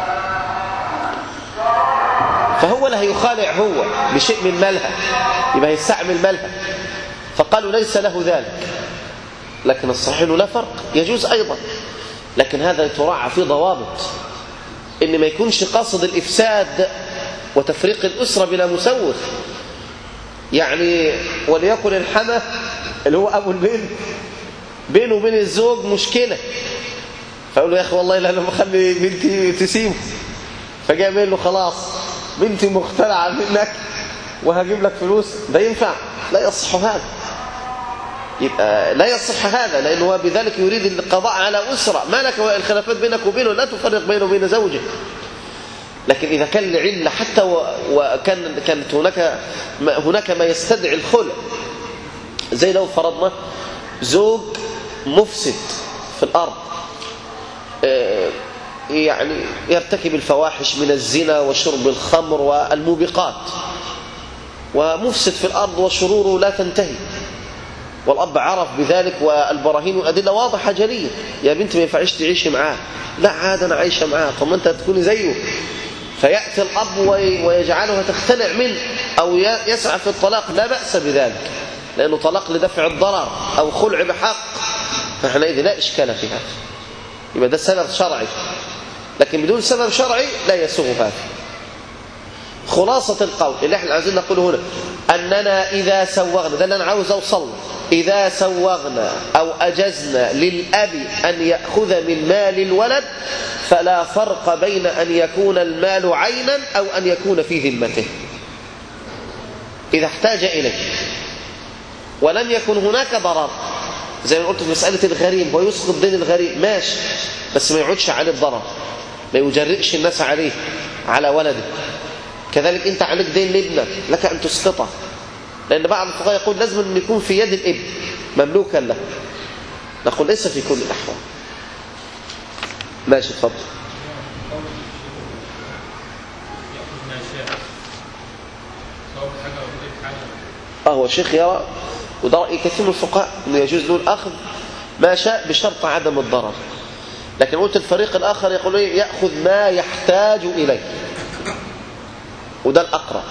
فهو لا يخالع هو بشيء من مالها، يبقى يستعمل مالها، فقالوا ليس له ذلك. لكن الصحيح انه لا فرق، يجوز ايضا، لكن هذا يتراعى فيه ضوابط، ان ما يكونش قاصد الافساد وتفريق الاسره بلا مسوغ. يعني وليكن الحمى اللي هو ابو البنت بينه وبين الزوج مشكله، فقال له يا اخي والله لا انا بخلي بنتي تسيبه، فجاء قال له خلاص بنتي مختلعه منك وهجيب لك فلوس، ده ينفع؟ لا يصح هذا. يبقى لا يصح هذا، لانه هو بذلك يريد القضاء على اسره، ما لك الخلافات بينك وبينه لا تفرق بينه وبين زوجه. لكن اذا كان لعله حتى وكان كانت هناك هناك ما يستدعي الخلع، زي لو فرضنا زوج مفسد في الارض، يعني يرتكب الفواحش من الزنا وشرب الخمر والموبقات، ومفسد في الأرض وشروره لا تنتهي، والأب عرف بذلك والبراهين والأدلة واضحة جلية، يا بنت ما ينفعش تعيشي معاه، لا عاد أنا عايشة معاه، طب ما أنت تكوني زيه. فيأتي الأب ويجعلها تختلع منه أو يسعى في الطلاق، لا بأس بذلك، لأنه طلاق لدفع الضرر أو خلع بحق، فحينئذ لا إشكال في هذا، يبقى ده سبب شرعي. لكن بدون سبب شرعي لا يسوغ هذا. خلاصة القول اللي احنا عايزين نقوله هنا أننا إذا سوغنا، ده اللي أنا عاوز أوصل، إذا سوغنا أو أجزنا للأب أن يأخذ من مال الولد فلا فرق بين أن يكون المال عينا أو أن يكون في ذمته. إذا احتاج إليه ولم يكن هناك ضرر، زي ما قلت في مسألة الغريم ويسقط دين الغريم ماشي، بس ما يعودش عليه الضرر، ما يجرئش الناس عليه على ولده. كذلك انت عليك دين لابنك لك ان تسقطه، لان بعض الفقهاء يقول لازم ان يكون في يد الابن مملوكا له، نقول ليس في كل الاحوال. ماشي اتفضل. اه هو الشيخ يرى، وده رأي كثير من الفقهاء، انه يجوز له الاخذ ما شاء بشرط عدم الضرر. لكن قلت الفريق الاخر يقول ياخذ ما يحتاج اليه، وده الأقرب.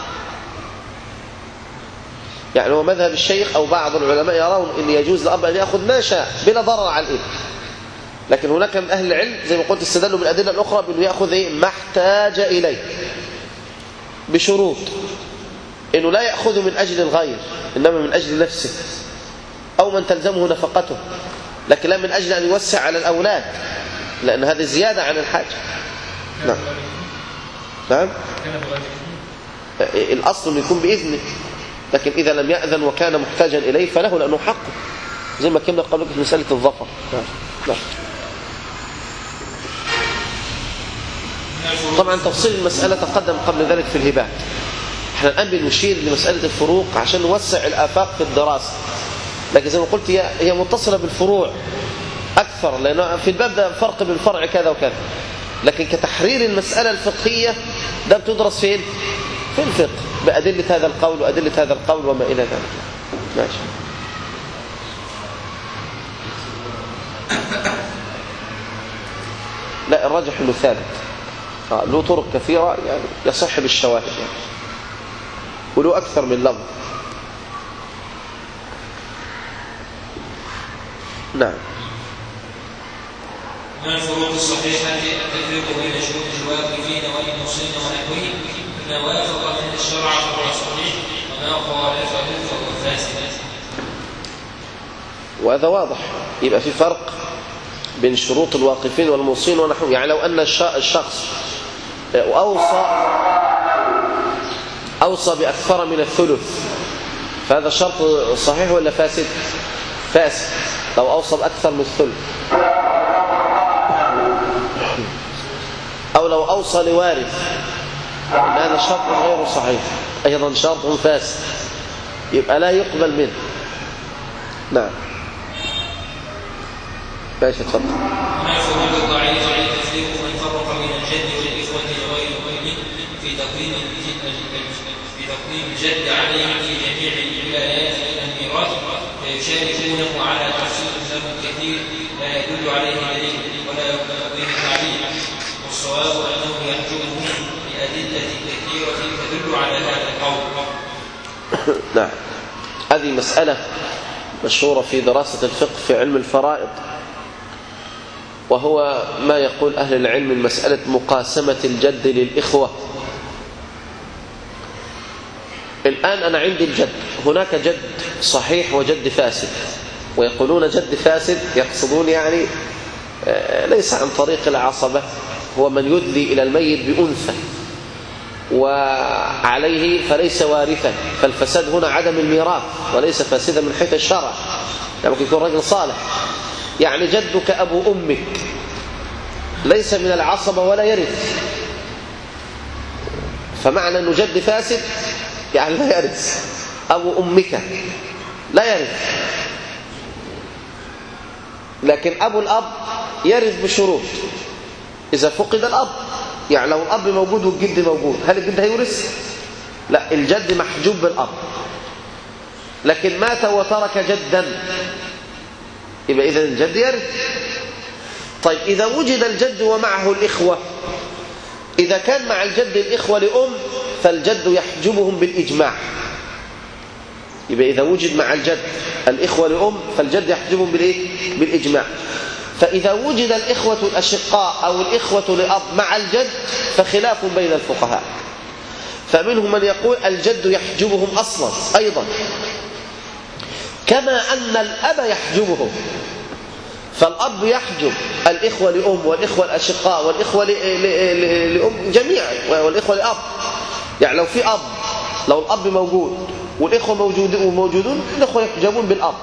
يعني هو مذهب الشيخ أو بعض العلماء يرون أن يجوز للأب أن يأخذ ما شاء بلا ضرر على الابن، لكن هناك من أهل العلم زي ما قلت استدلوا بالأدلة الأخرى بأنه يأخذ إيه؟ ما احتاج إليه، بشروط أنه لا يأخذ من أجل الغير إنما من أجل نفسه أو من تلزمه نفقته، لكن لا من أجل أن يوسع على الأولاد، لأن هذه زيادة عن الحاجة. نعم نعم الأصل أنه يكون بإذنه، لكن إذا لم يأذن وكان محتاجا إليه فله، لأنه حقه زي ما كنا قبل في مسألة الظفر. نعم نعم. طبعا تفصيل المسألة تقدم قبل ذلك في الهبات. احنا الآن بنشير لمسألة الفروق عشان نوسع الآفاق في الدراسة، لكن زي ما قلت هي هي متصلة بالفروع أكثر، لأن في الباب ده فرق بين فرع كذا وكذا، لكن كتحرير المسألة الفقهية ده بتدرس فين؟ في الفقه بأدلة هذا القول وأدلة هذا القول وما إلى ذلك. ماشي. لا الراجح انه ثابت، آه له طرق كثيرة يعني يصح بالشواهد يعني، وله أكثر من لفظ. نعم. من الفروق الصحيحة التفريق بين شروط الواقفين والموصين ونحوه، ما وافق من الشرع فهو صحيح وما خالفه فهو فاسد. وهذا واضح، يبقى في فرق بين شروط الواقفين والموصين ونحوه. يعني لو أن الشخص أوصى أوصى بأكثر من الثلث فهذا شرط صحيح ولا فاسد؟ فاسد لو أوصى بأكثر من الثلث. أو لو أوصى لوارث هذا شرط غير صحيح أيضا شرط فاسد، يبقى لا يقبل منه. نعم ماشي اتفضل. ما الفروق الضعيفة التفريق من فرق بين الجد والإخوة لغير المؤمن في تقديم في تقديم الجد عليه في جميع الولايات الميراث فيشاركونه على تفصيل له كثير لا يدل عليه دليل ولا يقبل به تعليل، والصواب أنه يحجبه بأدلة كثيرة تدل على هذا القول. نعم هذه مسألة مشهورة في دراسة الفقه في علم الفرائض، وهو ما يقول أهل العلم من مسألة مقاسمة الجد للإخوة. الآن أنا عندي الجد، هناك جد صحيح وجد فاسد، ويقولون جد فاسد يقصدون يعني ليس عن طريق العصبة، هو من يدلي إلى الميت بأنثى وعليه فليس وارثا، فالفساد هنا عدم الميراث وليس فاسدا من حيث الشرع، يعني ممكن يكون رجل صالح. يعني جدك أبو أمك ليس من العصبة ولا يرث، فمعنى أنه جد فاسد يعني لا يرث. أبو أمك لا يرث، لكن أبو الأب يرث بشروط. إذا فقد الأب، يعني لو الأب موجود والجد موجود، هل الجد هيورث؟ لا، الجد محجوب بالأب. لكن مات وترك جدا يبقى إذن الجد يرث. طيب إذا وجد الجد ومعه الإخوة، إذا كان مع الجد الإخوة لأم فالجد يحجبهم بالإجماع. يبقى إذا وجد مع الجد الإخوة لأم فالجد يحجبهم بالإيه؟ بالإجماع. فإذا وجد الإخوة الأشقاء أو الإخوة لأب مع الجد فخلاف بين الفقهاء، فمنهم من يقول الجد يحجبهم أصلا أيضا، كما أن الأب يحجبهم، فالأب يحجب الإخوة لأم والإخوة الأشقاء والإخوة لأم جميعا والإخوة لأب. يعني لو في أب، لو الأب موجود والإخوة موجودون، الإخوة يحجبون بالأب.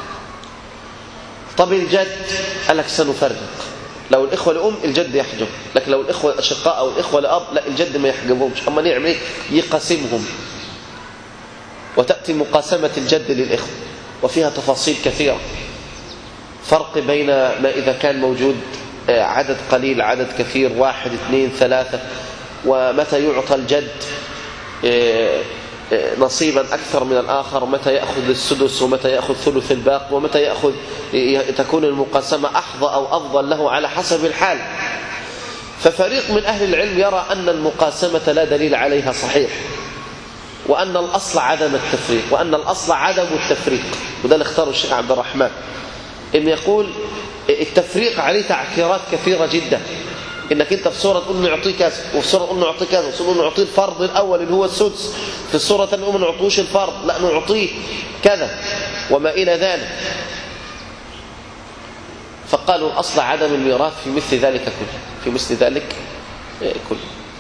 طب الجد قال لك سنفرق، لو الإخوة لأم الجد يحجب، لكن لو الإخوة الأشقاء أو الإخوة لأب لا، الجد ما يحجبهمش. أما نعمل إيه؟ يقسمهم، وتأتي مقاسمة الجد للإخوة وفيها تفاصيل كثيرة. فرق بين ما إذا كان موجود عدد قليل عدد كثير، واحد اثنين ثلاثة، ومتى يعطى الجد نصيبا أكثر من الآخر، متى يأخذ السدس ومتى يأخذ ثلث الباقي، ومتى يأخذ تكون المقاسمة أحظى أو أفضل له على حسب الحال. ففريق من أهل العلم يرى أن المقاسمة لا دليل عليها صحيح، وأن الأصل عدم التفريق، وأن الأصل عدم التفريق. وده اللي اختاره الشيخ عبد الرحمن، إن يقول التفريق عليه تعكيرات كثيرة جدا، إنك أنت في سورة تقول نعطيه كذا، وفي سورة تقول نعطيه كذا، وفي سورة نعطيه الفرض الأول اللي هو السدس، في السورة الثانية ما نعطوش الفرض، لا نعطيه كذا وما إلى ذلك. فقالوا الأصل عدم الميراث في مثل ذلك كله، في مثل ذلك كله.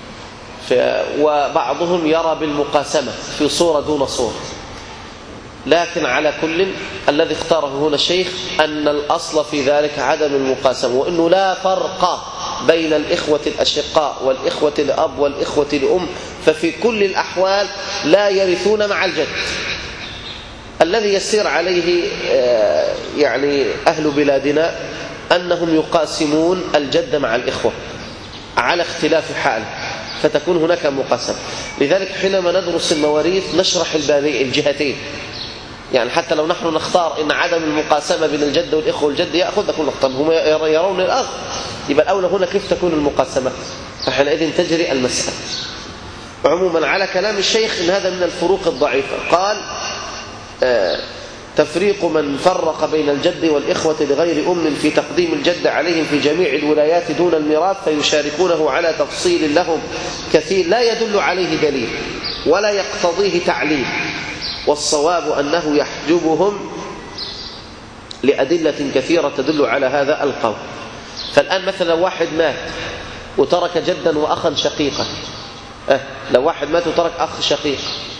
وبعضهم يرى بالمقاسمة في صورة دون صورة، لكن على كل الذي اختاره هنا الشيخ أن الأصل في ذلك عدم المقاسمة، وأنه لا فرق بين الإخوة الأشقاء والإخوة الأب والإخوة الأم، ففي كل الأحوال لا يرثون مع الجد. الذي يسير عليه يعني أهل بلادنا أنهم يقاسمون الجد مع الإخوة على اختلاف حال، فتكون هناك مقاسمة. لذلك حينما ندرس المواريث نشرح البابين الجهتين، يعني حتى لو نحن نختار إن عدم المقاسمة بين الجد والإخوة والجد يأخذ، نقول نختار هم يرون الأخ، يبقى الأولى هنا كيف تكون المقاسمة، فحينئذ تجري المسألة. عموما على كلام الشيخ إن هذا من الفروق الضعيفة. قال آه تفريق من فرق بين الجد والإخوة لغير أم في تقديم الجد عليهم في جميع الولايات دون الميراث فيشاركونه على تفصيل لهم كثير لا يدل عليه دليل ولا يقتضيه تعليل، والصواب أنه يحجبهم لأدلة كثيرة تدل على هذا القول. فالآن مثلا لو واحد مات وترك جدا وأخا شقيقا، أه لو واحد مات وترك أخ شقيق،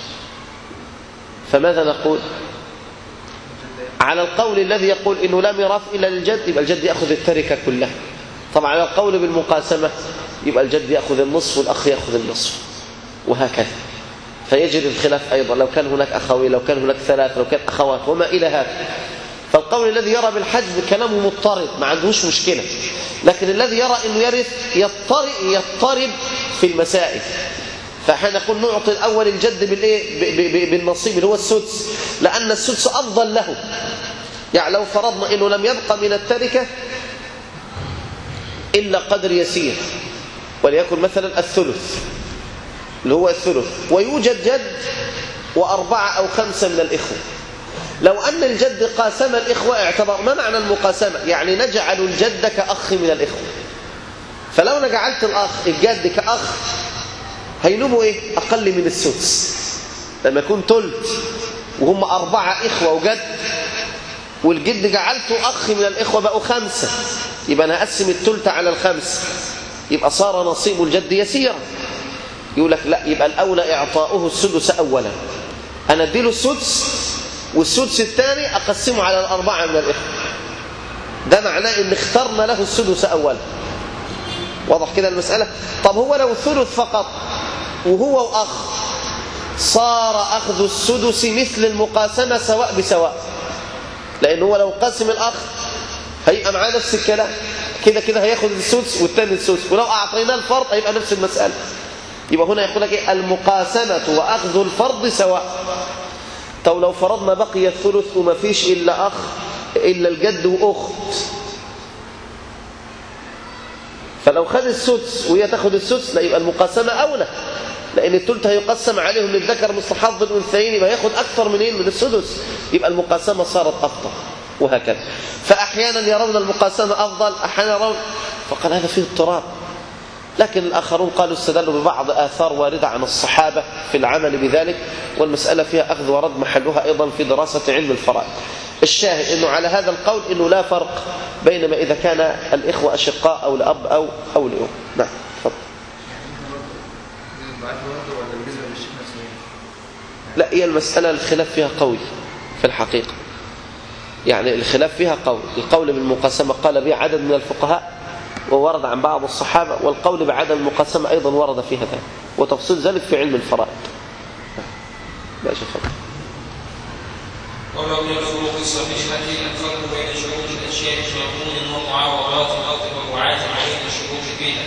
فماذا نقول؟ على القول الذي يقول إنه لا ميراث إلا للجد يبقى الجد يأخذ التركة كلها. طبعا على القول بالمقاسمة يبقى الجد يأخذ النصف والأخ يأخذ النصف، وهكذا. فيجري الخلاف أيضا لو كان هناك أخوين، لو كان هناك ثلاث، لو كان أخوات وما إلى هذا. فالقول الذي يرى بالحجب كلامه مضطرب ما عندهوش مشكلة، لكن الذي يرى أنه يرث يضطرب, يضطرب في المسائل. فحين نقول نعطي الأول الجد بالإيه؟ بالنصيب اللي هو السدس، لأن السدس أفضل له. يعني لو فرضنا أنه لم يبقى من التركة إلا قدر يسير، وليكن مثلا الثلث اللي هو الثلث، ويوجد جد وأربعة أو خمسة من الإخوة، لو أن الجد قاسم الإخوة اعتبر ما معنى المقاسمة؟ يعني نجعل الجد كأخ من الإخوة. فلو نجعلت الأخ الجد كأخ هينموا إيه؟ أقل من السدس. لما يكون تلت وهم أربعة إخوة وجد، والجد جعلته أخ من الإخوة بقوا خمسة، يبقى أنا أقسم التلت على الخمس، يبقى صار نصيب الجد يسيرا. يقول لك لا، يبقى الأولى إعطاؤه السدس أولا، أنا أديله السدس والسدس الثاني أقسمه على الأربعة من الإخوة. ده معناه إن اخترنا له السدس أولا. واضح كده المسألة؟ طب هو لو الثلث فقط وهو وأخ صار أخذ السدس مثل المقاسمة سواء بسواء، لأنه هو لو قاسم الأخ هيبقى معاه نفس الكلام، كده كده هياخد السدس والثاني السدس، ولو أعطيناه الفرض هيبقى نفس المسألة. يبقى هنا يقول لك إيه؟ المقاسمة وأخذ الفرض سواء. طب لو فرضنا بقي الثلث وما فيش إلا أخ إلا الجد وأخت، فلو خد السدس وهي تاخد السدس لا، يبقى المقاسمة أولى، لأن الثلث هيقسم عليهم للذكر مثل حظ الأنثيين، يبقى ياخد أكثر من إيه؟ من السدس، يبقى المقاسمة صارت أفضل، وهكذا. فأحيانا يرون المقاسمة أفضل، أحيانا يرون، فقال هذا فيه اضطراب. لكن الآخرون قالوا استدلوا ببعض آثار واردة عن الصحابة في العمل بذلك، والمسألة فيها أخذ ورد محلها أيضا في دراسة علم الفرائض. الشاهد أنه على هذا القول أنه لا فرق بينما إذا كان الإخوة أشقاء أو لأب أو أو لأم. نعم تفضل. لا، هي المسألة الخلاف فيها قوي في الحقيقة، يعني الخلاف فيها قوي. القول بالمقاسمة قال به عدد من الفقهاء وورد عن بعض الصحابة، والقول بعدم المقاسمة أيضا ورد فيها ذلك، وتفصيل ذلك في علم الفرائض. لا شيء فضل. ومن الفروق الصحيحة الفرق بين شروط الأشياء كمضمون ومعاوضات أو تبرعات عليها الشروط فيها.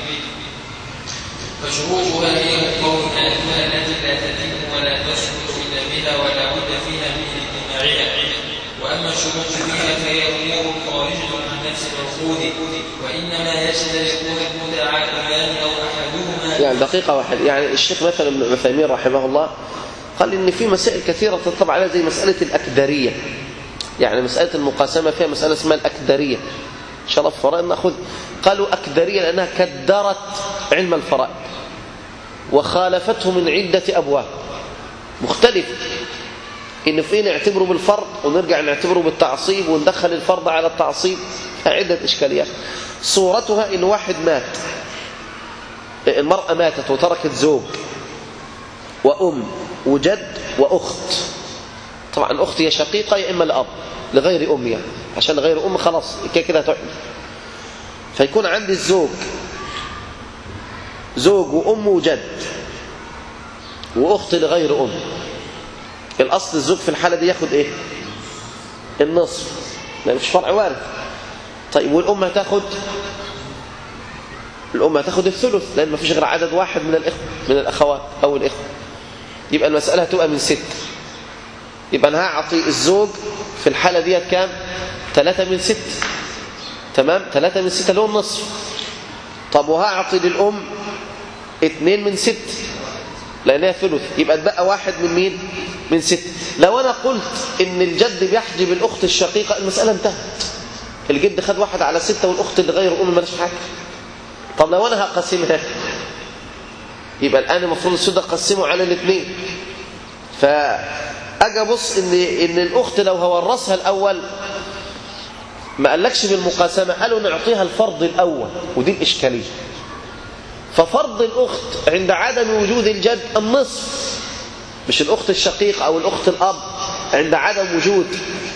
فشروطها هي القول التي لا تتم ولا تسقط إلا بها ولا بد فيها من اجتماعها. وأما الشروط فيها فهي أمور خارجة عن في نفس العقود وإنما يشتركون المتعاقبان أو أحدهما. يعني دقيقة واحدة، يعني الشيخ مثلا ابن عثيمين رحمه الله قال إن في مسائل كثيرة تطلب عليها زي مسألة الأكدرية، يعني مسألة المقاسمة فيها مسألة اسمها الأكدرية، إن شاء الله في الفرائض نأخذ. قالوا أكدرية لأنها كدرت علم الفرائض وخالفته من عدة أبواب مختلفة، إن فيه نعتبره بالفرض ونرجع نعتبره بالتعصيب وندخل الفرض على التعصيب، عدة إشكاليات. صورتها إن واحد مات، المرأة ماتت وتركت زوج وأم وجد وأخت. طبعا أخت هي شقيقة يا إما الأب لغير أم، يعني عشان لغير أم خلاص كده كده هتحمل. فيكون عندي الزوج زوج وأم وجد وأخت لغير أم. الأصل الزوج في الحالة دي ياخد إيه؟ النصف، لا مش فرع وارث. طيب والأم هتاخد الأم هتاخد الثلث لأن ما فيش غير عدد واحد من الإخوة من الأخوات أو الإخوة. يبقى المسألة هتبقى من ست. يبقى أنا هعطي الزوج في الحالة دي كام؟ ثلاثة من ست. تمام؟ ثلاثة من ستة اللي هو النصف. طب وهعطي للأم اثنين من ست لأنها ثلث، يبقى اتبقى واحد من مين؟ من ست. لو أنا قلت إن الجد بيحجب الأخت الشقيقة المسألة انتهت. الجد خد واحد على ستة والأخت اللي غير أم مالهاش حاجة. طب لو أنا هقسمها يبقى الآن المفروض السدة قسمه على الاثنين. فأجي أبص إن إن الأخت لو هورثها الأول ما قالكش بالمقاسمة، قالوا نعطيها الفرض الأول، ودي الإشكالية. ففرض الأخت عند عدم وجود الجد النصف، مش الأخت الشقيقة أو الأخت الأب عند عدم وجود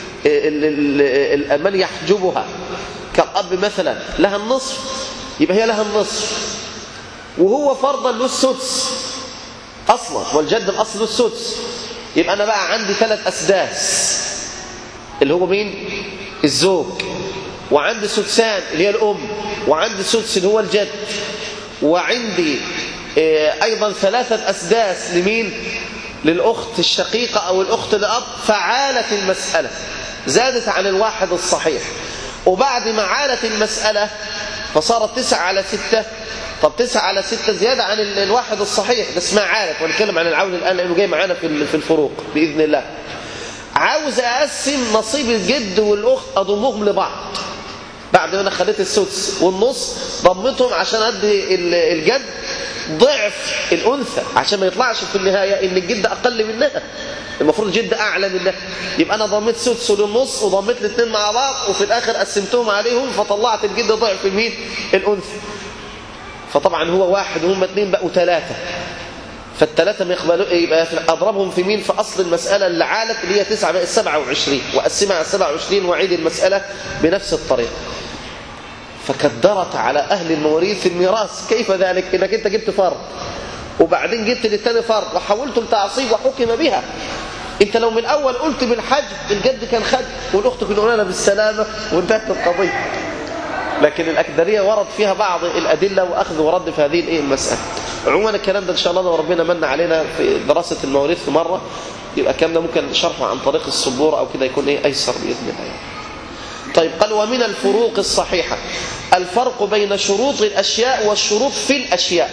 من يحجبها كالأب مثلا لها النصف، يبقى هي لها النصف. وهو فرضا له السدس أصلا، والجد الأصل له السدس. يبقى أنا بقى عندي ثلاث أسداس اللي هو مين؟ الزوج، وعندي سدسان اللي هي الأم، وعندي سدس اللي هو الجد، وعندي أيضا ثلاثة أسداس لمين؟ للأخت الشقيقة أو الأخت الأب. فعالت المسألة، زادت عن الواحد الصحيح. وبعد ما عالت المسألة فصارت تسعة على ستة. طب تسعة على ستة زيادة عن الواحد الصحيح، ده اسمها عالت. ونتكلم عن العون الآن لأنه جاي معانا في الفروق بإذن الله. عاوز أقسم نصيب الجد والأخت أضمهم لبعض بعد ما أنا خليت السدس والنص، ضمتهم عشان أدي الجد ضعف الأنثى عشان ما يطلعش في النهاية إن الجد أقل منها، المفروض الجد أعلى منها. يبقى أنا ضميت سدس للنص وضميت الاثنين مع بعض وفي الآخر قسمتهم عليهم فطلعت الجد ضعف مين؟ الأنثى. فطبعا هو واحد وهم اثنين بقوا ثلاثة، فالثلاثة ما يقبلوا، يبقى أضربهم في مين؟ في أصل المسألة اللي عالت اللي هي تسعة بقت سبعة وعشرين، وأقسمها على سبعة وعشرين وأعيد المسألة بنفس الطريقة. فكدرت على أهل المواريث في الميراث. كيف ذلك؟ إنك أنت جبت فرض وبعدين جبت للتاني فرض وحولته لتعصيب وحكم بها. أنت لو من الأول قلت بالحج الجد كان خد والأخت كنا قلنا بالسلامة وانتهت القضية. لكن الأكدرية ورد فيها بعض الأدلة وأخذ ورد في هذه الإيه المسألة. عموما الكلام ده إن شاء الله لو ربنا من علينا في دراسة المواريث في مرة يبقى الكلام ده ممكن شرحه عن طريق السبورة أو كده يكون إيه أيسر بإذن الله. طيب قال ومن الفروق الصحيحة الفرق بين شروط الأشياء والشروط في الأشياء.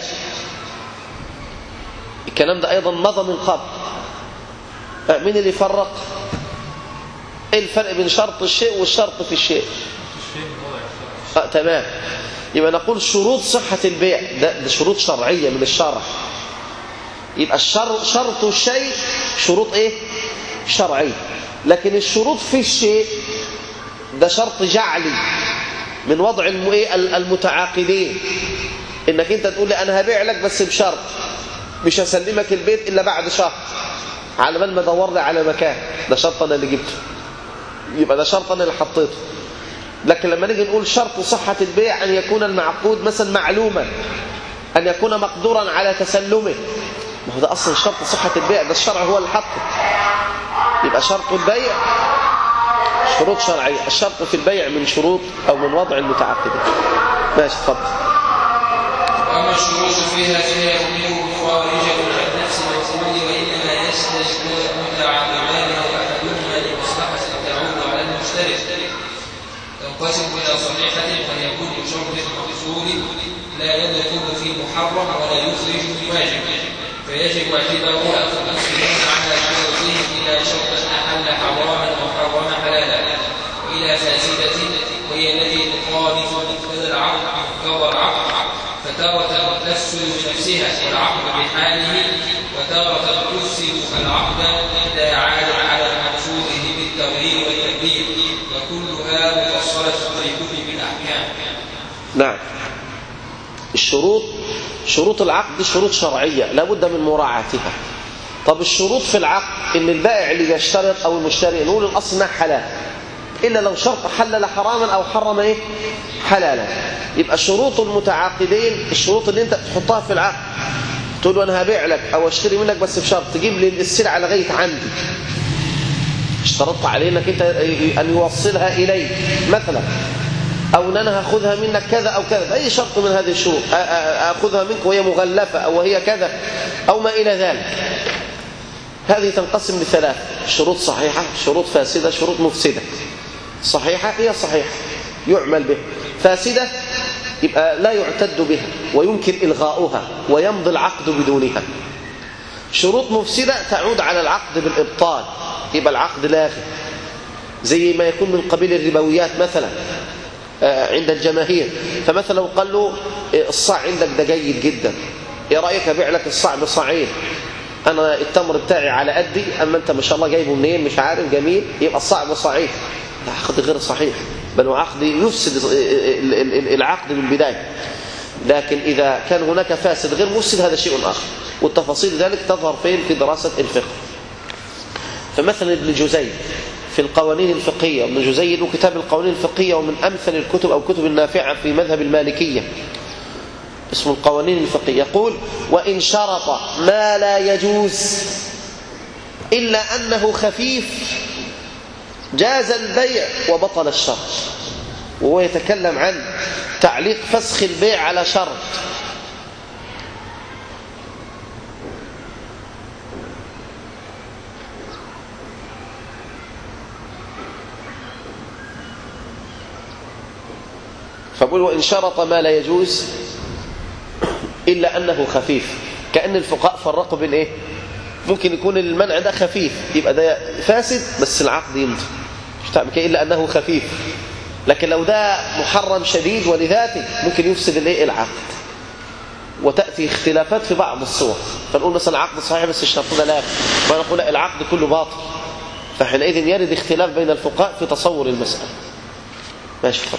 الكلام ده أيضا مضى من قبل. مين اللي يفرق؟ إيه الفرق بين شرط الشيء والشرط في الشيء؟ آه تمام. يبقى نقول شروط صحة البيع ده, ده شروط شرعية من الشرع. يبقى الشر شرط الشيء شروط إيه؟ شرعية. لكن الشروط في الشيء ده شرط جعلي من وضع المتعاقدين، انك انت تقول لي انا هبيع لك بس بشرط مش هسلمك البيت الا بعد شهر على بال ما ادور لي على مكان. ده شرط انا اللي جبته، يبقى ده شرط انا اللي حطيته. لكن لما نيجي نقول شرط صحة البيع ان يكون المعقود مثلا معلوما، ان يكون مقدورا على تسلمه، ما هو ده اصلا شرط صحة البيع، ده الشرع هو اللي حطه. يبقى شرط البيع شروط شرعية. الشرط في البيع من شروط أو من وضع المتعاقدين. ماشي اتفضل. أما الشروط فيها فهي أمور خارجة عن نفس العقود وإنما يشترك المتعاقدان أو أحدهما لمصلحة تعود على المشترك تنقسم إلى صحيحة وهي كل شرط مقصود لا يدخل في محرم ولا يخرج من واجب، فيجب اعتباره المسلمون على شروطه إلى شرط أحل حراما وحرم حلالا، وإلى فاسدة وهي التي تخالف مقتضى العقد مقتضى العقد، فتارة تفسد بنفسها والعقد بحاله، وتارة تفسد العقد إذا عاد على مقصوده بالتغيير والتبديل، وكلها مفصلة في كتب الأحكام. نعم. الشروط شروط العقد شروط شرعية لا بد من مراعاتها. طب الشروط في العقد ان البائع اللي يشترط او المشتري نقول الاصل انها حلال، الا لو شرط حلل حراما او حرم ايه حلالا. يبقى شروط المتعاقدين الشروط اللي انت تحطها في العقد، تقول له انا هبيع لك او اشتري منك بس بشرط تجيب لي السلعه لغايه عندي، اشترطت عليه انك انت ان يوصلها الي مثلا، او ان انا هاخذها منك كذا او كذا، اي شرط من هذه الشروط، اخذها منك وهي مغلفه او وهي كذا او ما الى ذلك. هذه تنقسم لثلاث: شروط صحيحه، شروط فاسده، شروط مفسده. صحيحه هي صحيحه يعمل بها، فاسده يبقى لا يعتد بها ويمكن الغاؤها ويمضي العقد بدونها. شروط مفسده تعود على العقد بالابطال، يبقى العقد لاغي، زي ما يكون من قبيل الربويات مثلا عند الجماهير. فمثلا لو قال له الصاع عندك ده جيد جدا، ايه رايك ابيع لك الصاع بصاعين، انا التمر بتاعي على قدي، اما انت ما شاء الله جايبه منين مش عارف جميل، يبقى الصاع بصاعين. ده عقد غير صحيح، بل عقد يفسد العقد من البدايه. لكن اذا كان هناك فاسد غير مفسد هذا شيء اخر، والتفاصيل ذلك تظهر فين؟ في دراسه الفقه. فمثلا ابن جزي في القوانين الفقهية، ابن جزي له كتاب القوانين الفقهية ومن أمثل الكتب أو كتب النافعة في مذهب المالكية اسمه القوانين الفقهية، يقول: وإن شرط ما لا يجوز إلا أنه خفيف جاز البيع وبطل الشرط. وهو يتكلم عن تعليق فسخ البيع على شرط. فقل: وإن شرط ما لا يجوز إلا أنه خفيف. كأن الفقهاء فرقوا بين إيه؟ ممكن يكون المنع ده خفيف يبقى ده فاسد بس العقد يمضي، إلا أنه خفيف. لكن لو ده محرم شديد ولذاته ممكن يفسد الإيه؟ العقد. وتأتي اختلافات في بعض الصور، فنقول مثلا عقد صحيح بس الشرط ده لا، ما نقول العقد كله باطل. فحينئذ يرد اختلاف بين الفقهاء في تصور المسألة. ماشي، تفضل.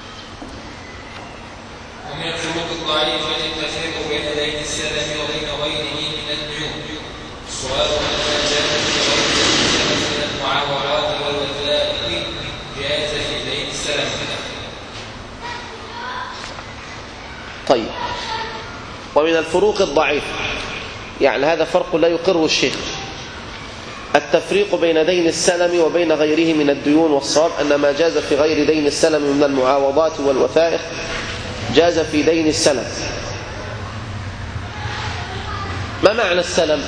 ومن الشروط الضعيفة التفريق بين دين السلم وبين غيره من الديون. السؤال: ما جاز في غير دين السلم من المعاوضات والوثائق جاز في دين السلم. طيب، ومن الفروق الضعيفة، يعني هذا فرق لا يقره الشيخ، التفريق بين دين السلم وبين غيره من الديون. والصواب أن ما جاز في غير دين السلم من المعاوضات والوثائق جاز في دين السلم. ما معنى السلم؟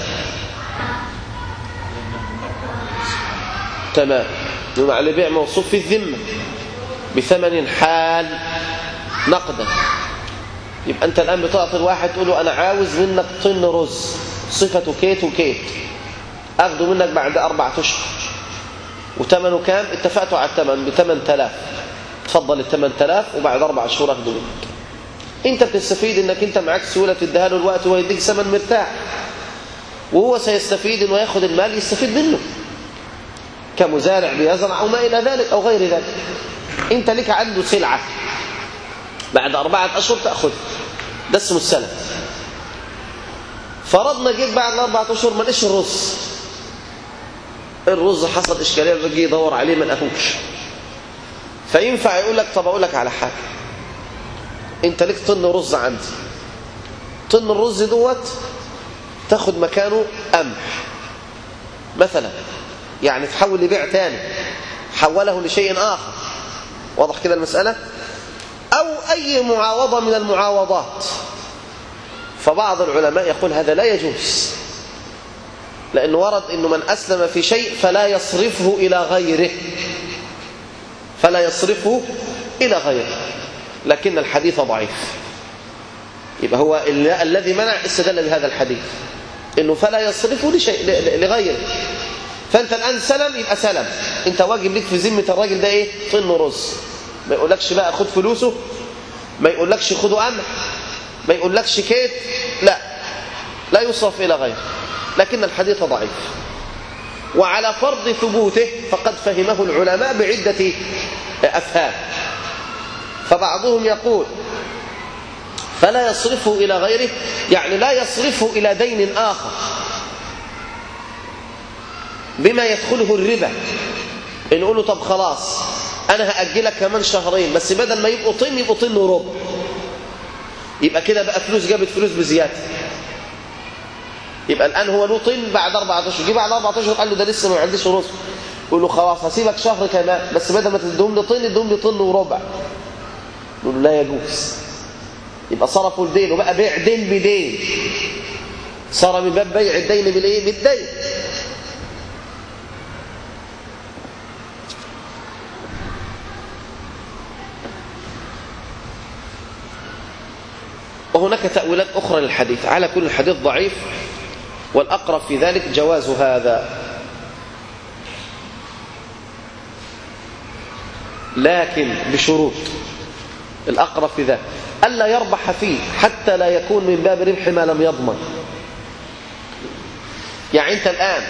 تمام، يعني بيع موصوف في الذمة بثمن حال نقدا. يبقى أنت الآن بتعطي الواحد تقول له أنا عاوز منك طن رز صفته كيت وكيت، أخذه منك بعد أربعة أشهر، وثمنه كام؟ اتفقتوا على الثمن بثمان تلاف، تفضل الثمان تلاف وبعد أربع شهور أخذه منك. أنت بتستفيد إنك أنت معك سهولة تديها له الوقت ويديك ثمن مرتاح، وهو سيستفيد إنه يأخذ المال يستفيد منه كمزارع بيزرع أو ما إلى ذلك أو غير ذلك. أنت لك عنده سلعة بعد أربعة أشهر تأخذ، ده اسمه السلم. فرضنا جيت بعد الأربعة أشهر ما لقيش الرز، الرز حصل إشكالية بيجي يدور عليه ما لقاهوش، فينفع يقول لك طب أقول لك على حاجة، أنت لك طن رز عندي، طن الرز دوت تاخد مكانه قمح مثلا، يعني تحول لبيع تاني، حوله لشيء آخر. واضح كده المسألة؟ أو أي معاوضة من المعاوضات. فبعض العلماء يقول هذا لا يجوز، لأنه ورد أنه من أسلم في شيء فلا يصرفه إلى غيره، فلا يصرفه إلى غيره، لكن الحديث ضعيف. يبقى هو الذي منع استدل بهذا الحديث إنه فلا يصرفه لشيء لغيره. فأنت الآن سلم، يبقى سلم، أنت واجب لك في ذمة الراجل ده إيه؟ طن رز. ما يقولكش بقى خد فلوسه، ما يقولكش خدوا قمح، ما يقولكش كيت، لا لا يصرف إلى غيره، لكن الحديث ضعيف. وعلى فرض ثبوته فقد فهمه العلماء بعدة أفهام. فبعضهم يقول فلا يصرفه إلى غيره، يعني لا يصرفه إلى دين آخر بما يدخله الربا. نقول له طب خلاص أنا هأجلك كمان شهرين، بس بدل ما يبقوا طن يبقوا طن وربع، يبقى كده بقى فلوس جابت فلوس بزيادة. يبقى الآن هو له طن بعد أربعة أشهر، جه بعد أربعة أشهر قال له ده لسه ما عنديش رز، يقول له خلاص هسيبك شهر كمان، بس بدل ما تديهم لي طن اديهم لي طن وربع. يقول له لا يجوز. يبقى صرفوا الدين وبقى بيع دين بدين، صار من باب بيع الدين بالايه؟ بالدين. وهناك تأويلات أخرى للحديث. على كل الحديث ضعيف، والأقرب في ذلك جواز هذا، لكن بشروط. الأقرب في ذلك ألا يربح فيه حتى لا يكون من باب ربح ما لم يضمن. يعني أنت الآن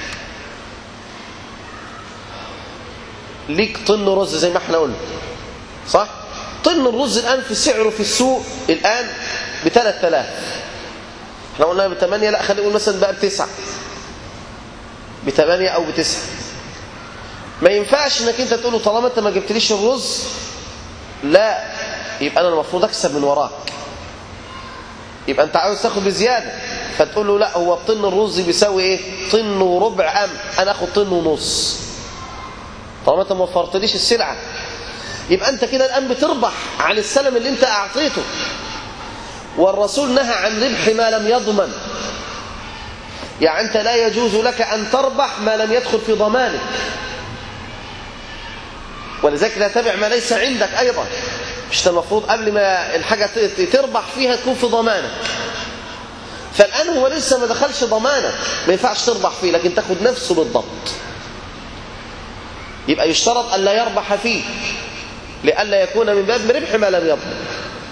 ليك طن رز زي ما احنا قلنا، صح؟ طن الرز الآن في سعره في السوق الآن بثلاث آلاف، احنا قلنا بثمانية، لا خلينا نقول مثلا بقى بتسعة، بثمانية أو بتسعة. ما ينفعش انك انت تقول له طالما انت ما جبتليش الرز لا يبقى انا المفروض اكسب من وراك، يبقى انت عاوز تاخد بزياده، فتقول له لا هو طن الرز بيساوي ايه؟ طن وربع قمح، انا اخد طن ونص طالما انت ما وفرتليش السلعه. يبقى انت كده الان بتربح عن السلم اللي انت اعطيته، والرسول نهى عن ربح ما لم يضمن. يعني انت لا يجوز لك ان تربح ما لم يدخل في ضمانك، ولذلك لا تبع ما ليس عندك ايضا. مش المفروض قبل ما الحاجه تربح فيها تكون في ضمانك. فالان هو لسه ما دخلش ضمانك، ما ينفعش تربح فيه، لكن تاخد نفسه بالضبط. يبقى يشترط ان لا يربح فيه لئلا يكون من باب ربح ما لم يضمن.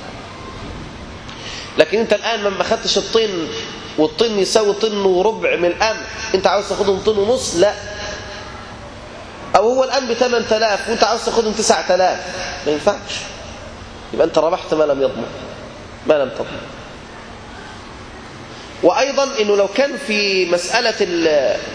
لكن انت الان ما اخذتش الطن، والطن يساوي طن وربع من القمح، انت عاوز تاخدهم طن ونص، لا. او هو الان ب ثمانية آلاف وانت عاوز تاخدهم تسعة آلاف، ما ينفعش. يبقى انت ربحت ما لم يضمن، ما لم تضمن. وايضا انه لو كان في مساله ال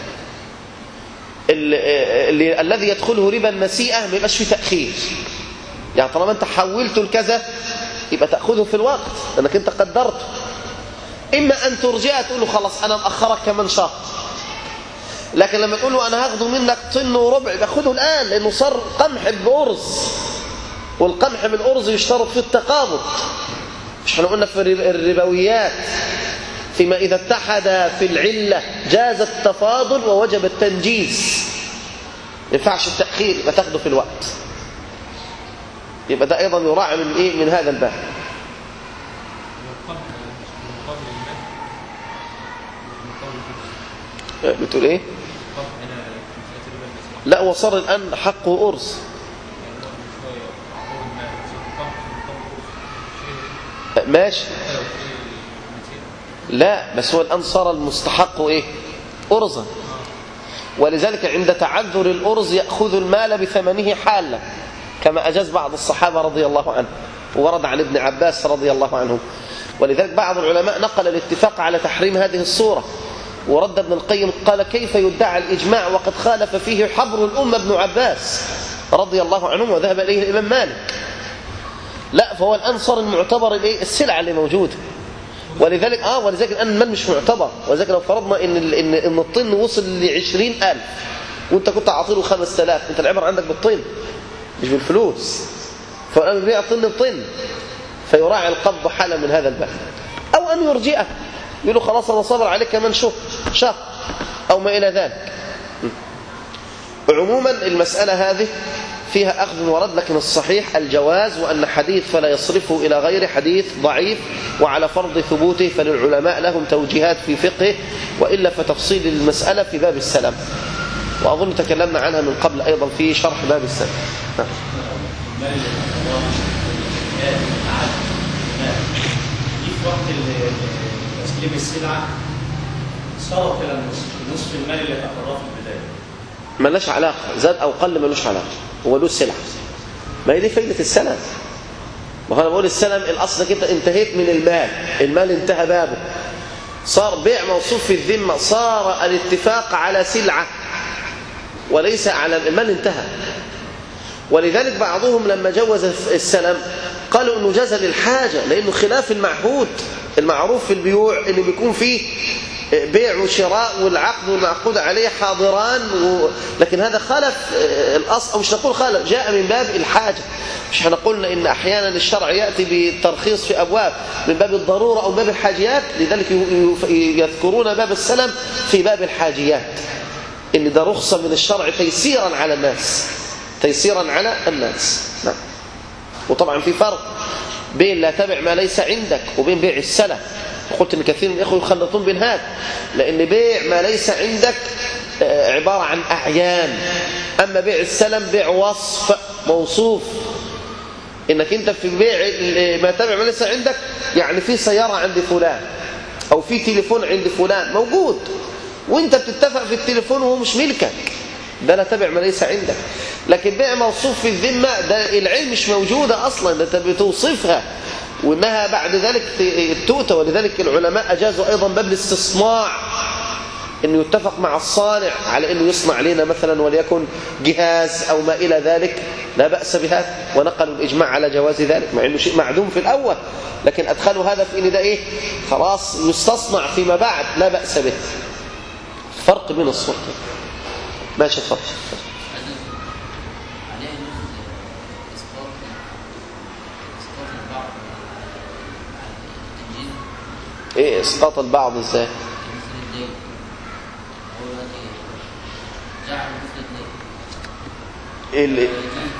ال الذي يدخله ربا النسيئه ما يبقاش في تاخير. يعني طالما انت حولته لكذا يبقى تاخذه في الوقت لانك انت قدرته. اما ان ترجعه تقول له خلاص انا مأخرك كمان شهر، لكن لما تقول له انا هاخده منك طن وربع يبقى خده الان، لانه صار قمح بأرز، والقمح بالأرز يشترط في التقابض. مش احنا قلنا في الربويات فيما اذا اتحد في العله جاز التفاضل ووجب التنجيز، ما ينفعش التاخير، يبقى تاخده في الوقت. يبقى ده ايضا يراعى من ايه؟ من هذا الباب. بتقول ايه؟ لا هو صار الان حقه ارز. ماشي، لا بس هو الان صار المستحق ايه؟ ارزا. ولذلك عند تعذر الارز ياخذ المال بثمنه حالا، كما أجاز بعض الصحابة رضي الله عنهم، وورد عن ابن عباس رضي الله عنه. ولذلك بعض العلماء نقل الاتفاق على تحريم هذه الصورة، ورد ابن القيم قال كيف يدعى الإجماع وقد خالف فيه حبر الأمة ابن عباس رضي الله عنه وذهب إليه الإمام مالك. لا، فهو الآن صار المعتبر السلعة اللي موجودة. ولذلك آه ولذلك الآن المال مش معتبر. ولذلك لو فرضنا إن إن إن الطن وصل لعشرين ألف وأنت كنت عاطيله خمسة آلاف، أنت العبر عندك بالطن مش بالفلوس، فالآن يبيع طن بطن، فيراعي القبض حالا من هذا الباب. أو أن يرجئه، يقول له خلاص أنا صبر عليك كمان شهر شهر أو ما إلى ذلك. عموما المسألة هذه فيها أخذ ورد، لكن الصحيح الجواز، وأن حديث فلا يصرفه إلى غير حديث ضعيف، وعلى فرض ثبوته فللعلماء لهم توجيهات في فقهه، وإلا فتفصيل المسألة في باب السلام، وأظن تكلمنا عنها من قبل أيضا في شرح باب السلام. في وقت تسليم السلعة صارت إلى النصف نصف المال اللي تقرره في البداية ملاش علاقة، زاد أو قل ملوش علاقة، هو له السلعة. ما هي دي فايدة السلام. ما هو أنا بقول السلام الأصل انك أنت انتهيت من المال، المال انتهى بابه، صار بيع موصوف في الذمة، صار الاتفاق على سلعة وليس على المال، انتهى. ولذلك بعضهم لما جوز السلام قالوا انه جاز للحاجة، لانه خلاف المعهود. المعروف في البيوع اللي بيكون فيه بيع وشراء والعقد والمعقود عليه حاضران و... لكن هذا خالف الاصل، او مش نقول خالف، جاء من باب الحاجة. مش احنا قلنا ان احيانا الشرع ياتي بالترخيص في ابواب من باب الضرورة او باب الحاجيات، لذلك يذكرون باب السلم في باب الحاجيات، ان ده رخصة من الشرع تيسيرا على الناس، تيسيرا على الناس. نعم. وطبعا في فرق بين لا تبع ما ليس عندك وبين بيع السلم. قلت ان كثير من الاخوه يخلطون بين هذا، لان بيع ما ليس عندك عباره عن اعيان، اما بيع السلم بيع وصف موصوف. انك انت في بيع ما تبع ما ليس عندك، يعني في سياره عند فلان او في تليفون عند فلان موجود، وانت بتتفق في التليفون وهو مش ملكك، ده لا تبع ما ليس عندك. لكن بيع موصوف في الذمة ده العلم مش موجودة أصلا، ده انت بتوصفها وإنها بعد ذلك تؤتى. ولذلك العلماء أجازوا أيضا باب الاستصناع، إنه يتفق مع الصانع على إنه يصنع لنا مثلا وليكن جهاز أو ما إلى ذلك، لا بأس بهذا، ونقلوا الإجماع على جواز ذلك مع إنه شيء معدوم في الأول، لكن أدخلوا هذا في إن ده إيه خلاص يستصنع فيما بعد، لا بأس به. فرق بين الصورتين. ماشي اتفضل. ايه اسقاط البعض ازاي؟ ايه اللي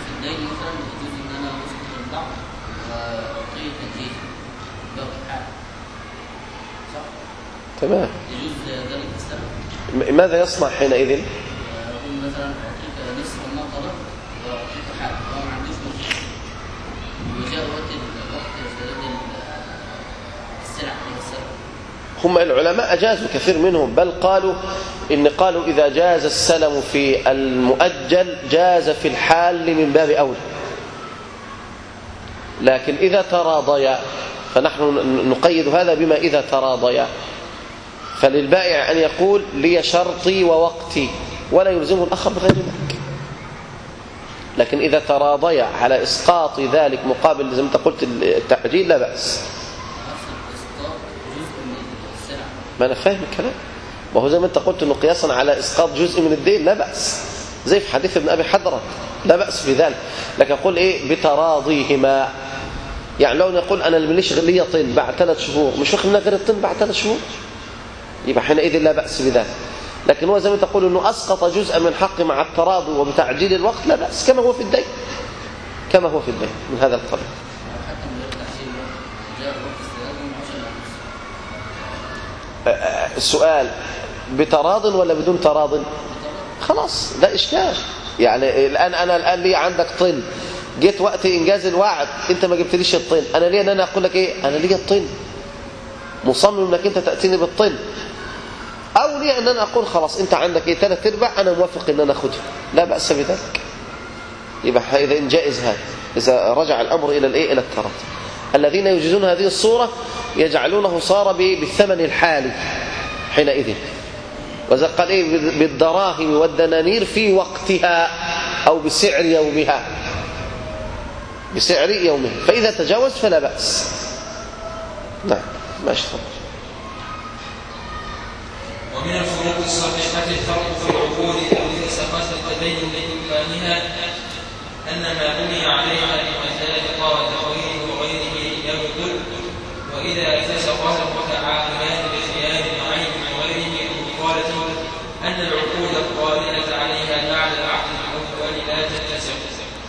تمام. ماذا يصنع حينئذ؟ مثلا اعطيك نفس المنطقه واعطيك حاجه هو ما عندوش مشكله، وجاء وقت وقت سداد السلع هم العلماء أجازوا كثير منهم، بل قالوا إن قالوا إذا جاز السلم في المؤجل جاز في الحال من باب أولى. لكن إذا تراضيا فنحن نقيد هذا بما إذا تراضيا، فللبائع أن يقول لي شرطي ووقتي ولا يلزمه الآخر بغير ذلك. لكن إذا تراضيا على إسقاط ذلك مقابل زي ما أنت قلت التأجيل لا بأس. ما أنا فاهم الكلام، وهو زي ما أنت قلت إنه قياسا على إسقاط جزء من الدين لا بأس، زي في حديث ابن أبي حضرة لا بأس في ذلك. لكن أقول إيه بتراضيهما، يعني لو نقول أنا اللي مليش لي طن بعد ثلاث شهور مش واخد منها غير الطن بعد ثلاث شهور، يبقى حينئذ لا بأس بذلك. لكن هو زي ما تقول انه اسقط جزءا من حقه مع التراضي وبتعجيل الوقت لا بأس، كما هو في الدين، كما هو في الدين من هذا القبيل. السؤال بتراض ولا بدون تراض؟ خلاص ده اشكال. يعني الان انا الان لي عندك طن، جيت وقت انجاز الوعد انت ما جبتليش الطن، انا ليه ان انا اقول لك ايه انا لي الطن، مصمم انك انت تاتيني بالطن، او لي ان انا اقول خلاص انت عندك ايه ثلاث ارباع انا موافق ان انا اخذها، لا باس بذلك. يبقى اذا ان جائز هذا، اذا رجع الامر الى الايه الى التراضي. الذين يجيزون هذه الصوره يجعلونه صار بالثمن الحالي حينئذ، وإذا قال ايه بالدراهم والدنانير في وقتها او بسعر يومها، بسعر يومها، فاذا تجاوز فلا باس. نعم ماشي. ومن الفروق الصحيحة الفرق في العقود التي سقطت الدين لإمكانها أن ما بني عليها لمسائل وتقويم وغيره يبطل، وإذا فسقت متعاقبات بخيار معين وغيره مقالة أن العقود القائمة عليها بعد العقد الأول لا تتسق،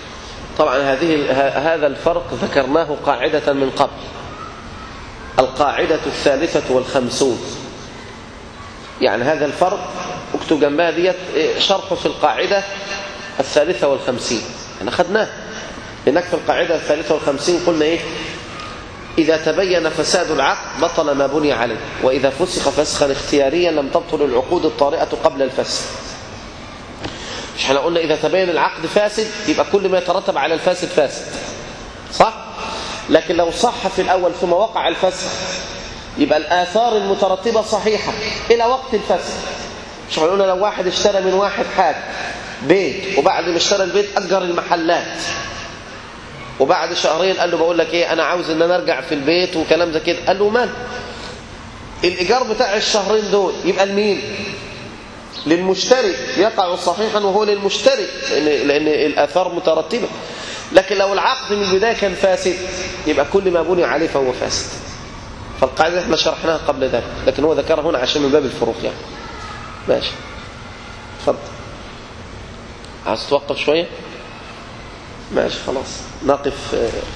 طبعا هذه هذا الفرق ذكرناه قاعدة من قبل، القاعدة الثالثة والخمسون. يعني هذا الفرق اكتب جنبها ديت شرحه في القاعدة الثالثة والخمسين، احنا خدناه هناك في القاعدة الثالثة والخمسين. قلنا ايه؟ إذا تبين فساد العقد بطل ما بني عليه، وإذا فسخ فسخا اختياريا لم تبطل العقود الطارئة قبل الفسخ. مش احنا قلنا إذا تبين العقد فاسد يبقى كل ما يترتب على الفاسد فاسد، صح؟ لكن لو صح في الأول ثم وقع الفسخ يبقى الآثار المترتبة صحيحة إلى وقت الفسخ. مش قلنا لو واحد اشترى من واحد حاجة بيت، وبعد ما اشترى البيت أجر المحلات، وبعد شهرين قال له بقول لك ايه، انا عاوز ان انا ارجع في البيت وكلام زي كده، قال له مال الايجار بتاع الشهرين دول يبقى لمين؟ للمشتري، يقع صحيحا وهو للمشتري، لان لان الاثار مترتبه. لكن لو العقد من البدايه كان فاسد يبقى كل ما بني عليه فهو فاسد. فالقاعده احنا شرحناها قبل ذلك، لكن هو ذكرها هنا عشان من باب الفروق يعني. ماشي، اتفضل. عايز توقف شويه؟ ماشي خلاص، نقف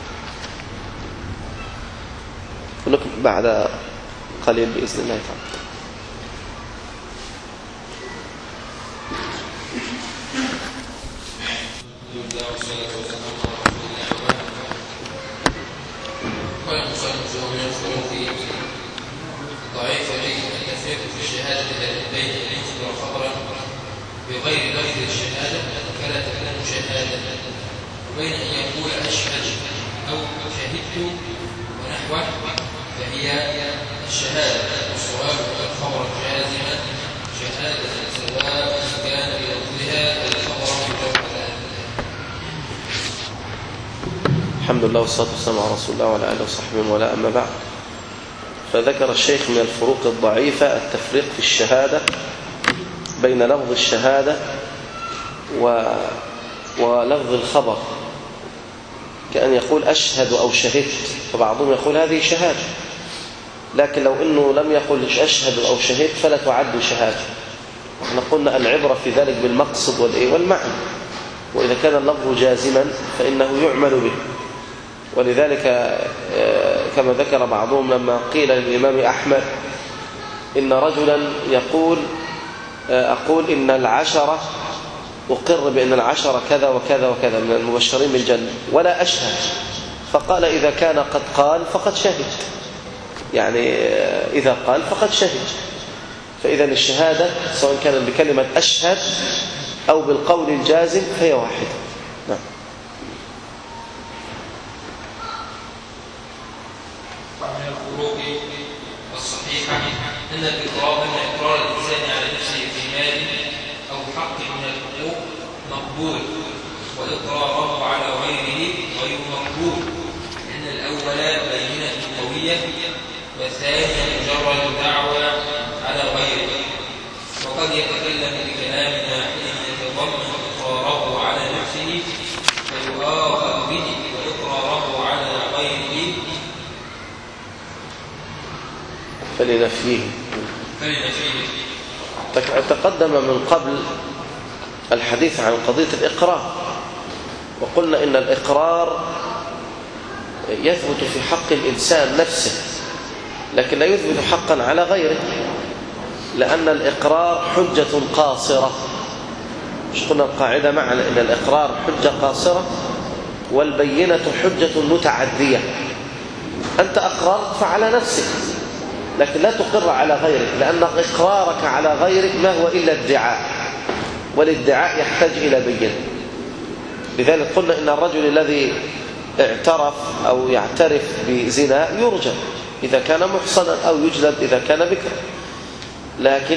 لكم بعد قليل بإذن الله تعالى. قال المصنف ومن الفروق ضعيفة التفريق في الشهادة بين أن يخبر خبرا بغير لفظ الشهادة فلا تكون شهادة، وبين أن يقول أشهد أو شهدت ونحوه فهي الشهادة، والصواب الخبر الجازمة شهادة سواء كان بلفظها الخبر مجردا. الحمد لله والصلاة والسلام على رسول الله وعلى آله وصحبه ولا أما بعد. فذكر الشيخ من الفروق الضعيفة التفريق في الشهادة بين لفظ الشهادة و... ولفظ الخبر، كأن يقول أشهد أو شهدت، فبعضهم يقول هذه شهادة، لكن لو أنه لم يقل أشهد أو شهدت فلا تعد شهادة. احنا قلنا العبرة في ذلك بالمقصد والمعنى، وإذا كان اللفظ جازما فإنه يعمل به. ولذلك كما ذكر بعضهم لما قيل للإمام أحمد إن رجلا يقول أقول إن العشرة أقر بأن العشرة كذا وكذا وكذا من المبشرين بالجنة ولا أشهد، فقال إذا كان قد قال فقد شهد، يعني إذا قال فقد شهد. فإذا الشهادة سواء كان بكلمة أشهد أو بالقول الجازم فهي واحدة. نعم. ومن الفروق الصحيحة أن الإقرار من إقرار الإنسان على نفسه في مال أو حق من الحقوق مقبول، وإقراره على غيره غير مقبول، لأن الأول بينة قوية والثاني مجرد دعوى على غيره. وقد يتكلم بكلام واحد يتضمن إقراره على نفسه فيؤاخذ به، وإقراره على غيره فلنفيه فلنفيه. تقدم من قبل الحديث عن قضية الإقرار، وقلنا إن الإقرار يثبت في حق الإنسان نفسه، لكن لا يثبت حقا على غيره، لأن الإقرار حجة قاصرة. مش قلنا القاعدة معنى إن الإقرار حجة قاصرة والبينة حجة متعدية. أنت أقررت فعلى نفسك، لكن لا تقر على غيرك، لأن إقرارك على غيرك ما هو إلا ادعاء، والادعاء يحتاج إلى بينة. لذلك قلنا إن الرجل الذي اعترف أو يعترف بزنا يرجم إذا كان محصنا أو يجلد إذا كان بكرا، لكن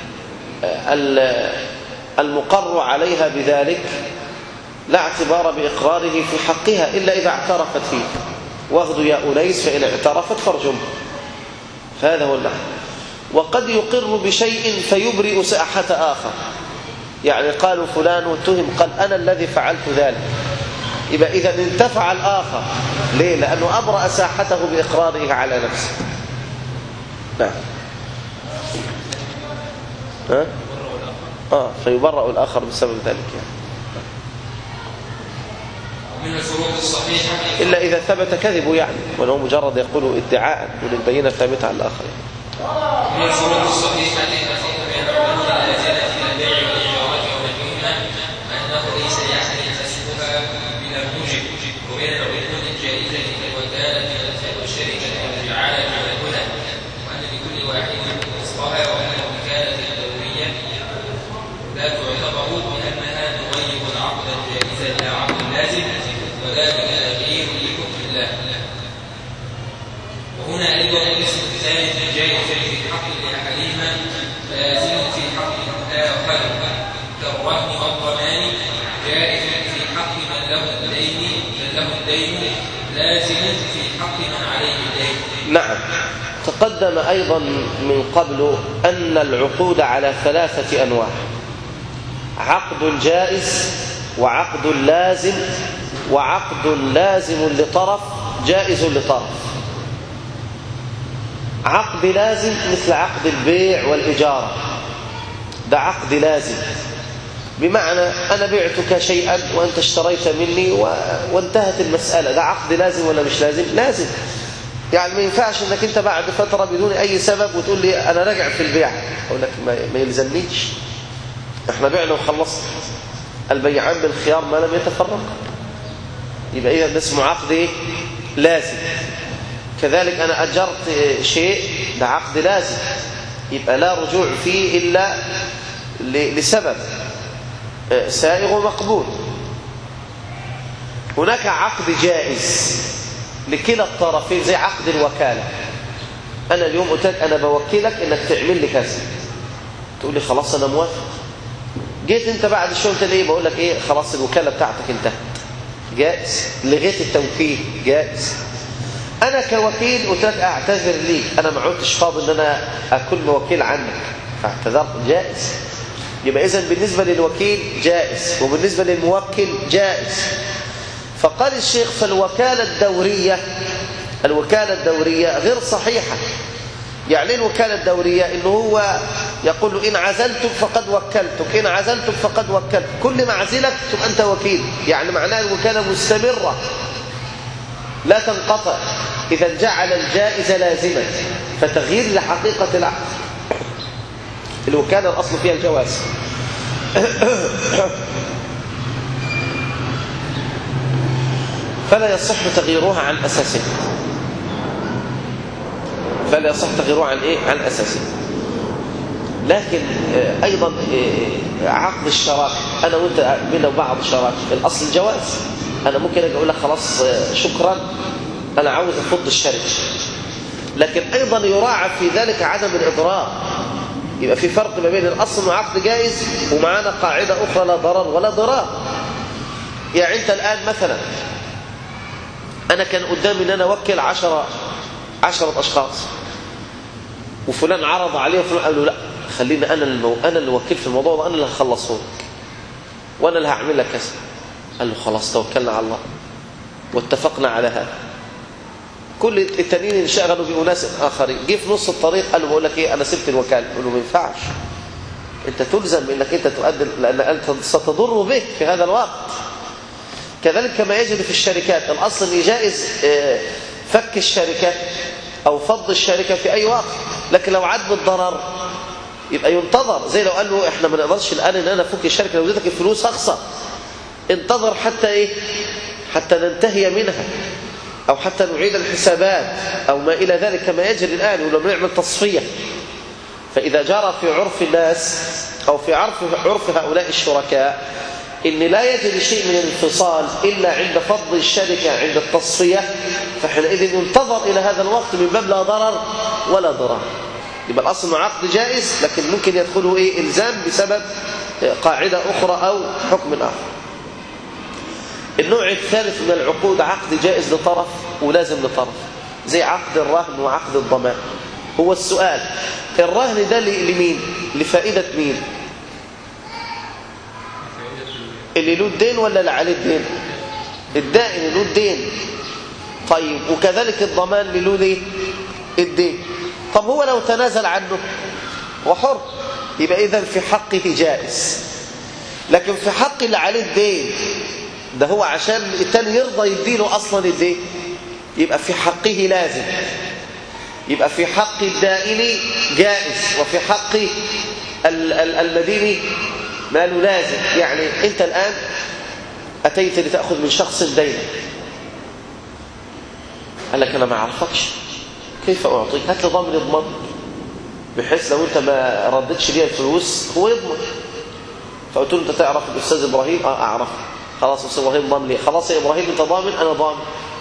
المقر عليها بذلك لا اعتبار بإقراره في حقها إلا إذا اعترفت فيه. واغد يا أنيس فإن اعترفت فارجمها. فهذا هو المعنى. وقد يقر بشيء فيبرئ ساحة آخر، يعني قالوا فلان واتهم قال أنا الذي فعلت ذلك، يبقى إذا انتفع الآخر. ليه؟ لأنه أبرأ ساحته بإقراره على نفسه. نعم. ها؟ آه فيبرأ الآخر بسبب ذلك يعني. من الفروض الصحيحة إلا إذا ثبت كذبه يعني، وأنه مجرد يقول ادعاء وللبينة ثابتة على الآخر. من الفروض الصحيحة الفرق بين العقود النازلة إلى البيع والإجارة ونحوهما أنه ليس يعني كسبها بلا موجب، وبين العقود الجائزة كالوكالة والشركة والجعالة والهدى، وأن لكل واحد نصفها، وأن الوكالة الدورية لا تعتبر بأنها تغير العقد الجائز إلى عقد لازم، وذلك تغيير لحكم الله. وهنا أيضا الاسم الثالث الجائز في حق لأحدهما لازم في حق الآخر كالرهن والضمان، جائز في حق من له الدين من له الدين لازم في حق من عليه الدين. نعم. تقدم أيضا من قبل أن العقود على ثلاثة أنواع: عقد جائز، وعقد لازم، وعقد لازم لطرف جائز لطرف. عقد لازم مثل عقد البيع والإجارة، ده عقد لازم، بمعنى أنا بعتك شيئا وأنت اشتريت مني و... وانتهت المسألة. ده عقد لازم ولا مش لازم؟ لازم. يعني ما ينفعش انك انت بعد فترة بدون اي سبب وتقول لي انا راجع في البيع، اقول لك ما يلزمنيش، احنا بعنا وخلصنا، البيعان بالخيار ما لم يتفرقا. يبقى اذا ده اسمه عقد ايه؟ لازم. كذلك انا اجرت شيء، ده عقد لازم، يبقى لا رجوع فيه الا لسبب سائغ ومقبول. هناك عقد جائز لكلا الطرفين زي عقد الوكالة. أنا اليوم قلت لك أنا بوكلك إنك تعمل لي كذا، تقول لي خلاص أنا موافق. جيت أنت بعد شوية قلت لي إيه؟ بقول لك إيه، خلاص الوكالة بتاعتك انتهت، جائز. لغيت التوكيل، جائز. أنا كوكيل قلت لك أعتذر ليك، أنا ما عدتش فاضي إن أنا أكون موكيل عنك فاعتذرت، جائز. يبقى إذن بالنسبة للوكيل جائز، وبالنسبة للموكل جائز. فقال الشيخ فالوكالة الدورية، الوكالة الدورية غير صحيحة. يعني الوكالة الدورية إنه هو يقول له إن عزلتك فقد وكلتك، إن عزلتك فقد وكلتك، كل ما عزلك تبقى أنت وكيل. يعني معناه الوكالة مستمرة لا تنقطع. إذا جعل الجائز لازما فتغيير لحقيقة العقد. الوكالة الأصل فيها الجواز. فلا يصح تغييرها عن أساسه، فلا يصح تغييرها عن إيه؟ عن أساسه. لكن أيضا عقد الشراكة، أنا وأنت بينا وبعض الشراكة، الأصل الجواز. أنا ممكن أجي أقول لك خلاص شكرا أنا عاوز أفض الشركة، لكن أيضا يراعى في ذلك عدم الإضرار. يبقى في فرق ما بين الأصل إنه عقد جائز ومعانا قاعدة أخرى لا ضرر ولا ضرار. يعني أنت الآن مثلا أنا كان قدامي إن أنا أوكل عشرة عشرة أشخاص، وفلان عرض عليه وفلان قال له لا خليني أنا المو... أنا اللي وكيل في الموضوع وأنا اللي هخلصه لك وأنا اللي هعمل لك كذا. قال له خلاص توكلنا على الله واتفقنا على هذا. كل التانيين انشغلوا بأناس آخرين. جه في نص الطريق قال له بقول لك إيه، أنا سبت الوكالة. قال له ما ينفعش، أنت تلزم بأنك أنت تؤدي، لأن أنت ستضر به في هذا الوقت. كذلك كما يجري في الشركات، الأصل إن جائز فك الشركة أو فض الشركة في أي وقت، لكن لو عاد بالضرر يبقى ينتظر. زي لو قال له إحنا ما نقدرش الآن إن أنا أفك الشركة، لو اديتك الفلوس هخسر، انتظر حتى إيه؟ حتى ننتهي منها أو حتى نعيد الحسابات أو ما إلى ذلك كما يجري الآن، ولما نعمل تصفية. فإذا جرى في عرف الناس أو في عرف عرف هؤلاء الشركاء إن لا يجري شيء من الانفصال إلا عند فض الشركة عند التصفية، فحينئذ ينتظر إلى هذا الوقت من باب لا ضرر ولا ضرار. يبقى الأصل عقد جائز، لكن ممكن يدخله إيه؟ إلزام بسبب قاعدة أخرى أو حكم آخر. النوع الثالث من العقود عقد جائز لطرف ولازم لطرف، زي عقد الرهن وعقد الضمان. هو السؤال الرهن ده لمين؟ لفائدة مين؟ اللي له الدين ولا اللي عليه الدين؟ الدائن اللي له الدين. طيب وكذلك الضمان اللي له ليه؟ الدين. طب هو لو تنازل عنه وحر، يبقى إذن في حقه جائز. لكن في حق اللي عليه الدين ده هو عشان التاني يرضى يديله أصلا الدين يبقى في حقه لازم، يبقى في حق الدائن جائز، وفي حق المدين ماله لازم. يعني أنت الآن أتيت لتأخذ من شخص دينا، قال لك أنا ما أعرفكش، كيف أعطيك؟ هات لي ضامن يضمن، بحيث لو أنت ما ردتش لي الفلوس هو يضمن. فقلت له أنت تعرف الأستاذ إبراهيم؟ آه أعرف. خلاص أستاذ إبراهيم ضامن لي. خلاص يا إبراهيم أنت ضامن، أنا ضامن.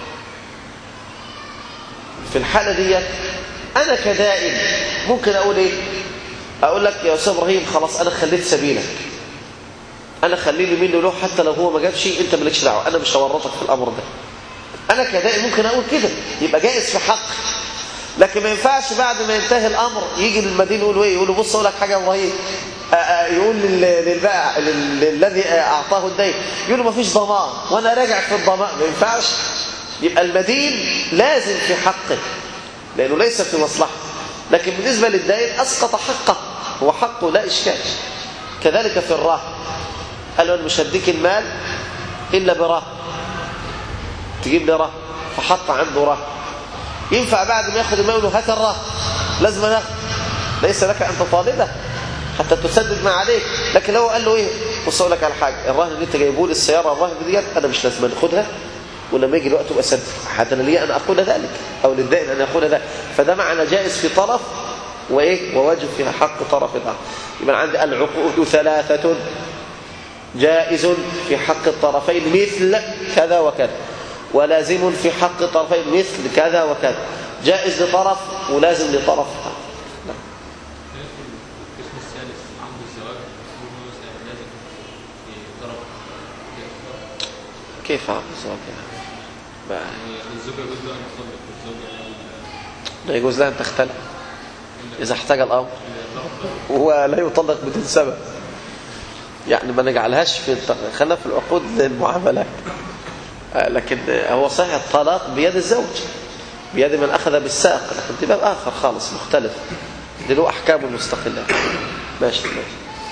في الحالة دي أنا كدائن ممكن أقول إيه؟ أقول لك يا أستاذ إبراهيم خلاص أنا خليت سبيلك، أنا خليني منه له حتى لو هو ما جابش، أنت مالكش دعوة، أنا مش هورطك في الأمر ده. أنا كدائن ممكن أقول كده، يبقى جائز في حق. لكن ما ينفعش بعد ما ينتهي الأمر يجي للمدين يقول إيه؟ يقول له بص أقول لك حاجة يا إبراهيم، يقول للبائع الذي أعطاه الدين، يقول له ما فيش ضمان وأنا راجع في الضمان، ما ينفعش. يبقى المدين لازم في حقه لأنه ليس في مصلحة. لكن بالنسبة للدين أسقط حقه، هو حقه لا إشكال. كذلك في الراهن، قال له أنا مش هديك المال إلا براهن، تجيب لي راهن، فحط عنده راهن. ينفع بعد ما ياخذ المال له هات الراهن، لازم ناخذ، ليس لك أن تطالبه حتى تسدد ما عليك. لكن لو قال له إيه؟ بص أقول لك على حاجة، الراهن اللي أنت جايبه لي السيارة الراهن ديت أنا مش لازم ناخدها، ولما يجي الوقت أسدد، حتى لي أن أقول ذلك أو للدائن أن يقول ذلك. فده معنى جائز في طرف وإيه؟ وواجب في حق طرف الآخر. يبقى عندي العقود ثلاثة، جائز في حق الطرفين مثل كذا وكذا، ولازم في حق الطرفين مثل كذا وكذا، جائز لطرف ولازم لطرف. نعم. القسم الثالث عقد الزواج لازم في طرف. كيف عقد الزواج يعني؟ الزوجة يجوز لها أن تصدق الزوجة، لا يجوز لها أن تختلف إذا احتاج الأمر، ولا يطلق بدون سبب. يعني ما نجعلهاش في خلينا في العقود للمعاملات. لكن هو صحيح الطلاق بيد الزوج، بيد من أخذ بالساق، لكن دي باب آخر خالص مختلف، دي له أحكام مستقلة. ماشي ماشي.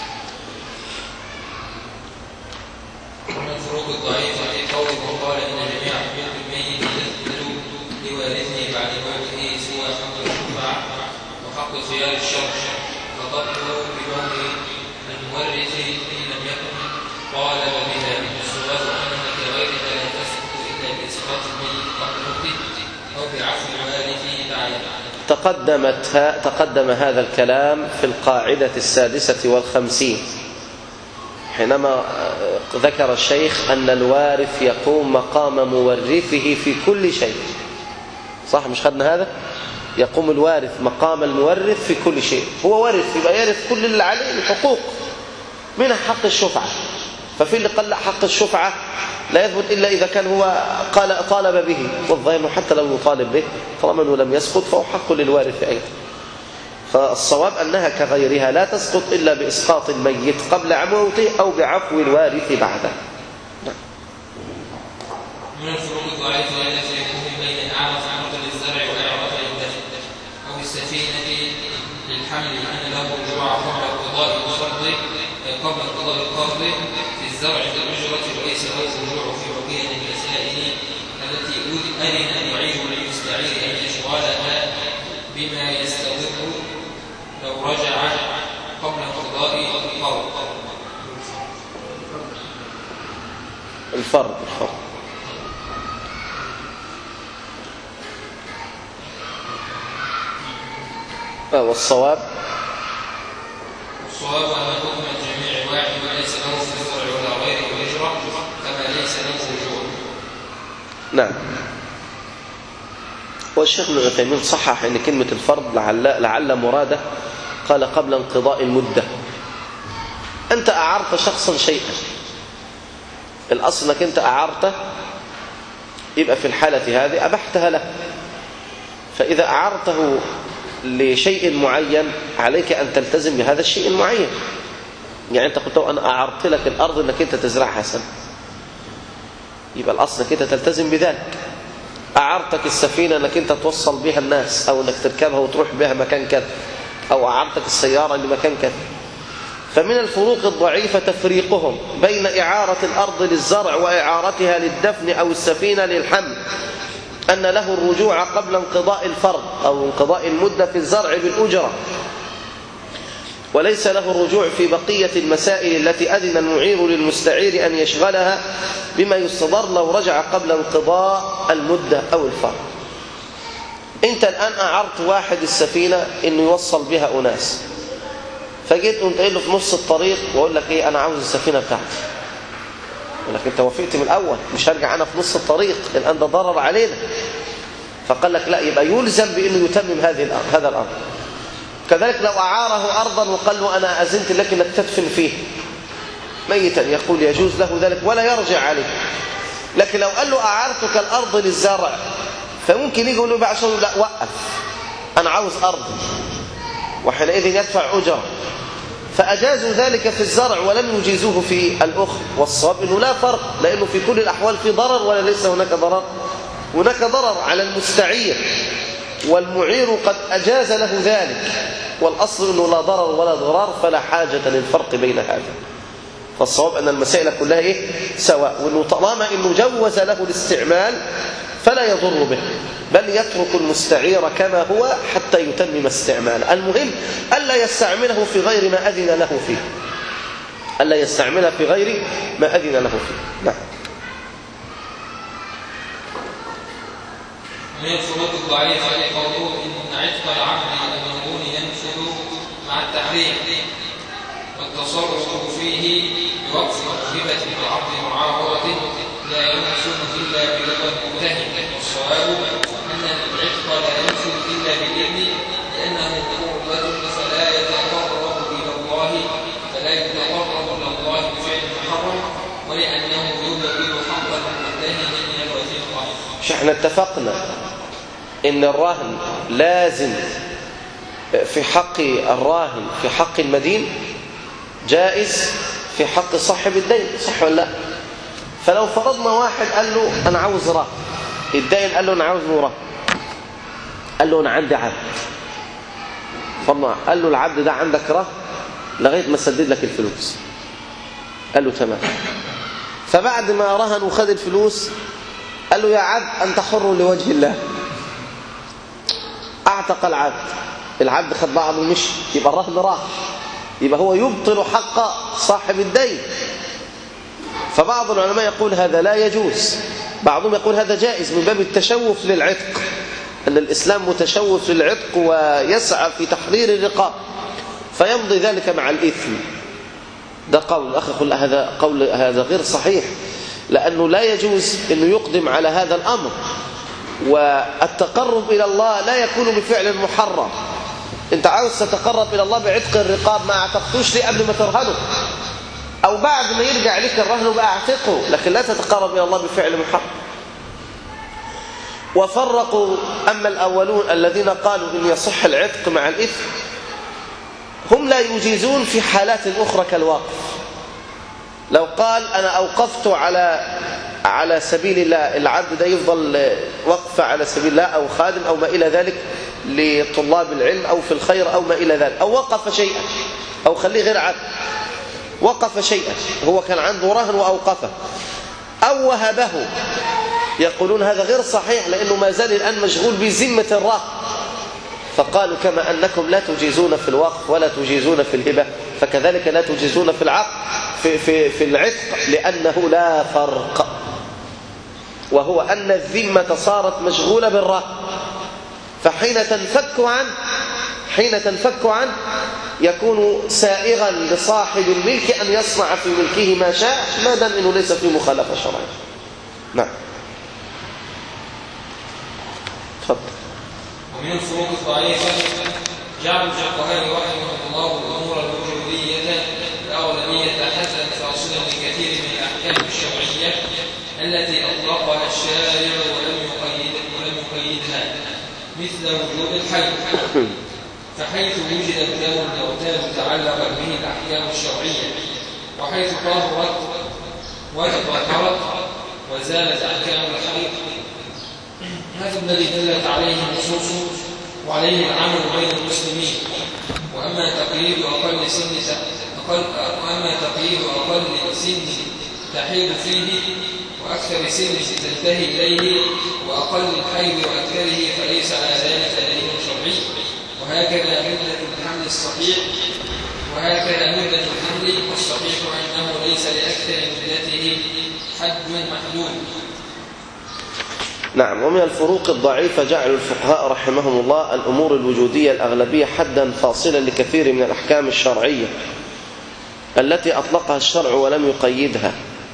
ومن الفروق الضعيفة في قوله قال إن جميع حقوق الميت تدل لوارثه بعد موته سوى حق الشفعة وحق خيار الشرع، فضبطه بموت المورث إن لم يكن طالب بها. الصواب أنها كغيرها لا تسقط إلا بإسقاط الميت قبل موته أو بعفو الوارث بعده. تقدمت تقدم هذا الكلام في القاعدة السادسة والخمسين، حينما ذكر الشيخ أن الوارث يقوم مقام مورثه في كل شيء. صح مش خدنا هذا؟ يقوم الوارث مقام المورث في كل شيء. هو وارث يبقى يرث كل اللي عليه الحقوق، منها حق الشفعة. ففي اللي قال حق الشفعة لا يثبت إلا إذا كان هو قال طالب به، والظاهر حتى لو يطالب به طالما أنه لم يسقط فهو حق للوارث أيضا. فالصواب أنها كغيرها لا تسقط إلا بإسقاط الميت قبل موته أو بعفو الوارث بعده. من الفروق الضعيفة التي يكون بين الأعرف عن عقد الزرع وإعراض الدفن أو السفينة للحمل أن له رجوع قبل انقضاء القرض قبل انقضاء القرض في الزرع بالأجرة، وليس له رجوع في بقية المسائل التي أذن أن يعيد للمستعير أن يشغلها بما يستوفه لو رجع قبل انقضاء القرض. الفرض الفرض والصواب الصواب أن حكم الجميع واحد وليس له في الزرع ولا غيره الأجرة كما ليس له رجوع. نعم. والشيخ ابن عثيمين صحح ان كلمة الفرض لعل, لعل مراده قال قبل انقضاء المدة. انت اعرت شخصا شيئا، الاصل انك انت اعرته، يبقى في الحالة هذه ابحتها له. فاذا اعرته لشيء معين عليك ان تلتزم بهذا الشيء المعين. يعني انت قلت انا اعرت لك الارض انك انت تزرعها سنة، يبقى الاصل انك انت تلتزم بذلك. أعرتك السفينة أنك أنت توصل بها الناس، أو أنك تركبها وتروح بها مكان كذا، أو أعرتك السيارة لمكان كذا، فمن الفروق الضعيفة تفريقهم بين إعارة الأرض للزرع وإعارتها للدفن أو السفينة للحمل، أن له الرجوع قبل انقضاء الفرض أو انقضاء المدة في الزرع بالأجرة، وليس له الرجوع في بقية المسائل التي أذن المعير للمستعير أن يشغلها بما يستضر لو رجع قبل انقضاء المدة أو الفرض. أنت الآن أعرت واحد السفينة إنه يوصل بها أناس، فجيت قمت قايل له في نص الطريق وأقول لك إيه أنا عاوز السفينة بتاعتي، يقول لك أنت وافقت من الأول، مش هرجع أنا في نص الطريق، الآن ده ضرر علينا. فقال لك لا، يبقى يلزم بأنه يتمم هذه الأمر هذا الأمر. كذلك لو أعاره أرضا وقال له أنا أذنت لك أنك تدفن فيه ميتا، يقول يجوز له ذلك ولا يرجع عليه. لكن لو قال له أعارتك الأرض للزرع، فممكن يجي يقول له بعد لا وقف، أنا عاوز أرض، وحينئذ يدفع أجرة. فأجازوا ذلك في الزرع ولم يجيزوه في الأخر. والصواب أنه لا فرق، لأنه في كل الأحوال في ضرر ولا ليس هناك ضرر؟ هناك ضرر على المستعير، والمعير قد أجاز له ذلك، والأصل أنه لا ضرر ولا ضرار، فلا حاجة للفرق بين هذا. فالصواب أن المسائل كلها إيه؟ سواء، وأنه طالما أنه جوز له الاستعمال فلا يضر به، بل يترك المستعير كما هو حتى يتمم استعماله. المهم ألا يستعمله في غير ما أذن له فيه، ألا يستعمله في غير ما أذن له فيه. نعم. من الشروط الضعيفة قوله إن عتق العبد المنظور ينفذ مع التحريم، والتصرف فيه بوقف موهبة العبد معاورة لا ينفذ إلا برضا المتهم. والصواب أن العتق لا ينفذ إلا بالإذن، لأنه قربة فلا يتقرب إلى الله فلا يتقرب إلى الله بفعل محرم، ولأنه يبطل حق المتهم من الوجه الضعيف. مش احنا اتفقنا ان الرهن لازم في حق الراهن في حق المدين، جائز في حق صاحب الدين، صح ولا لا؟ فلو فرضنا واحد قال له انا عاوز رهن، الدين قال له انا عاوز رهن، قال له انا عندي عبد، فرضنا قال له العبد ده عندك رهن لغايه ما اسدد لك الفلوس، قال له تمام. فبعد ما رهن وخد الفلوس قال له يا عبد أنت حر لوجه الله، اعتق العبد، العبد خد بعضه ومشي، يبقى الرهن راح، يبقى هو يبطل حق صاحب الدين. فبعض العلماء يقول هذا لا يجوز، بعضهم يقول هذا جائز من باب التشوف للعتق، أن الإسلام متشوف للعتق ويسعى في تحرير الرقاب، فيمضي ذلك مع الإثم. ده قول الأخ يقول هذا قول هذا غير صحيح، لأنه لا يجوز أنه يقدم على هذا الأمر، والتقرب إلى الله لا يكون بفعل محرم. أنت عاوز تتقرب إلى الله بعتق الرقاب، ما اعتقتوش ليه قبل ما ترهنه، أو بعد ما يرجع لك الرهن بقى اعتقه، لكن لا تتقرب إلى الله بفعل محرم. وفرقوا، أما الأولون الذين قالوا إن يصح العتق مع الإثم، هم لا يجيزون في حالات أخرى كالوقف. لو قال أنا أوقفت على على سبيل الله، العبد ده يفضل وقف على سبيل الله أو خادم أو ما إلى ذلك لطلاب العلم أو في الخير أو ما إلى ذلك، أو وقف شيئا، أو خليه غير عبد، وقف شيئا، هو كان عنده رهن وأوقفه، أو وهبه، يقولون هذا غير صحيح، لأنه ما زال الآن مشغول بذمة الرهن. فقالوا كما أنكم لا تجيزون في الوقف ولا تجيزون في الهبة، فكذلك لا تجيزون في العقد في, في, في العتق، لأنه لا فرق، وهو أن الذمة صارت مشغولة بالرهن، فحين تنفك عنه حين تنفك عنه يكون سائغا لصاحب الملك أن يصنع في ملكه ما شاء، ما دام أنه ليس في مخالفة شرعية. نعم. تفضل. ومن الفروق الضعيفة جعل الفقهاء رحمهم الله الأمور الوجودية الأولوية حسنا فاصلا لكثير من الأحكام الشرعية التي أطلقها الشارع ولم يقيد ولم يقيدها، مثل وجود الحي، فحيث وجد الدم المعتاد تعلقت به الأحكام الشرعية، وحيث طهرت وتطهرت وزالت أحكام الحي، هذا الذي دلت عليه النصوص وعليه العمل بين المسلمين. وأما تقييد أقل سن أقل أما تقييد أقل سن تحيض فيه وأكثر سن تنتهي إليه وأقل الحيض وأكثره فليس على ذلك دليل شرعي. وهكذا مدة الحمل الصحيح وهكذا مدة الحمل والصحيح أنه ليس لأكثر مدته حد محدود. نعم. ومن الفروق الضعيفة جعل الفقهاء رحمهم الله الأمور الوجودية الأغلبية حدا فاصلا لكثير من الأحكام الشرعية التي أطلقها الشرع ولم يقيدها،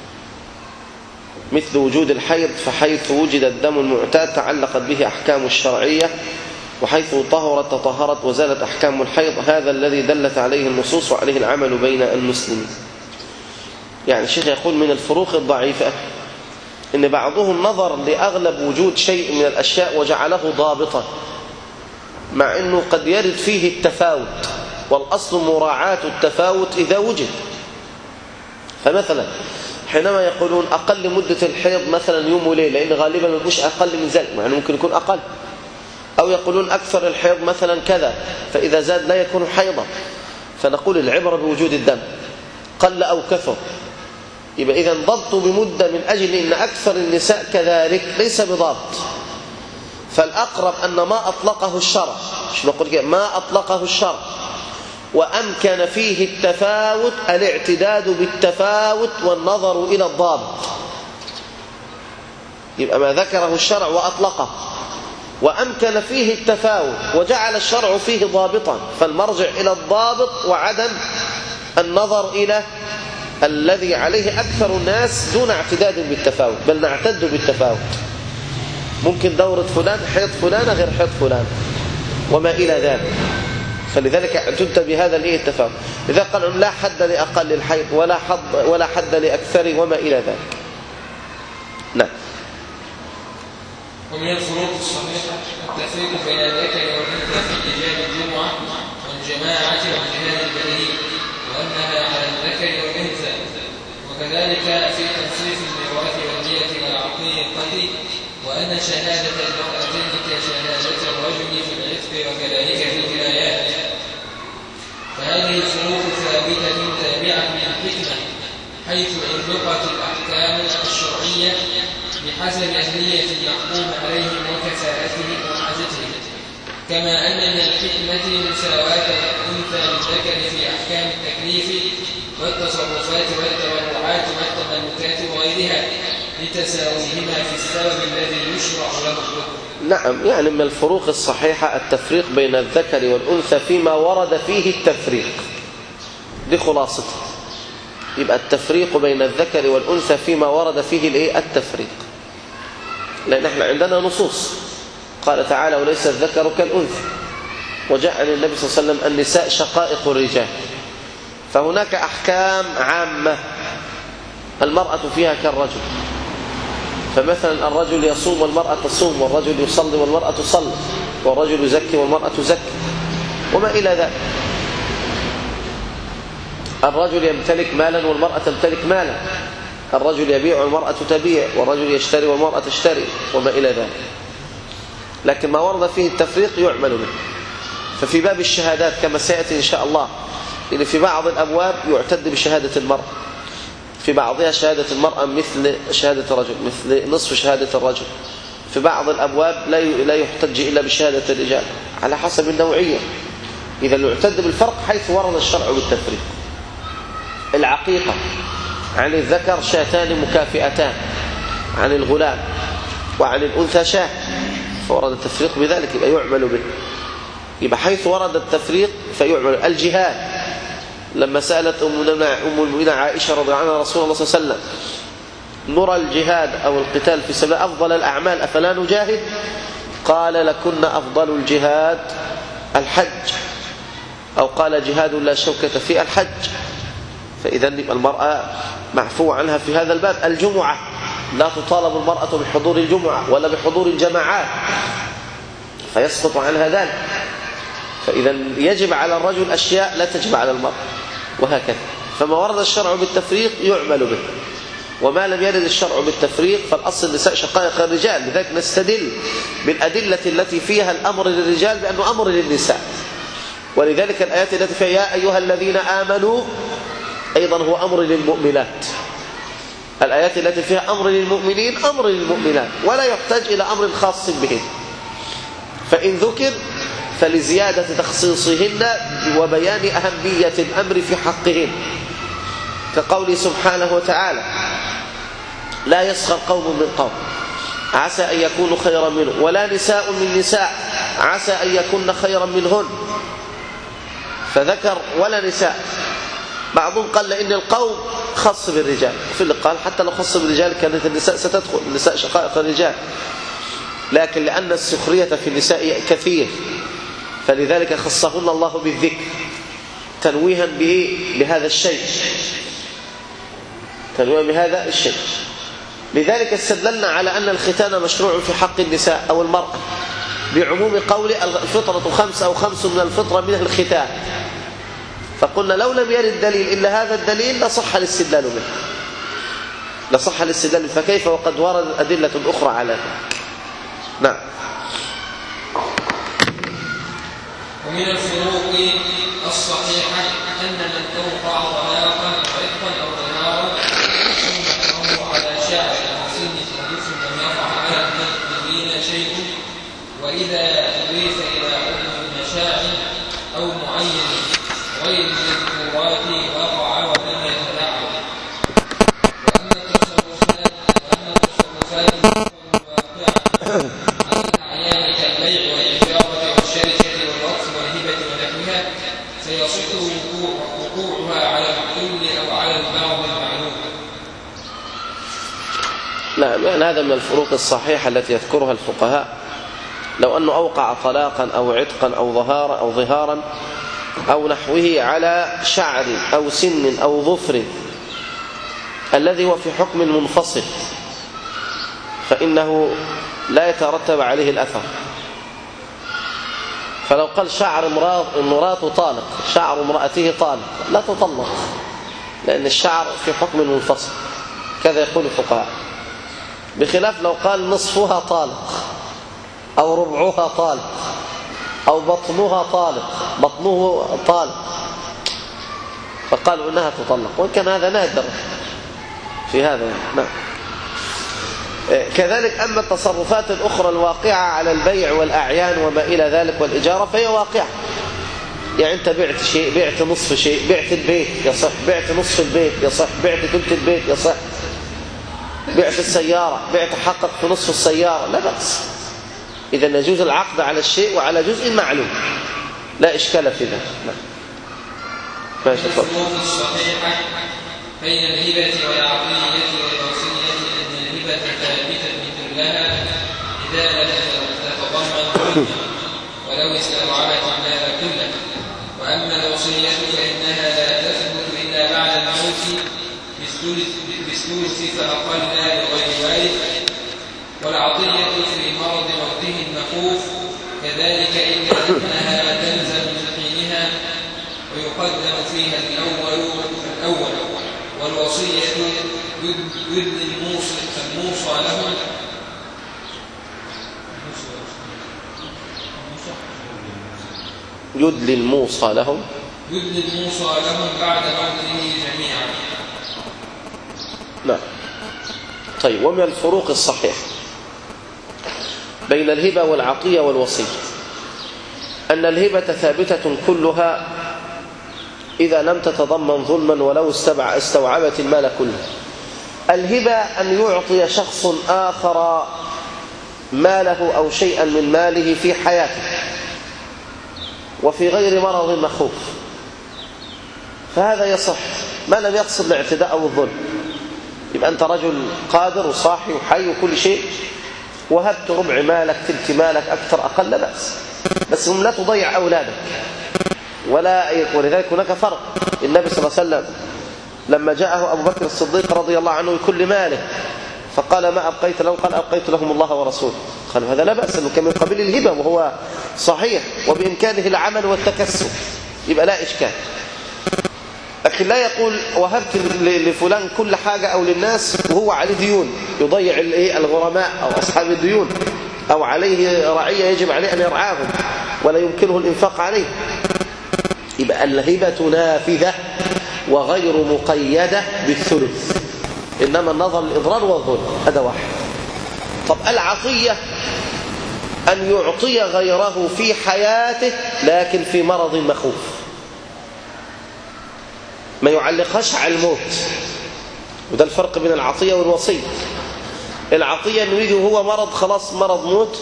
مثل وجود الحيض، فحيث وجد الدم المعتاد تعلقت به أحكام الشرعية، وحيث طهرت تطهرت وزالت أحكام الحيض. هذا الذي دلت عليه النصوص وعليه العمل بين المسلمين. يعني الشيخ يقول من الفروق الضعيفة إن بعضهم نظر لأغلب وجود شيء من الأشياء وجعله ضابطا، مع أنه قد يرد فيه التفاوت، والأصل مراعاة التفاوت إذا وجد. فمثلا حينما يقولون أقل مدة الحيض مثلا يوم وليلة، لأن غالبا مش أقل من ذلك، مع أنه ممكن يكون أقل. أو يقولون أكثر الحيض مثلا كذا، فإذا زاد لا يكون حيضا. فنقول العبرة بوجود الدم قل أو كثر. يبقى إذا ضبط بمدة من أجل أن أكثر النساء كذلك ليس بضابط. فالأقرب أن ما أطلقه الشرع، مش نقول كده، ما أطلقه الشرع وأمكن فيه التفاوت الاعتداد بالتفاوت والنظر إلى الضابط. يبقى ما ذكره الشرع وأطلقه وأمكن فيه التفاوت وجعل الشرع فيه ضابطا، فالمرجع إلى الضابط وعدم النظر إلى الذي عليه أكثر الناس دون اعتداد بالتفاوت، بل نعتد بالتفاوت. ممكن دورة فلان حيض فلان غير حيض فلان وما إلى ذلك. فلذلك اعتدت بهذا الايه التفاوت. إذا قالوا لا حد لأقل الحيض ولا حد ولا حد لأكثر وما إلى ذلك. نعم. ومن الفروق الصحيحة التفريق بين الذكر والأنثى في إيجاب الجمعة والجماعة والجهاد البدني، وأنها على الذكر والأنثى. وكذلك في تنصيف الميراث والدية والعقيق القتل، وأن شهادة المرأتين كشهادة الرجل في العتق وكذلك في الولايات. فهذه الفروق ثابتة تابعة للحكمة، حيث أطلقت الأحكام الشرعية بحسب أهلية المحكوم عليهم وكفاءتهم وحاجتهم. كما أن من الحكمة مساواة الأنثى بالذكر في أحكام التكليف والتصرفات والتبرعات والتملكات وغيرها لتساويهما في السبب الذي يشرع له. نعم. يعني من الفروق الصحيحة التفريق بين الذكر والأنثى فيما ورد فيه التفريق. دي خلاصته. يبقى التفريق بين الذكر والأنثى فيما ورد فيه الايه التفريق، لأن احنا عندنا نصوص قال تعالى وليس الذكر كالأنثى، وجاء عن النبي صلى الله عليه وسلم النساء شقائق الرجال. فهناك أحكام عامة المرأة فيها كالرجل، فمثلا الرجل يصوم والمرأة تصوم، والرجل يصلي والمرأة تصلي، والرجل يزكي والمرأة تزكي وما إلى ذلك. الرجل يمتلك مالا والمرأة تمتلك مالا، الرجل يبيع والمرأة تبيع، والرجل يشتري والمرأة تشتري وما إلى ذلك. لكن ما ورد فيه التفريق يعمل به. ففي باب الشهادات كما سيأتي إن شاء الله، إن في بعض الأبواب يعتد بشهادة المرأة، في بعضها شهادة المرأة مثل شهادة الرجل، مثل نصف شهادة الرجل. في بعض الأبواب لا يحتج إلا بشهادة الرجال على حسب النوعية. إذا يعتد بالفرق حيث ورد الشرع بالتفريق. العقيقة عن الذكر شاتان مكافئتان عن الغلام، وعن الأنثى شاة، فورد التفريق بذلك يبقى يعمل به. يبقى حيث ورد التفريق فيعمل. الجهاد لما سألت أم المؤمنين عائشة رضي الله عنها رسول الله صلى الله عليه وسلم نرى الجهاد أو القتال في سبيل أفضل الأعمال أفلا نجاهد؟ قال لكن أفضل الجهاد الحج، أو قال جهاد لا شوكة في الحج. فإذا المرأة معفو عنها في هذا الباب. الجمعة لا تطالب المرأة بحضور الجمعة ولا بحضور الجماعات، فيسقط عنها ذلك. فإذا يجب على الرجل أشياء لا تجب على المرأة، وهكذا. فما ورد الشرع بالتفريق يعمل به، وما لم يرد الشرع بالتفريق فالأصل النساء شقائق الرجال. لذلك نستدل بالأدلة التي فيها الأمر للرجال بأنه أمر للنساء. ولذلك الآيات التي فيها يا أيها الذين آمنوا أيضا هو أمر للمؤمنات. الآيات التي فيها أمر للمؤمنين أمر للمؤمنات، ولا يحتاج إلى أمر خاص بهن، فإن ذكر فلزيادة تخصيصهن وبيان أهمية الأمر في حقهن، كقوله سبحانه وتعالى: لا يسخر قوم من قوم عسى أن يكونوا خيرا منهم، ولا نساء من نساء عسى أن يكون خيرا منهن، فذكر ولا نساء. بعضهم قال لأن القوم خاص بالرجال، في اللي قال حتى لو خاص بالرجال كانت النساء ستدخل، النساء شقائق الرجال، لكن لأن السخرية في النساء كثير فلذلك خصهن الله بالذكر تنويها به بهذا الشيء، تنويها بهذا الشيء. لذلك استدللنا على أن الختان مشروع في حق النساء أو المرأة بعموم قول الفطرة خمس أو خمس من الفطرة منها الختان، فقلنا لو لم يرد دليل إلا هذا الدليل لصح الاستدلال به، لصح الاستدلال، فكيف وقد ورد أدلة أخرى على ذلك. نعم. ومن الفروق الصحيحة أن من توقع طلاقا عتقا أو ظهارا ثم أمره على شعر أو سن حديث لم يقع على المسلمين شيء، وإذا أضيف إلى حكم المشاعر أو معين غير المذكورات وقع ولم يتلاعب. وأما التصرفات وأما التصرفات الواقعة عن الأعيان كالبيع والإجارة والشركة والوقف والهبة ونحوها فيصح وقوعها على الكل أو على البعض المعلوم. نعم، يعني هذا من الفروق الصحيحة التي يذكرها الفقهاء. لو أنه أوقع طلاقا أو عتقا أو ظهارا أو ظهارا أو نحوه على شعر أو سن أو ظفر الذي هو في حكم منفصل فإنه لا يترتب عليه الأثر. فلو قال شعر امرأته طالق، شعر امرأته طالق، لا تطلق، لأن الشعر في حكم منفصل، كذا يقول الفقهاء. بخلاف لو قال نصفها طالق أو ربعها طالق أو بطنها طالق، بطنه طالق، فقالوا إنها تطلق، وإن كان هذا نادر في هذا. نعم. كذلك أما التصرفات الأخرى الواقعة على البيع والأعيان وما إلى ذلك والإجارة فهي واقعة. يعني أنت بعت شيء، بعت نصف شيء، بعت البيت يصح، بعت نصف البيت يصح، بعت ثلث البيت يصح، بعت السيارة، بعت حقك في نصف السيارة، لا بأس. إذا يجوز العقد على الشيء وعلى جزء معلوم، لا إشكال في ذلك. نعم. ماشي. الفروق الصحيحة بين الهبة والعطية والوصية أن الهبة ثابتة كلها إذا لم تتضمن ولو استوعبت المال كله، وأما الوصية فإنها لا تثبت إلا بعد الموت بالثلث فأقل لغير وارث، والعطية في مرض موته المخوف كذلك إلا أنها تلزم من حينها ويقدم فيها الأول الأول والوصية يدل الموصى لهم يدل الموصى لهم يدل الموصى لهم بعد موته جميعا. نعم. طيب، ومن الفروق الصحيحة بين الهبة والعطية والوصية أن الهبة ثابتة كلها إذا لم تتضمن ظلما ولو استوعبت المال كله. الهبة أن يعطي شخص آخر ماله أو شيئا من ماله في حياته وفي غير مرض مخوف، فهذا يصح ما لم يقصد الاعتداء أو الظلم. يبقى أنت رجل قادر وصاحي وحي وكل شيء، وهبت ربع مالك، تلت مالك، أكثر أقل، لا بأس، بس لا تضيع أولادك ولا. ولذلك هناك فرق. النبي صلى الله عليه وسلم لما جاءه أبو بكر الصديق رضي الله عنه بكل ماله فقال ما أبقيت لهم؟ قال أبقيت لهم الله ورسوله. قالوا هذا لا بأس، أنه كان من قبيل الهبة وهو صحيح وبإمكانه العمل والتكسب، يبقى لا إشكال. لكن لا يقول وهبت لفلان كل حاجة أو للناس وهو عليه ديون يضيع الغرماء أو أصحاب الديون، أو عليه رعية يجب عليه أن يرعاهم ولا يمكنه الإنفاق عليه. يبقى الهبة نافذة وغير مقيدة بالثلث، إنما النظر للإضرار والظلم. هذا واحد. طب العطية أن يعطي غيره في حياته لكن في مرض مخوف، ما يعلقهاش على الموت. وده الفرق بين العطية والوصية. العطية انه يجي وهو مرض، خلاص مرض موت،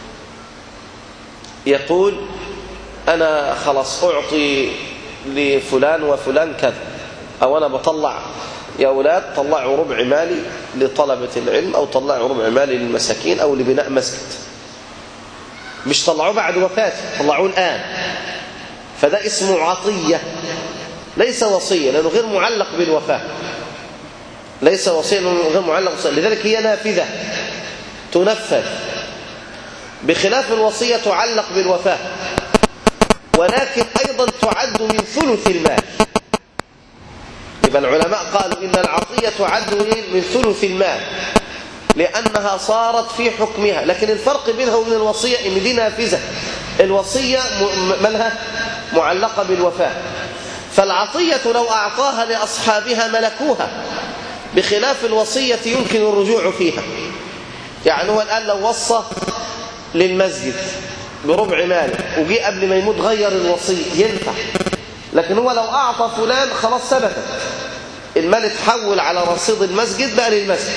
يقول أنا خلاص أعطي لفلان وفلان كذا، أو أنا بطلع يا أولاد طلعوا ربع مالي لطلبة العلم، أو طلعوا ربع مالي للمساكين، أو لبناء مسجد. مش طلعوه بعد وفاته، طلعوه الآن. فده اسمه عطية، ليس وصية لأنه غير معلق بالوفاة. ليس وصية لأنه غير معلق بالوفاة، لذلك هي نافذة تنفذ، بخلاف الوصية تعلق بالوفاة، ولكن أيضا تعد من ثلث المال. يبقى العلماء قالوا إن العطية تعد من ثلث المال لأنها صارت في حكمها، لكن الفرق بينها وبين الوصية إن دي نافذة، الوصية مالها معلقة بالوفاة. فالعطية لو أعطاها لأصحابها ملكوها، بخلاف الوصية يمكن الرجوع فيها. يعني هو الآن لو وصى للمسجد بربع مال وجي قبل ما يموت غير الوصية ينفع، لكن هو لو أعطى فلان خلاص ثبتت، المال اتحول على رصيد المسجد بقى للمسجد.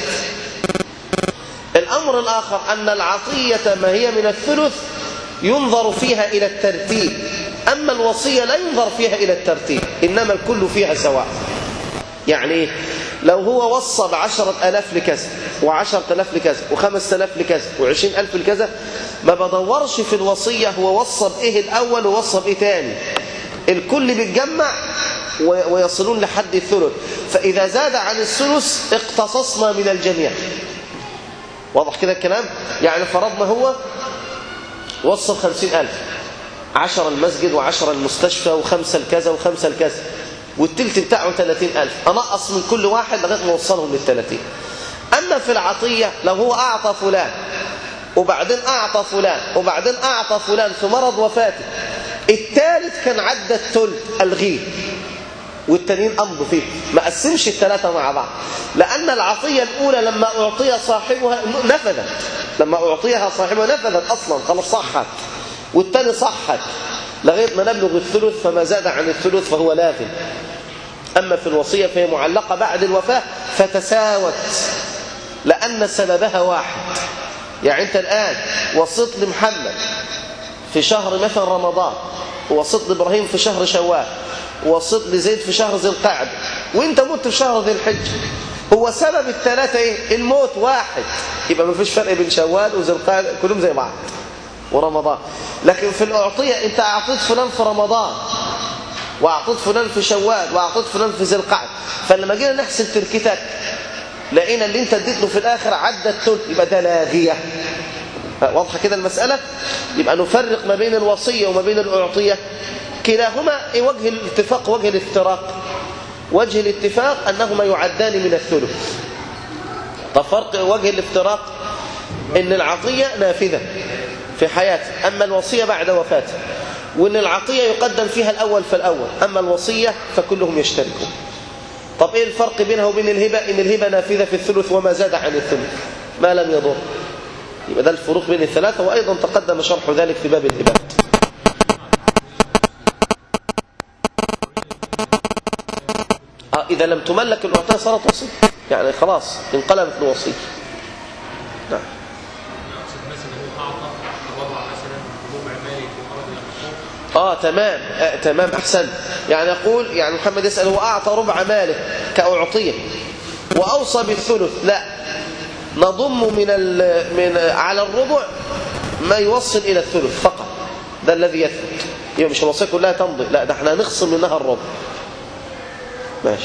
الأمر الآخر أن العطية ما هي من الثلث ينظر فيها إلى الترتيب، أما الوصية لا ينظر فيها إلى الترتيب، إنما الكل فيها سواء. يعني لو هو وصى بعشرة ألاف لكذا وعشرة ألاف لكذا وخمسة ألاف لكذا وعشرين ألف لكذا، ما بدورش في الوصية هو وصى بإيه الأول ووصى بإيه تاني، الكل بيتجمع ويصلون لحد الثلث. فإذا زاد عن الثلث اقتصصنا من الجميع. واضح كده الكلام؟ يعني فرضنا هو وصى بخمسين ألف، عشرة المسجد وعشرة المستشفى وخمسة الكذا وخمسة الكذا، والتلت بتاعه ثلاثين ألف، أنقص من كل واحد لغاية ما وصلهم للثلاثين. أما في العطية لو هو أعطى فلان وبعدين أعطى فلان وبعدين أعطى فلان في مرض وفاته، الثالث كان عدى الثلث ألغيه والتانيين أمضوا فيه، ما قسمش الثلاثة مع بعض، لأن العطية الأولى لما أعطي صاحبها نفذت، لما أعطيها صاحبها نفذت أصلا خلاص صحت، والتاني صحت لغاية ما نبلغ الثلث، فما زاد عن الثلث فهو لازم. أما في الوصية فهي معلقة بعد الوفاة فتساوت لأن سببها واحد. يعني أنت الآن وصيت لمحمد في شهر مثلا رمضان، ووصيت لإبراهيم في شهر شوال، ووصيت لزيد في شهر ذي القعدة، وانت مت في شهر ذي الحجة، هو سبب الثلاثة ايه؟ الموت واحد، يبقى ما فيش فرق بين شوال وذي القعدة، كلهم زي بعض ورمضان. لكن في الأعطية انت أعطيت فلان في رمضان وأعطيت فلان في شوال وأعطيت فلان في ذي القعدة، فلما جينا نحسب تركتك لقينا اللي انت اديت له في الآخر عدى الثلث، يبقى ده لاغية. واضحة كده المسألة؟ يبقى نفرق ما بين الوصية وما بين الأعطية، كلاهما وجه الاتفاق وجه الافتراق. وجه الاتفاق أنهما يعدان من الثلث. طب فرق وجه الافتراق إن العطية نافذة في حياته، أما الوصية بعد وفاته، وإن العطية يقدم فيها الأول فالأول، أما الوصية فكلهم يشتركون. طب إيه الفرق بينها وبين الهبة؟ إن الهبة نافذة في الثلث وما زاد عن الثلث ما لم يضر. يبقى ده الفروق بين الثلاثة، وأيضا تقدم شرح ذلك في باب الهبات. آه إذا لم تملك الأعطية صارت وصية، يعني خلاص انقلبت الوصية. نعم. آه تمام آه تمام أحسن. يعني يقول يعني محمد يسأل هو أعطى ربع ماله كأعطية وأوصى بالثلث، لا، نضم من من على الربع ما يوصل إلى الثلث فقط، ده الذي يثبت. يبقى مش الوصية كلها تمضي، لا، ده احنا هنخصم منها الربع. ماشي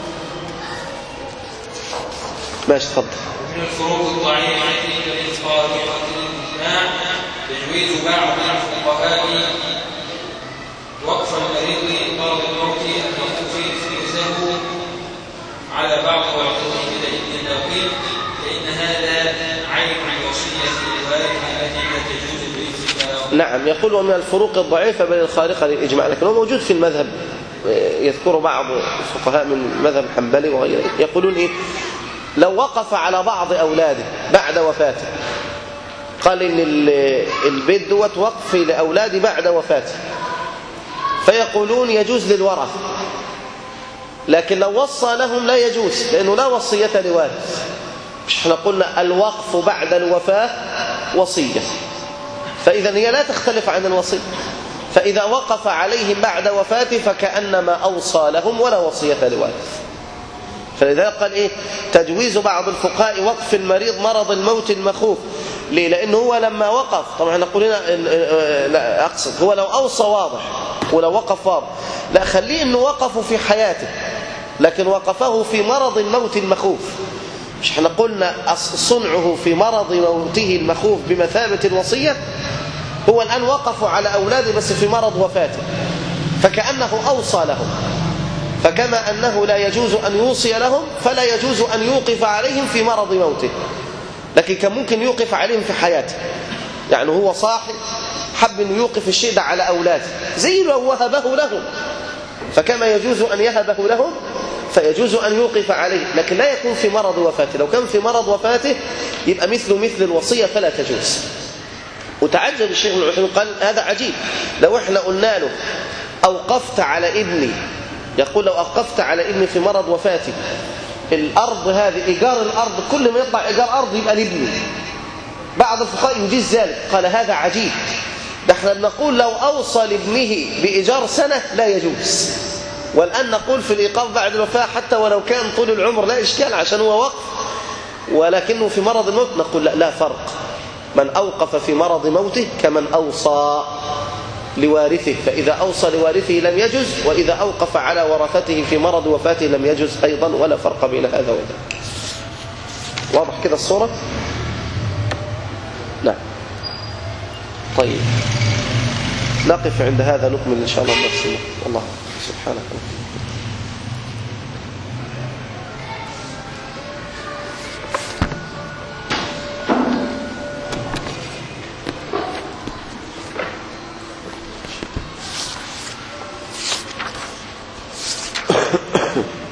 ماشي اتفضل. من الفروق الضعيفة للخارقة للإجماع تجويز بعض الفقهاء وقف المريض قبل الموت أن يكفي ثلثه على بعض ويعطيه بدليل التوقيت، فإن هذا عين الوصية الوارثة التي لا تجوز بالاتفاق. نعم، يقول ومن الفروق الضعيفة بين الخارقة للإجماع، لكن هو موجود في المذهب يذكر بعض الفقهاء من مذهب الحنبلي وغيره يقولون إيه لو وقف على بعض أولاده بعد وفاته، قال إن البيت دوت وقف لأولادي بعد وفاته، فيقولون يجوز للورثة، لكن لو وصى لهم لا يجوز لأنه لا وصية لوارث. مش احنا قلنا الوقف بعد الوفاة وصية، فإذا هي لا تختلف عن الوصية، فإذا وقف عليهم بعد وفاته فكأنما أوصى لهم ولا وصية لوارث. فلذلك قال إيه تجويز بعض الفقهاء وقف المريض مرض الموت المخوف. ليه؟ لأنه هو لما وقف، طبعا نقول هنا لا أقصد هو لو أوصى واضح ولو وقف واضح، لا خليه إنه وقفه في حياته، لكن وقفه في مرض الموت المخوف. مش احنا قلنا صنعه في مرض موته المخوف بمثابة الوصية، هو الآن وقفوا على أولاده بس في مرض وفاته، فكأنه أوصى لهم. فكما أنه لا يجوز أن يوصي لهم فلا يجوز أن يوقف عليهم في مرض موته، لكن كان ممكن يوقف عليهم في حياته. يعني هو صاحب حب أن يوقف الشيء ده على أولاده زي لو وهبه لهم، فكما يجوز أن يهبه لهم فيجوز أن يوقف عليه، لكن لا يكون في مرض وفاته. لو كان في مرض وفاته يبقى مثل مثل الوصية فلا تجوز. وتعجب الشيخ ابن عثيمين قال هذا عجيب، لو احنا قلنا له أوقفت على ابني، يقول لو أوقفت على ابني في مرض وفاتي الأرض هذه إيجار الأرض كل ما يطلع إيجار أرض يبقى لابني، بعض الفقهاء يجيز ذلك. قال هذا عجيب، ده احنا بنقول لو أوصى لابنه بإيجار سنة لا يجوز، والآن نقول في الإيقاف بعد الوفاة حتى ولو كان طول العمر لا إشكال عشان هو وقف، ولكنه في مرض الموت نقول لا, لا فرق، من أوقف في مرض موته كمن أوصى لوارثه، فإذا أوصى لوارثه لم يجوز، وإذا أوقف على ورثته في مرض وفاته لم يجوز أيضا، ولا فرق بين هذا وذاك. واضح كده الصورة؟ نعم. طيب نقف عند هذا، نكمل إن شاء الله نفسنا. الله سبحانه وتعالى. Huh.